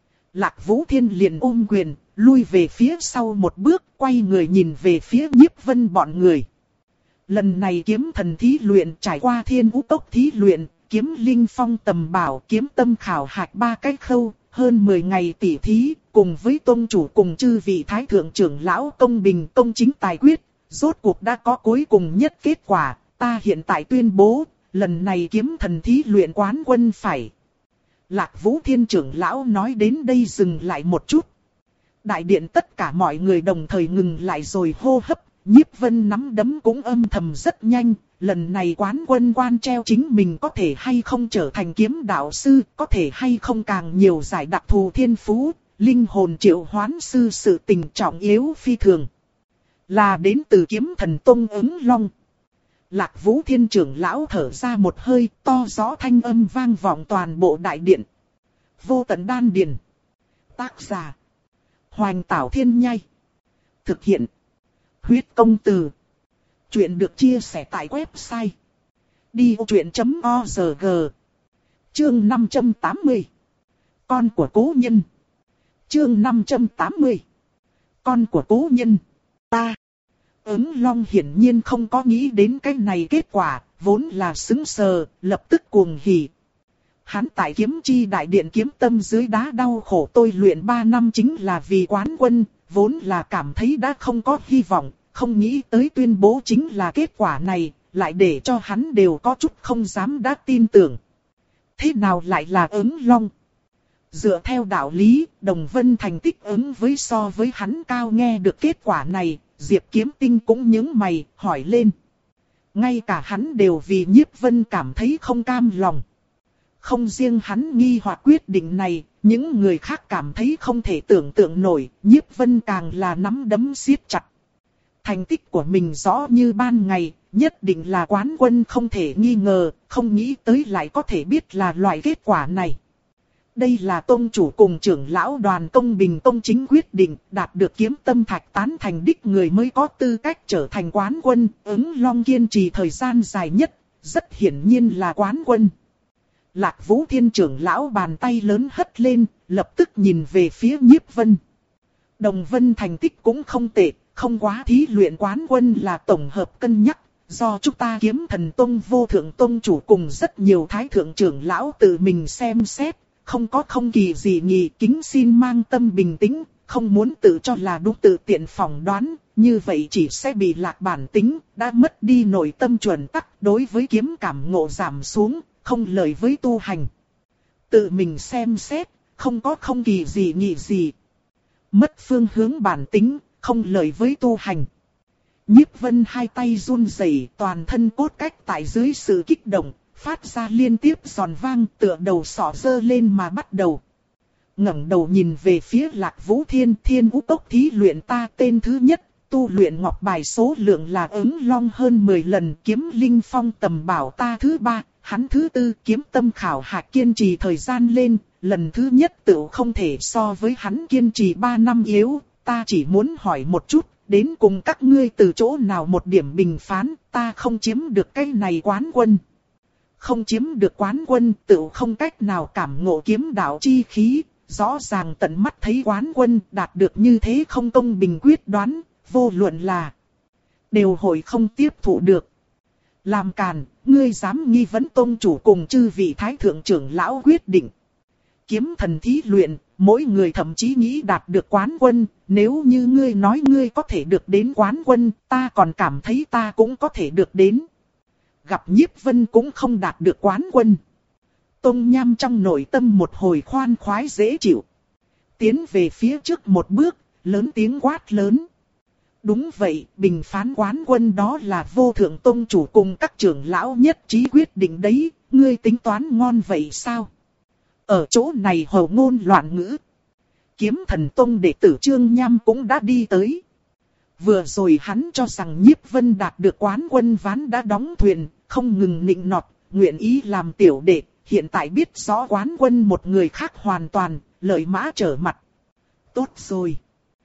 Speaker 1: Lạc Vũ Thiên liền ôm quyền, lui về phía sau một bước, quay người nhìn về phía Nhiếp Vân bọn người. Lần này kiếm thần thí luyện trải qua Thiên Vũ Cốc thí luyện, kiếm linh phong tầm bảo, kiếm tâm khảo hạch ba cái khâu, hơn mười ngày tỉ thí, cùng với tông chủ cùng chư vị thái thượng trưởng lão công bình công chính tài quyết, rốt cuộc đã có cuối cùng nhất kết quả, ta hiện tại tuyên bố, lần này kiếm thần thí luyện quán quân phải. Lạc Vũ Thiên trưởng lão nói đến đây dừng lại một chút. Đại điện tất cả mọi người đồng thời ngừng lại rồi hô hấp, Nhiếp Vân nắm đấm cũng âm thầm rất nhanh, lần này quán quân quan treo chính mình có thể hay không trở thành kiếm đạo sư, có thể hay không càng nhiều giải đặc thù thiên phú, linh hồn triệu hoán sư sự tình trọng yếu phi thường. Là đến từ kiếm thần tông ứng long. Lạc Vũ Thiên trưởng lão thở ra một hơi, to rõ thanh âm vang vọng toàn bộ đại điện. Vô tận đan điền. Tác giả. Hoành Tảo Thiên Nhai. Thực hiện. Huyết Công Từ. Chuyện được chia sẻ tại website đi vô chuyện chấm org. Chương năm trăm tám mươi. Con của cố nhân. Chương năm trăm tám mươi. Con của cố nhân. Ta. Ứng Long hiển nhiên không có nghĩ đến cái này kết quả, vốn là sững sờ, lập tức cuồng hỉ. Hắn tại Kiếm Chi Đại Điện kiếm tâm dưới đá đau khổ tôi luyện ba năm chính là vì quán quân, vốn là cảm thấy đã không có hy vọng, không nghĩ tới tuyên bố chính là kết quả này, lại để cho hắn đều có chút không dám đã tin tưởng. Thế nào lại là Ứng Long? Dựa theo đạo lý, Đồng Vân thành tích ứng với so với hắn cao, nghe được kết quả này, Diệp Kiếm Tinh cũng nhướng mày, hỏi lên. Ngay cả hắn đều vì Nhiếp Vân cảm thấy không cam lòng. Không riêng hắn nghi hoặc quyết định này, những người khác cảm thấy không thể tưởng tượng nổi, Nhiếp Vân càng là nắm đấm siết chặt. Thành tích của mình rõ như ban ngày, nhất định là quán quân không thể nghi ngờ, không nghĩ tới lại có thể biết là loại kết quả này. Đây là tông chủ cùng trưởng lão đoàn công bình công chính quyết định, đạt được kiếm tâm thạch tán thành đích người mới có tư cách trở thành quán quân, Ứng Long kiên trì thời gian dài nhất, rất hiển nhiên là quán quân. Lạc Vũ Thiên trưởng lão bàn tay lớn hất lên, lập tức nhìn về phía Nhiếp Vân. Đồng Vân thành tích cũng không tệ, không quá thí luyện quán quân là tổng hợp cân nhắc, do chúng ta Kiếm Thần Tông vô thượng tông chủ cùng rất nhiều thái thượng trưởng lão tự mình xem xét, không có không kỳ gì nghỉ, kính xin mang tâm bình tĩnh, không muốn tự cho là đúng tự tiện phỏng đoán, như vậy chỉ sẽ bị lạc bản tính, đã mất đi nội tâm chuẩn tắc, đối với kiếm cảm ngộ giảm xuống, không lợi với tu hành. Tự mình xem xét, không có không kỳ gì nghỉ gì. Mất phương hướng bản tính, không lợi với tu hành. Nhiếp Vân hai tay run rẩy, toàn thân cốt cách tại dưới sự kích động, phát ra liên tiếp giòn vang, tựa đầu sọ dơ lên mà bắt đầu. Ngẩng đầu nhìn về phía Lạc Vũ Thiên, Thiên Ú Cốc thí luyện ta tên thứ nhất, tu luyện ngọc bài số lượng là Ứng Long hơn mười lần, Kiếm Linh Phong tầm bảo ta thứ ba, hắn thứ tư, kiếm tâm khảo hạch kiên trì thời gian lên, lần thứ nhất tự không thể so với hắn kiên trì ba năm yếu, ta chỉ muốn hỏi một chút, đến cùng các ngươi từ chỗ nào một điểm bình phán, ta không chiếm được cái này quán quân. Không chiếm được quán quân, tự không cách nào cảm ngộ kiếm đạo chi khí, rõ ràng tận mắt thấy quán quân đạt được như thế không công bình quyết đoán, vô luận là đều hội không tiếp thụ được. Làm càn, ngươi dám nghi vấn tông chủ cùng chư vị thái thượng trưởng lão quyết định. Kiếm thần thí luyện, mỗi người thậm chí nghĩ đạt được quán quân, nếu như ngươi nói ngươi có thể được đến quán quân, ta còn cảm thấy ta cũng có thể được đến. Gặp Nhiếp Vân cũng không đạt được quán quân. Tông Nham trong nội tâm một hồi khoan khoái dễ chịu. Tiến về phía trước một bước, lớn tiếng quát lớn. Đúng vậy, bình phán quán quân đó là vô thượng tông chủ cùng các trưởng lão nhất trí quyết định đấy, ngươi tính toán ngon vậy sao? Ở chỗ này hồ ngôn loạn ngữ. Kiếm Thần Tông đệ tử Trương Nham cũng đã đi tới. Vừa rồi hắn cho rằng Nhiếp Vân đạt được quán quân ván đã đóng thuyền, không ngừng nịnh nọt, nguyện ý làm tiểu đệ, hiện tại biết rõ quán quân một người khác hoàn toàn, lợi mã trở mặt. Tốt rồi.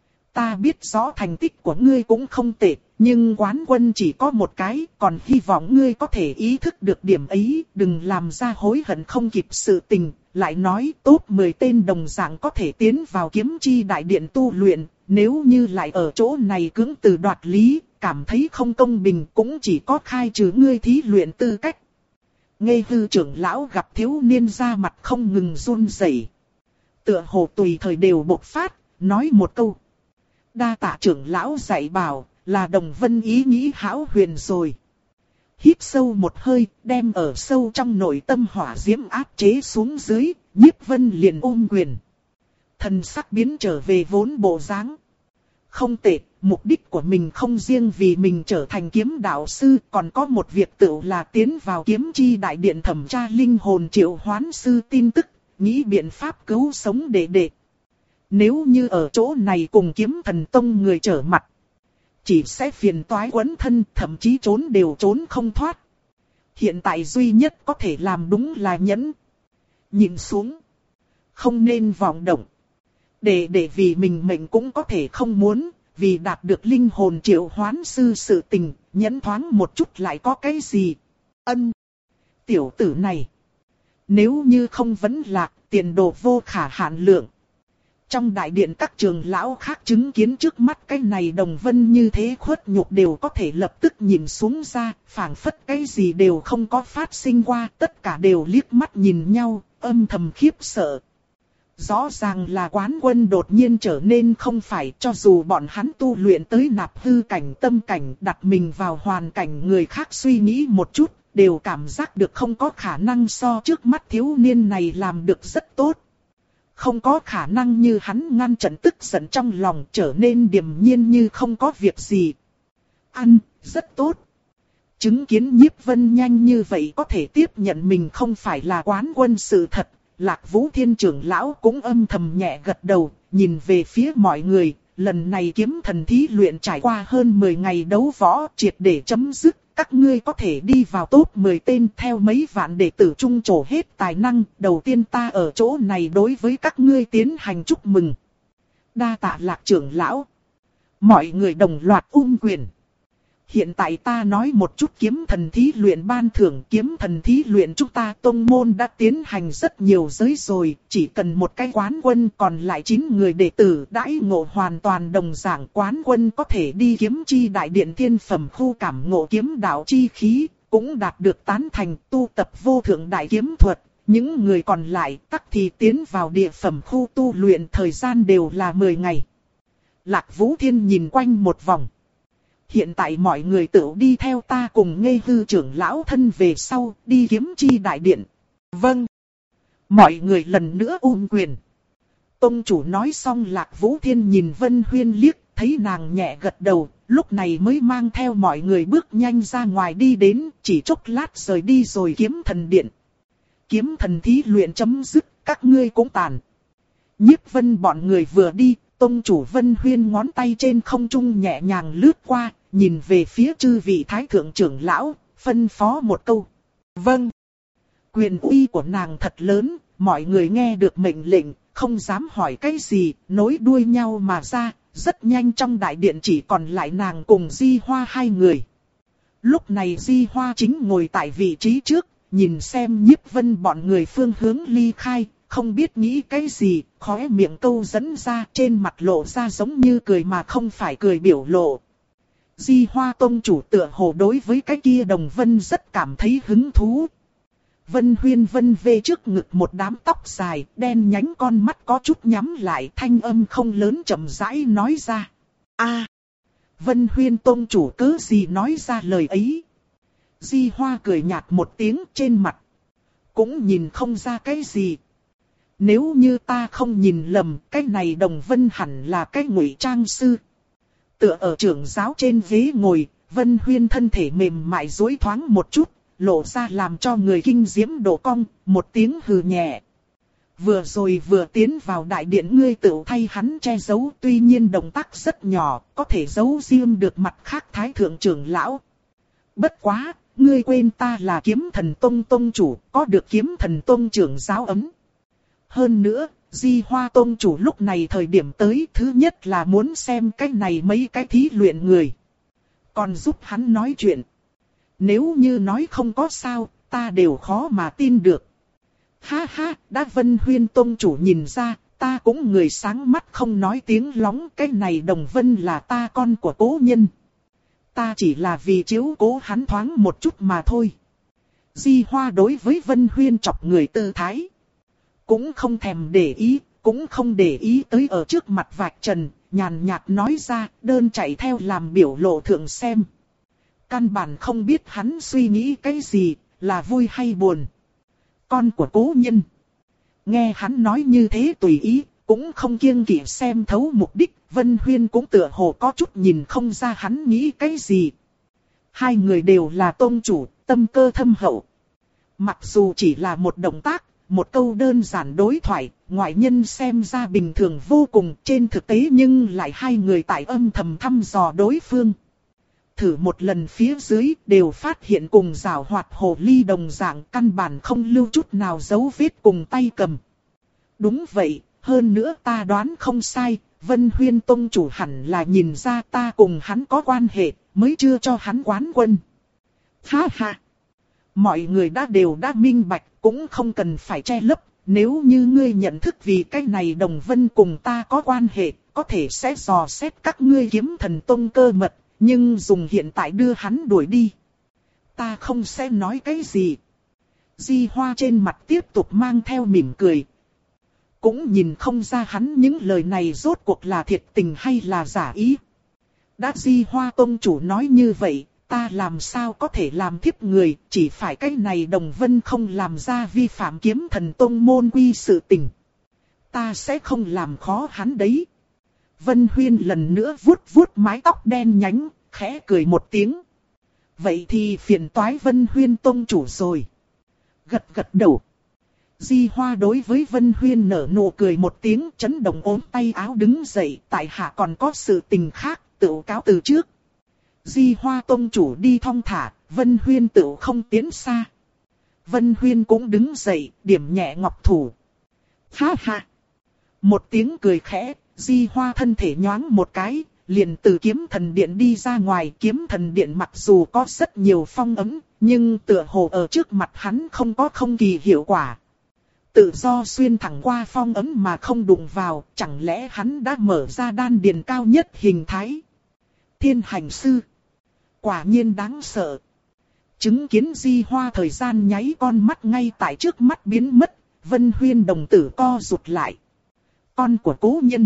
Speaker 1: Ta biết rõ thành tích của ngươi cũng không tệ, nhưng quán quân chỉ có một cái, còn hy vọng ngươi có thể ý thức được điểm ấy, đừng làm ra hối hận không kịp sự tình. Lại nói top mười tên đồng dạng có thể tiến vào Kiếm Chi Đại Điện tu luyện, nếu như lại ở chỗ này cưỡng từ đoạt lý, cảm thấy không công bình cũng chỉ có khai trừ ngươi thí luyện tư cách. Ngây hư trưởng lão gặp thiếu niên ra mặt không ngừng run rẩy, tựa hồ tùy thời đều bộc phát, nói một câu. Đa tạ trưởng lão dạy bảo, là Đồng Vân ý nghĩ hão huyền rồi. Hít sâu một hơi, đem ở sâu trong nội tâm hỏa diễm áp chế xuống dưới, Nhiếp Vân liền ôm quyền. Thần sắc biến trở về vốn bộ dáng. Không tệ, mục đích của mình không riêng vì mình trở thành kiếm đạo sư, còn có một việc tự là tiến vào Kiếm Chi Đại Điện thẩm tra linh hồn triệu hoán sư tin tức, nghĩ biện pháp cứu sống đệ đệ. Nếu như ở chỗ này cùng Kiếm Thần Tông người trở mặt, chỉ sẽ phiền toái quấn thân, thậm chí trốn đều trốn không thoát. Hiện tại duy nhất có thể làm đúng là nhẫn. Nhìn xuống. Không nên vọng động. Để để vì mình mệnh cũng có thể không muốn, vì đạt được linh hồn triệu hoán sư sự tình, nhẫn thoáng một chút lại có cái gì. Ân. Tiểu tử này. Nếu như không vấn lạc, tiền đồ vô khả hạn lượng. Trong đại điện các trường lão khác chứng kiến trước mắt cái này Đồng Vân như thế khuất nhục đều có thể lập tức nhìn xuống ra, phảng phất cái gì đều không có phát sinh qua, tất cả đều liếc mắt nhìn nhau, âm thầm khiếp sợ. Rõ ràng là quán quân đột nhiên trở nên không phải, cho dù bọn hắn tu luyện tới nạp hư cảnh tâm cảnh, đặt mình vào hoàn cảnh người khác suy nghĩ một chút, đều cảm giác được không có khả năng so trước mắt thiếu niên này làm được rất tốt. Không có khả năng như hắn ngăn chặn tức giận trong lòng, trở nên điềm nhiên như không có việc gì. Ăn, rất tốt. Chứng kiến Nhiếp Vân nhanh như vậy có thể tiếp nhận mình không phải là quán quân sự thật, Lạc Vũ Thiên trưởng lão cũng âm thầm nhẹ gật đầu, nhìn về phía mọi người. Lần này kiếm thần thí luyện trải qua hơn mười ngày đấu võ, triệt để chấm dứt. Các ngươi có thể đi vào top mười tên theo mấy vạn đệ tử trung trổ hết tài năng. Đầu tiên ta ở chỗ này đối với các ngươi tiến hành chúc mừng. Đa tạ Lạc trưởng lão. Mọi người đồng loạt ôm quyền. Hiện tại ta nói một chút kiếm thần thí luyện ban thưởng. Kiếm thần thí luyện chúng ta tông môn đã tiến hành rất nhiều giới rồi. Chỉ cần một cái quán quân, còn lại chín người đệ tử đãi ngộ hoàn toàn đồng dạng. Quán quân có thể đi kiếm chi đại điện thiên phẩm khu cảm ngộ kiếm đạo chi khí, cũng đạt được tán thành tu tập vô thượng đại kiếm thuật. Những người còn lại tắc thì tiến vào địa phẩm khu tu luyện, thời gian đều là mười ngày. Lạc Vũ Thiên nhìn quanh một vòng. Hiện tại mọi người tự đi theo ta cùng Ngây Hư trưởng lão thân về sau, đi kiếm chi đại điện. Vâng. Mọi người lần nữa ôm quyền. Tông chủ nói xong, Lạc Vũ Thiên nhìn Vân Huyên liếc, thấy nàng nhẹ gật đầu, lúc này mới mang theo mọi người bước nhanh ra ngoài đi đến, chỉ chốc lát rời đi rồi kiếm thần điện. Kiếm thần thí luyện chấm dứt, các ngươi cũng tàn. Nhiếp Vân bọn người vừa đi, tông chủ Vân Huyên ngón tay trên không trung nhẹ nhàng lướt qua, nhìn về phía chư vị thái thượng trưởng lão, phân phó một câu. Vâng. Quyền uy của nàng thật lớn, mọi người nghe được mệnh lệnh, không dám hỏi cái gì, nối đuôi nhau mà ra, rất nhanh trong đại điện chỉ còn lại nàng cùng Di Hoa hai người. Lúc này Di Hoa chính ngồi tại vị trí trước, nhìn xem Nhiếp Vân bọn người phương hướng ly khai, không biết nghĩ cái gì, khóe miệng câu dẫn ra, trên mặt lộ ra giống như cười mà không phải cười biểu lộ. Di Hoa tông chủ tựa hồ đối với cái kia Đồng Vân rất cảm thấy hứng thú. Vân Huyên vân về trước ngực một đám tóc dài, đen nhánh, con mắt có chút nhắm lại, thanh âm không lớn chậm rãi nói ra. A, Vân Huyên tông chủ cớ gì nói ra lời ấy? Di Hoa cười nhạt một tiếng, trên mặt cũng nhìn không ra cái gì. Nếu như ta không nhìn lầm, cái này Đồng Vân hẳn là cái ngụy trang sư. Tựa ở trưởng giáo trên ghế ngồi, Vân Huyên thân thể mềm mại duỗi thoáng một chút, lộ ra làm cho người kinh diễm độ cong, một tiếng hừ nhẹ. Vừa rồi vừa tiến vào đại điện ngươi tự thay hắn che giấu, tuy nhiên động tác rất nhỏ, có thể giấu riêng được mặt khác thái thượng trưởng lão. Bất quá, ngươi quên ta là kiếm thần tông tông chủ, có được kiếm thần tông trưởng giáo ấm. Hơn nữa, Di Hoa tông chủ lúc này thời điểm tới, thứ nhất là muốn xem cái này mấy cái thí luyện người. Còn giúp hắn nói chuyện. Nếu như nói không có sao, ta đều khó mà tin được. Ha ha, đã Vân Huyên tông chủ nhìn ra, ta cũng người sáng mắt không nói tiếng lóng, cái này Đồng Vân là ta con của cố nhân. Ta chỉ là vì chiếu cố hắn thoáng một chút mà thôi. Di Hoa đối với Vân Huyên chọc người tư thái. Cũng không thèm để ý, cũng không để ý tới ở trước mặt vạch trần, nhàn nhạt nói ra, đơn chạy theo làm biểu lộ thượng xem. Căn bản không biết hắn suy nghĩ cái gì, là vui hay buồn. Con của cố nhân. Nghe hắn nói như thế tùy ý, cũng không kiêng kỵ xem thấu mục đích, Vân Huyên cũng tựa hồ có chút nhìn không ra hắn nghĩ cái gì. Hai người đều là tôn chủ, tâm cơ thâm hậu. Mặc dù chỉ là một động tác, một câu đơn giản đối thoại, ngoại nhân xem ra bình thường vô cùng, trên thực tế nhưng lại hai người tại âm thầm thăm dò đối phương. Thử một lần phía dưới, đều phát hiện cùng giảo hoạt hồ ly đồng dạng, căn bản không lưu chút nào dấu vết cùng tay cầm. Đúng vậy, hơn nữa ta đoán không sai, Vân Huyên Tông chủ hẳn là nhìn ra ta cùng hắn có quan hệ, mới chưa cho hắn quán quân. Ha ha! Mọi người đã đều đã minh bạch, cũng không cần phải che lấp. Nếu như ngươi nhận thức vì cái này Đồng Vân cùng ta có quan hệ, có thể sẽ dò xét các ngươi Kiếm Thần Tông cơ mật, nhưng dùng hiện tại đưa hắn đuổi đi. Ta không sẽ nói cái gì. Di Hoa trên mặt tiếp tục mang theo mỉm cười. Cũng nhìn không ra hắn những lời này rốt cuộc là thiệt tình hay là giả ý. Đã Di Hoa Tông chủ nói như vậy, ta làm sao có thể làm thiếp người, chỉ phải cái này Đồng Vân không làm ra vi phạm Kiếm Thần Tông môn quy sự tình. Ta sẽ không làm khó hắn đấy. Vân Huyên lần nữa vuốt vuốt mái tóc đen nhánh, khẽ cười một tiếng. Vậy thì phiền toái Vân Huyên Tông chủ rồi. Gật gật đầu. Di Hoa đối với Vân Huyên nở nụ cười một tiếng, chấn động ốm tay áo đứng dậy, tại hạ còn có sự tình khác, tự cáo từ trước. Di Hoa Tông chủ đi thong thả, Vân Huyên tự không tiến xa. Vân Huyên cũng đứng dậy, điểm nhẹ ngọc thủ. Ha ha! Một tiếng cười khẽ, Di Hoa thân thể nhoáng một cái, liền từ Kiếm Thần Điện đi ra ngoài. Kiếm Thần Điện mặc dù có rất nhiều phong ấn, nhưng tựa hồ ở trước mặt hắn không có không kỳ hiệu quả. Tự do xuyên thẳng qua phong ấn mà không đụng vào, chẳng lẽ hắn đã mở ra đan điền cao nhất hình thái? Thiên hành sư. Quả nhiên đáng sợ. Chứng kiến Di Hoa thời gian nháy con mắt ngay tại trước mắt biến mất, Vân Huyên đồng tử co rụt lại. Con của cố nhân.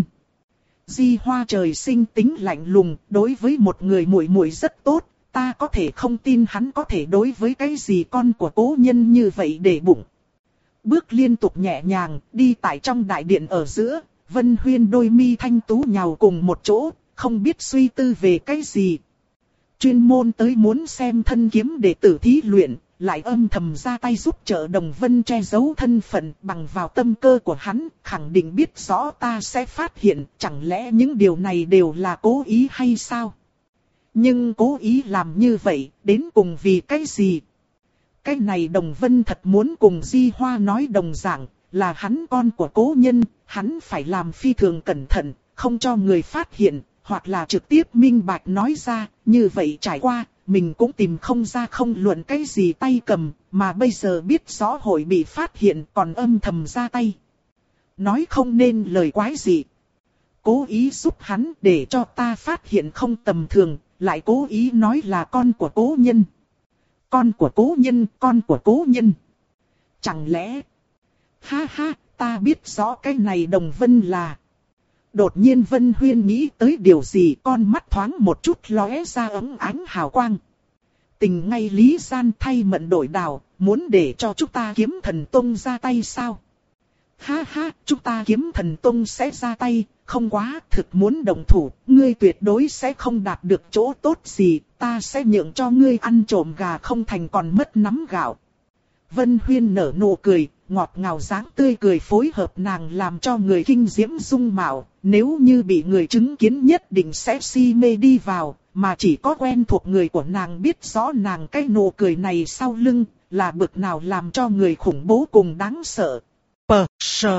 Speaker 1: Di Hoa trời sinh tính lạnh lùng, đối với một người muội muội rất tốt, ta có thể không tin hắn có thể đối với cái gì con của cố nhân như vậy để bụng. Bước liên tục nhẹ nhàng, đi tại trong đại điện ở giữa, Vân Huyên đôi mi thanh tú nhào cùng một chỗ, không biết suy tư về cái gì. Chuyên môn tới muốn xem thân kiếm đệ tử thí luyện, lại âm thầm ra tay giúp trợ Đồng Vân che giấu thân phận, bằng vào tâm cơ của hắn, khẳng định biết rõ ta sẽ phát hiện, chẳng lẽ những điều này đều là cố ý hay sao? Nhưng cố ý làm như vậy, đến cùng vì cái gì? Cái này Đồng Vân thật muốn cùng Di Hoa nói đồng dạng, là hắn con của cố nhân, hắn phải làm phi thường cẩn thận, không cho người phát hiện, hoặc là trực tiếp minh bạch nói ra, như vậy trải qua, mình cũng tìm không ra không luận cái gì tay cầm, mà bây giờ biết rõ hội bị phát hiện còn âm thầm ra tay. Nói không nên lời quái gì. Cố ý giúp hắn để cho ta phát hiện không tầm thường, lại cố ý nói là con của cố nhân. Con của cố nhân, con của cố nhân. Chẳng lẽ... Ha ha, ta biết rõ cái này Đồng Vân là... Đột nhiên Vân Huyên nghĩ tới điều gì, con mắt thoáng một chút lóe ra ấm ánh hào quang. Tình ngay lý gian thay mận đổi đào, muốn để cho chúng ta Kiếm Thần Tông ra tay sao? Ha ha, chúng ta Kiếm Thần Tông sẽ ra tay, không quá, thực muốn đồng thủ, ngươi tuyệt đối sẽ không đạt được chỗ tốt gì, ta sẽ nhượng cho ngươi ăn trộm gà không thành còn mất nắm gạo. Vân Huyên nở nụ cười, ngọt ngào dáng tươi cười phối hợp nàng làm cho người kinh diễm dung mạo, nếu như bị người chứng kiến nhất định sẽ si mê đi vào, mà chỉ có quen thuộc người của nàng biết rõ nàng cái nụ cười này sau lưng, là bực nào làm cho người khủng bố cùng đáng sợ.
Speaker 2: Pờ sờ.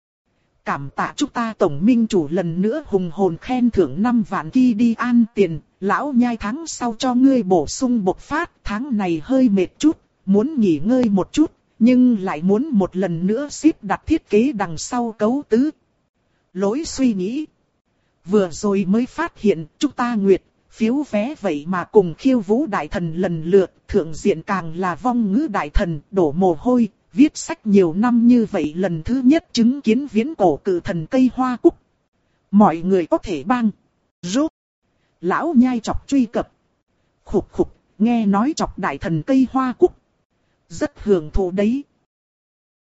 Speaker 1: Cảm tạ chúng ta tổng minh chủ lần nữa hùng hồn khen thưởng năm vạn ki đi an tiền, lão nhai tháng sau cho ngươi bổ sung bộc phát, tháng này hơi mệt chút, muốn nghỉ ngơi một chút, nhưng lại muốn một lần nữa xếp đặt thiết kế đằng sau cấu tứ. Lỗi suy nghĩ. Vừa rồi mới phát hiện chúng ta nguyệt, phiếu vé vậy mà cùng Khiêu Vũ đại thần lần lượt, thượng diện càng là Vong Ngữ đại thần, đổ mồ hôi, viết sách nhiều năm như vậy lần thứ nhất chứng kiến viễn cổ cự thần cây hoa cúc. Mọi người có thể bang, rút. Lão nhai chọc truy cập. Khục khục, nghe nói chọc đại thần cây hoa cúc. Rất hưởng thụ đấy.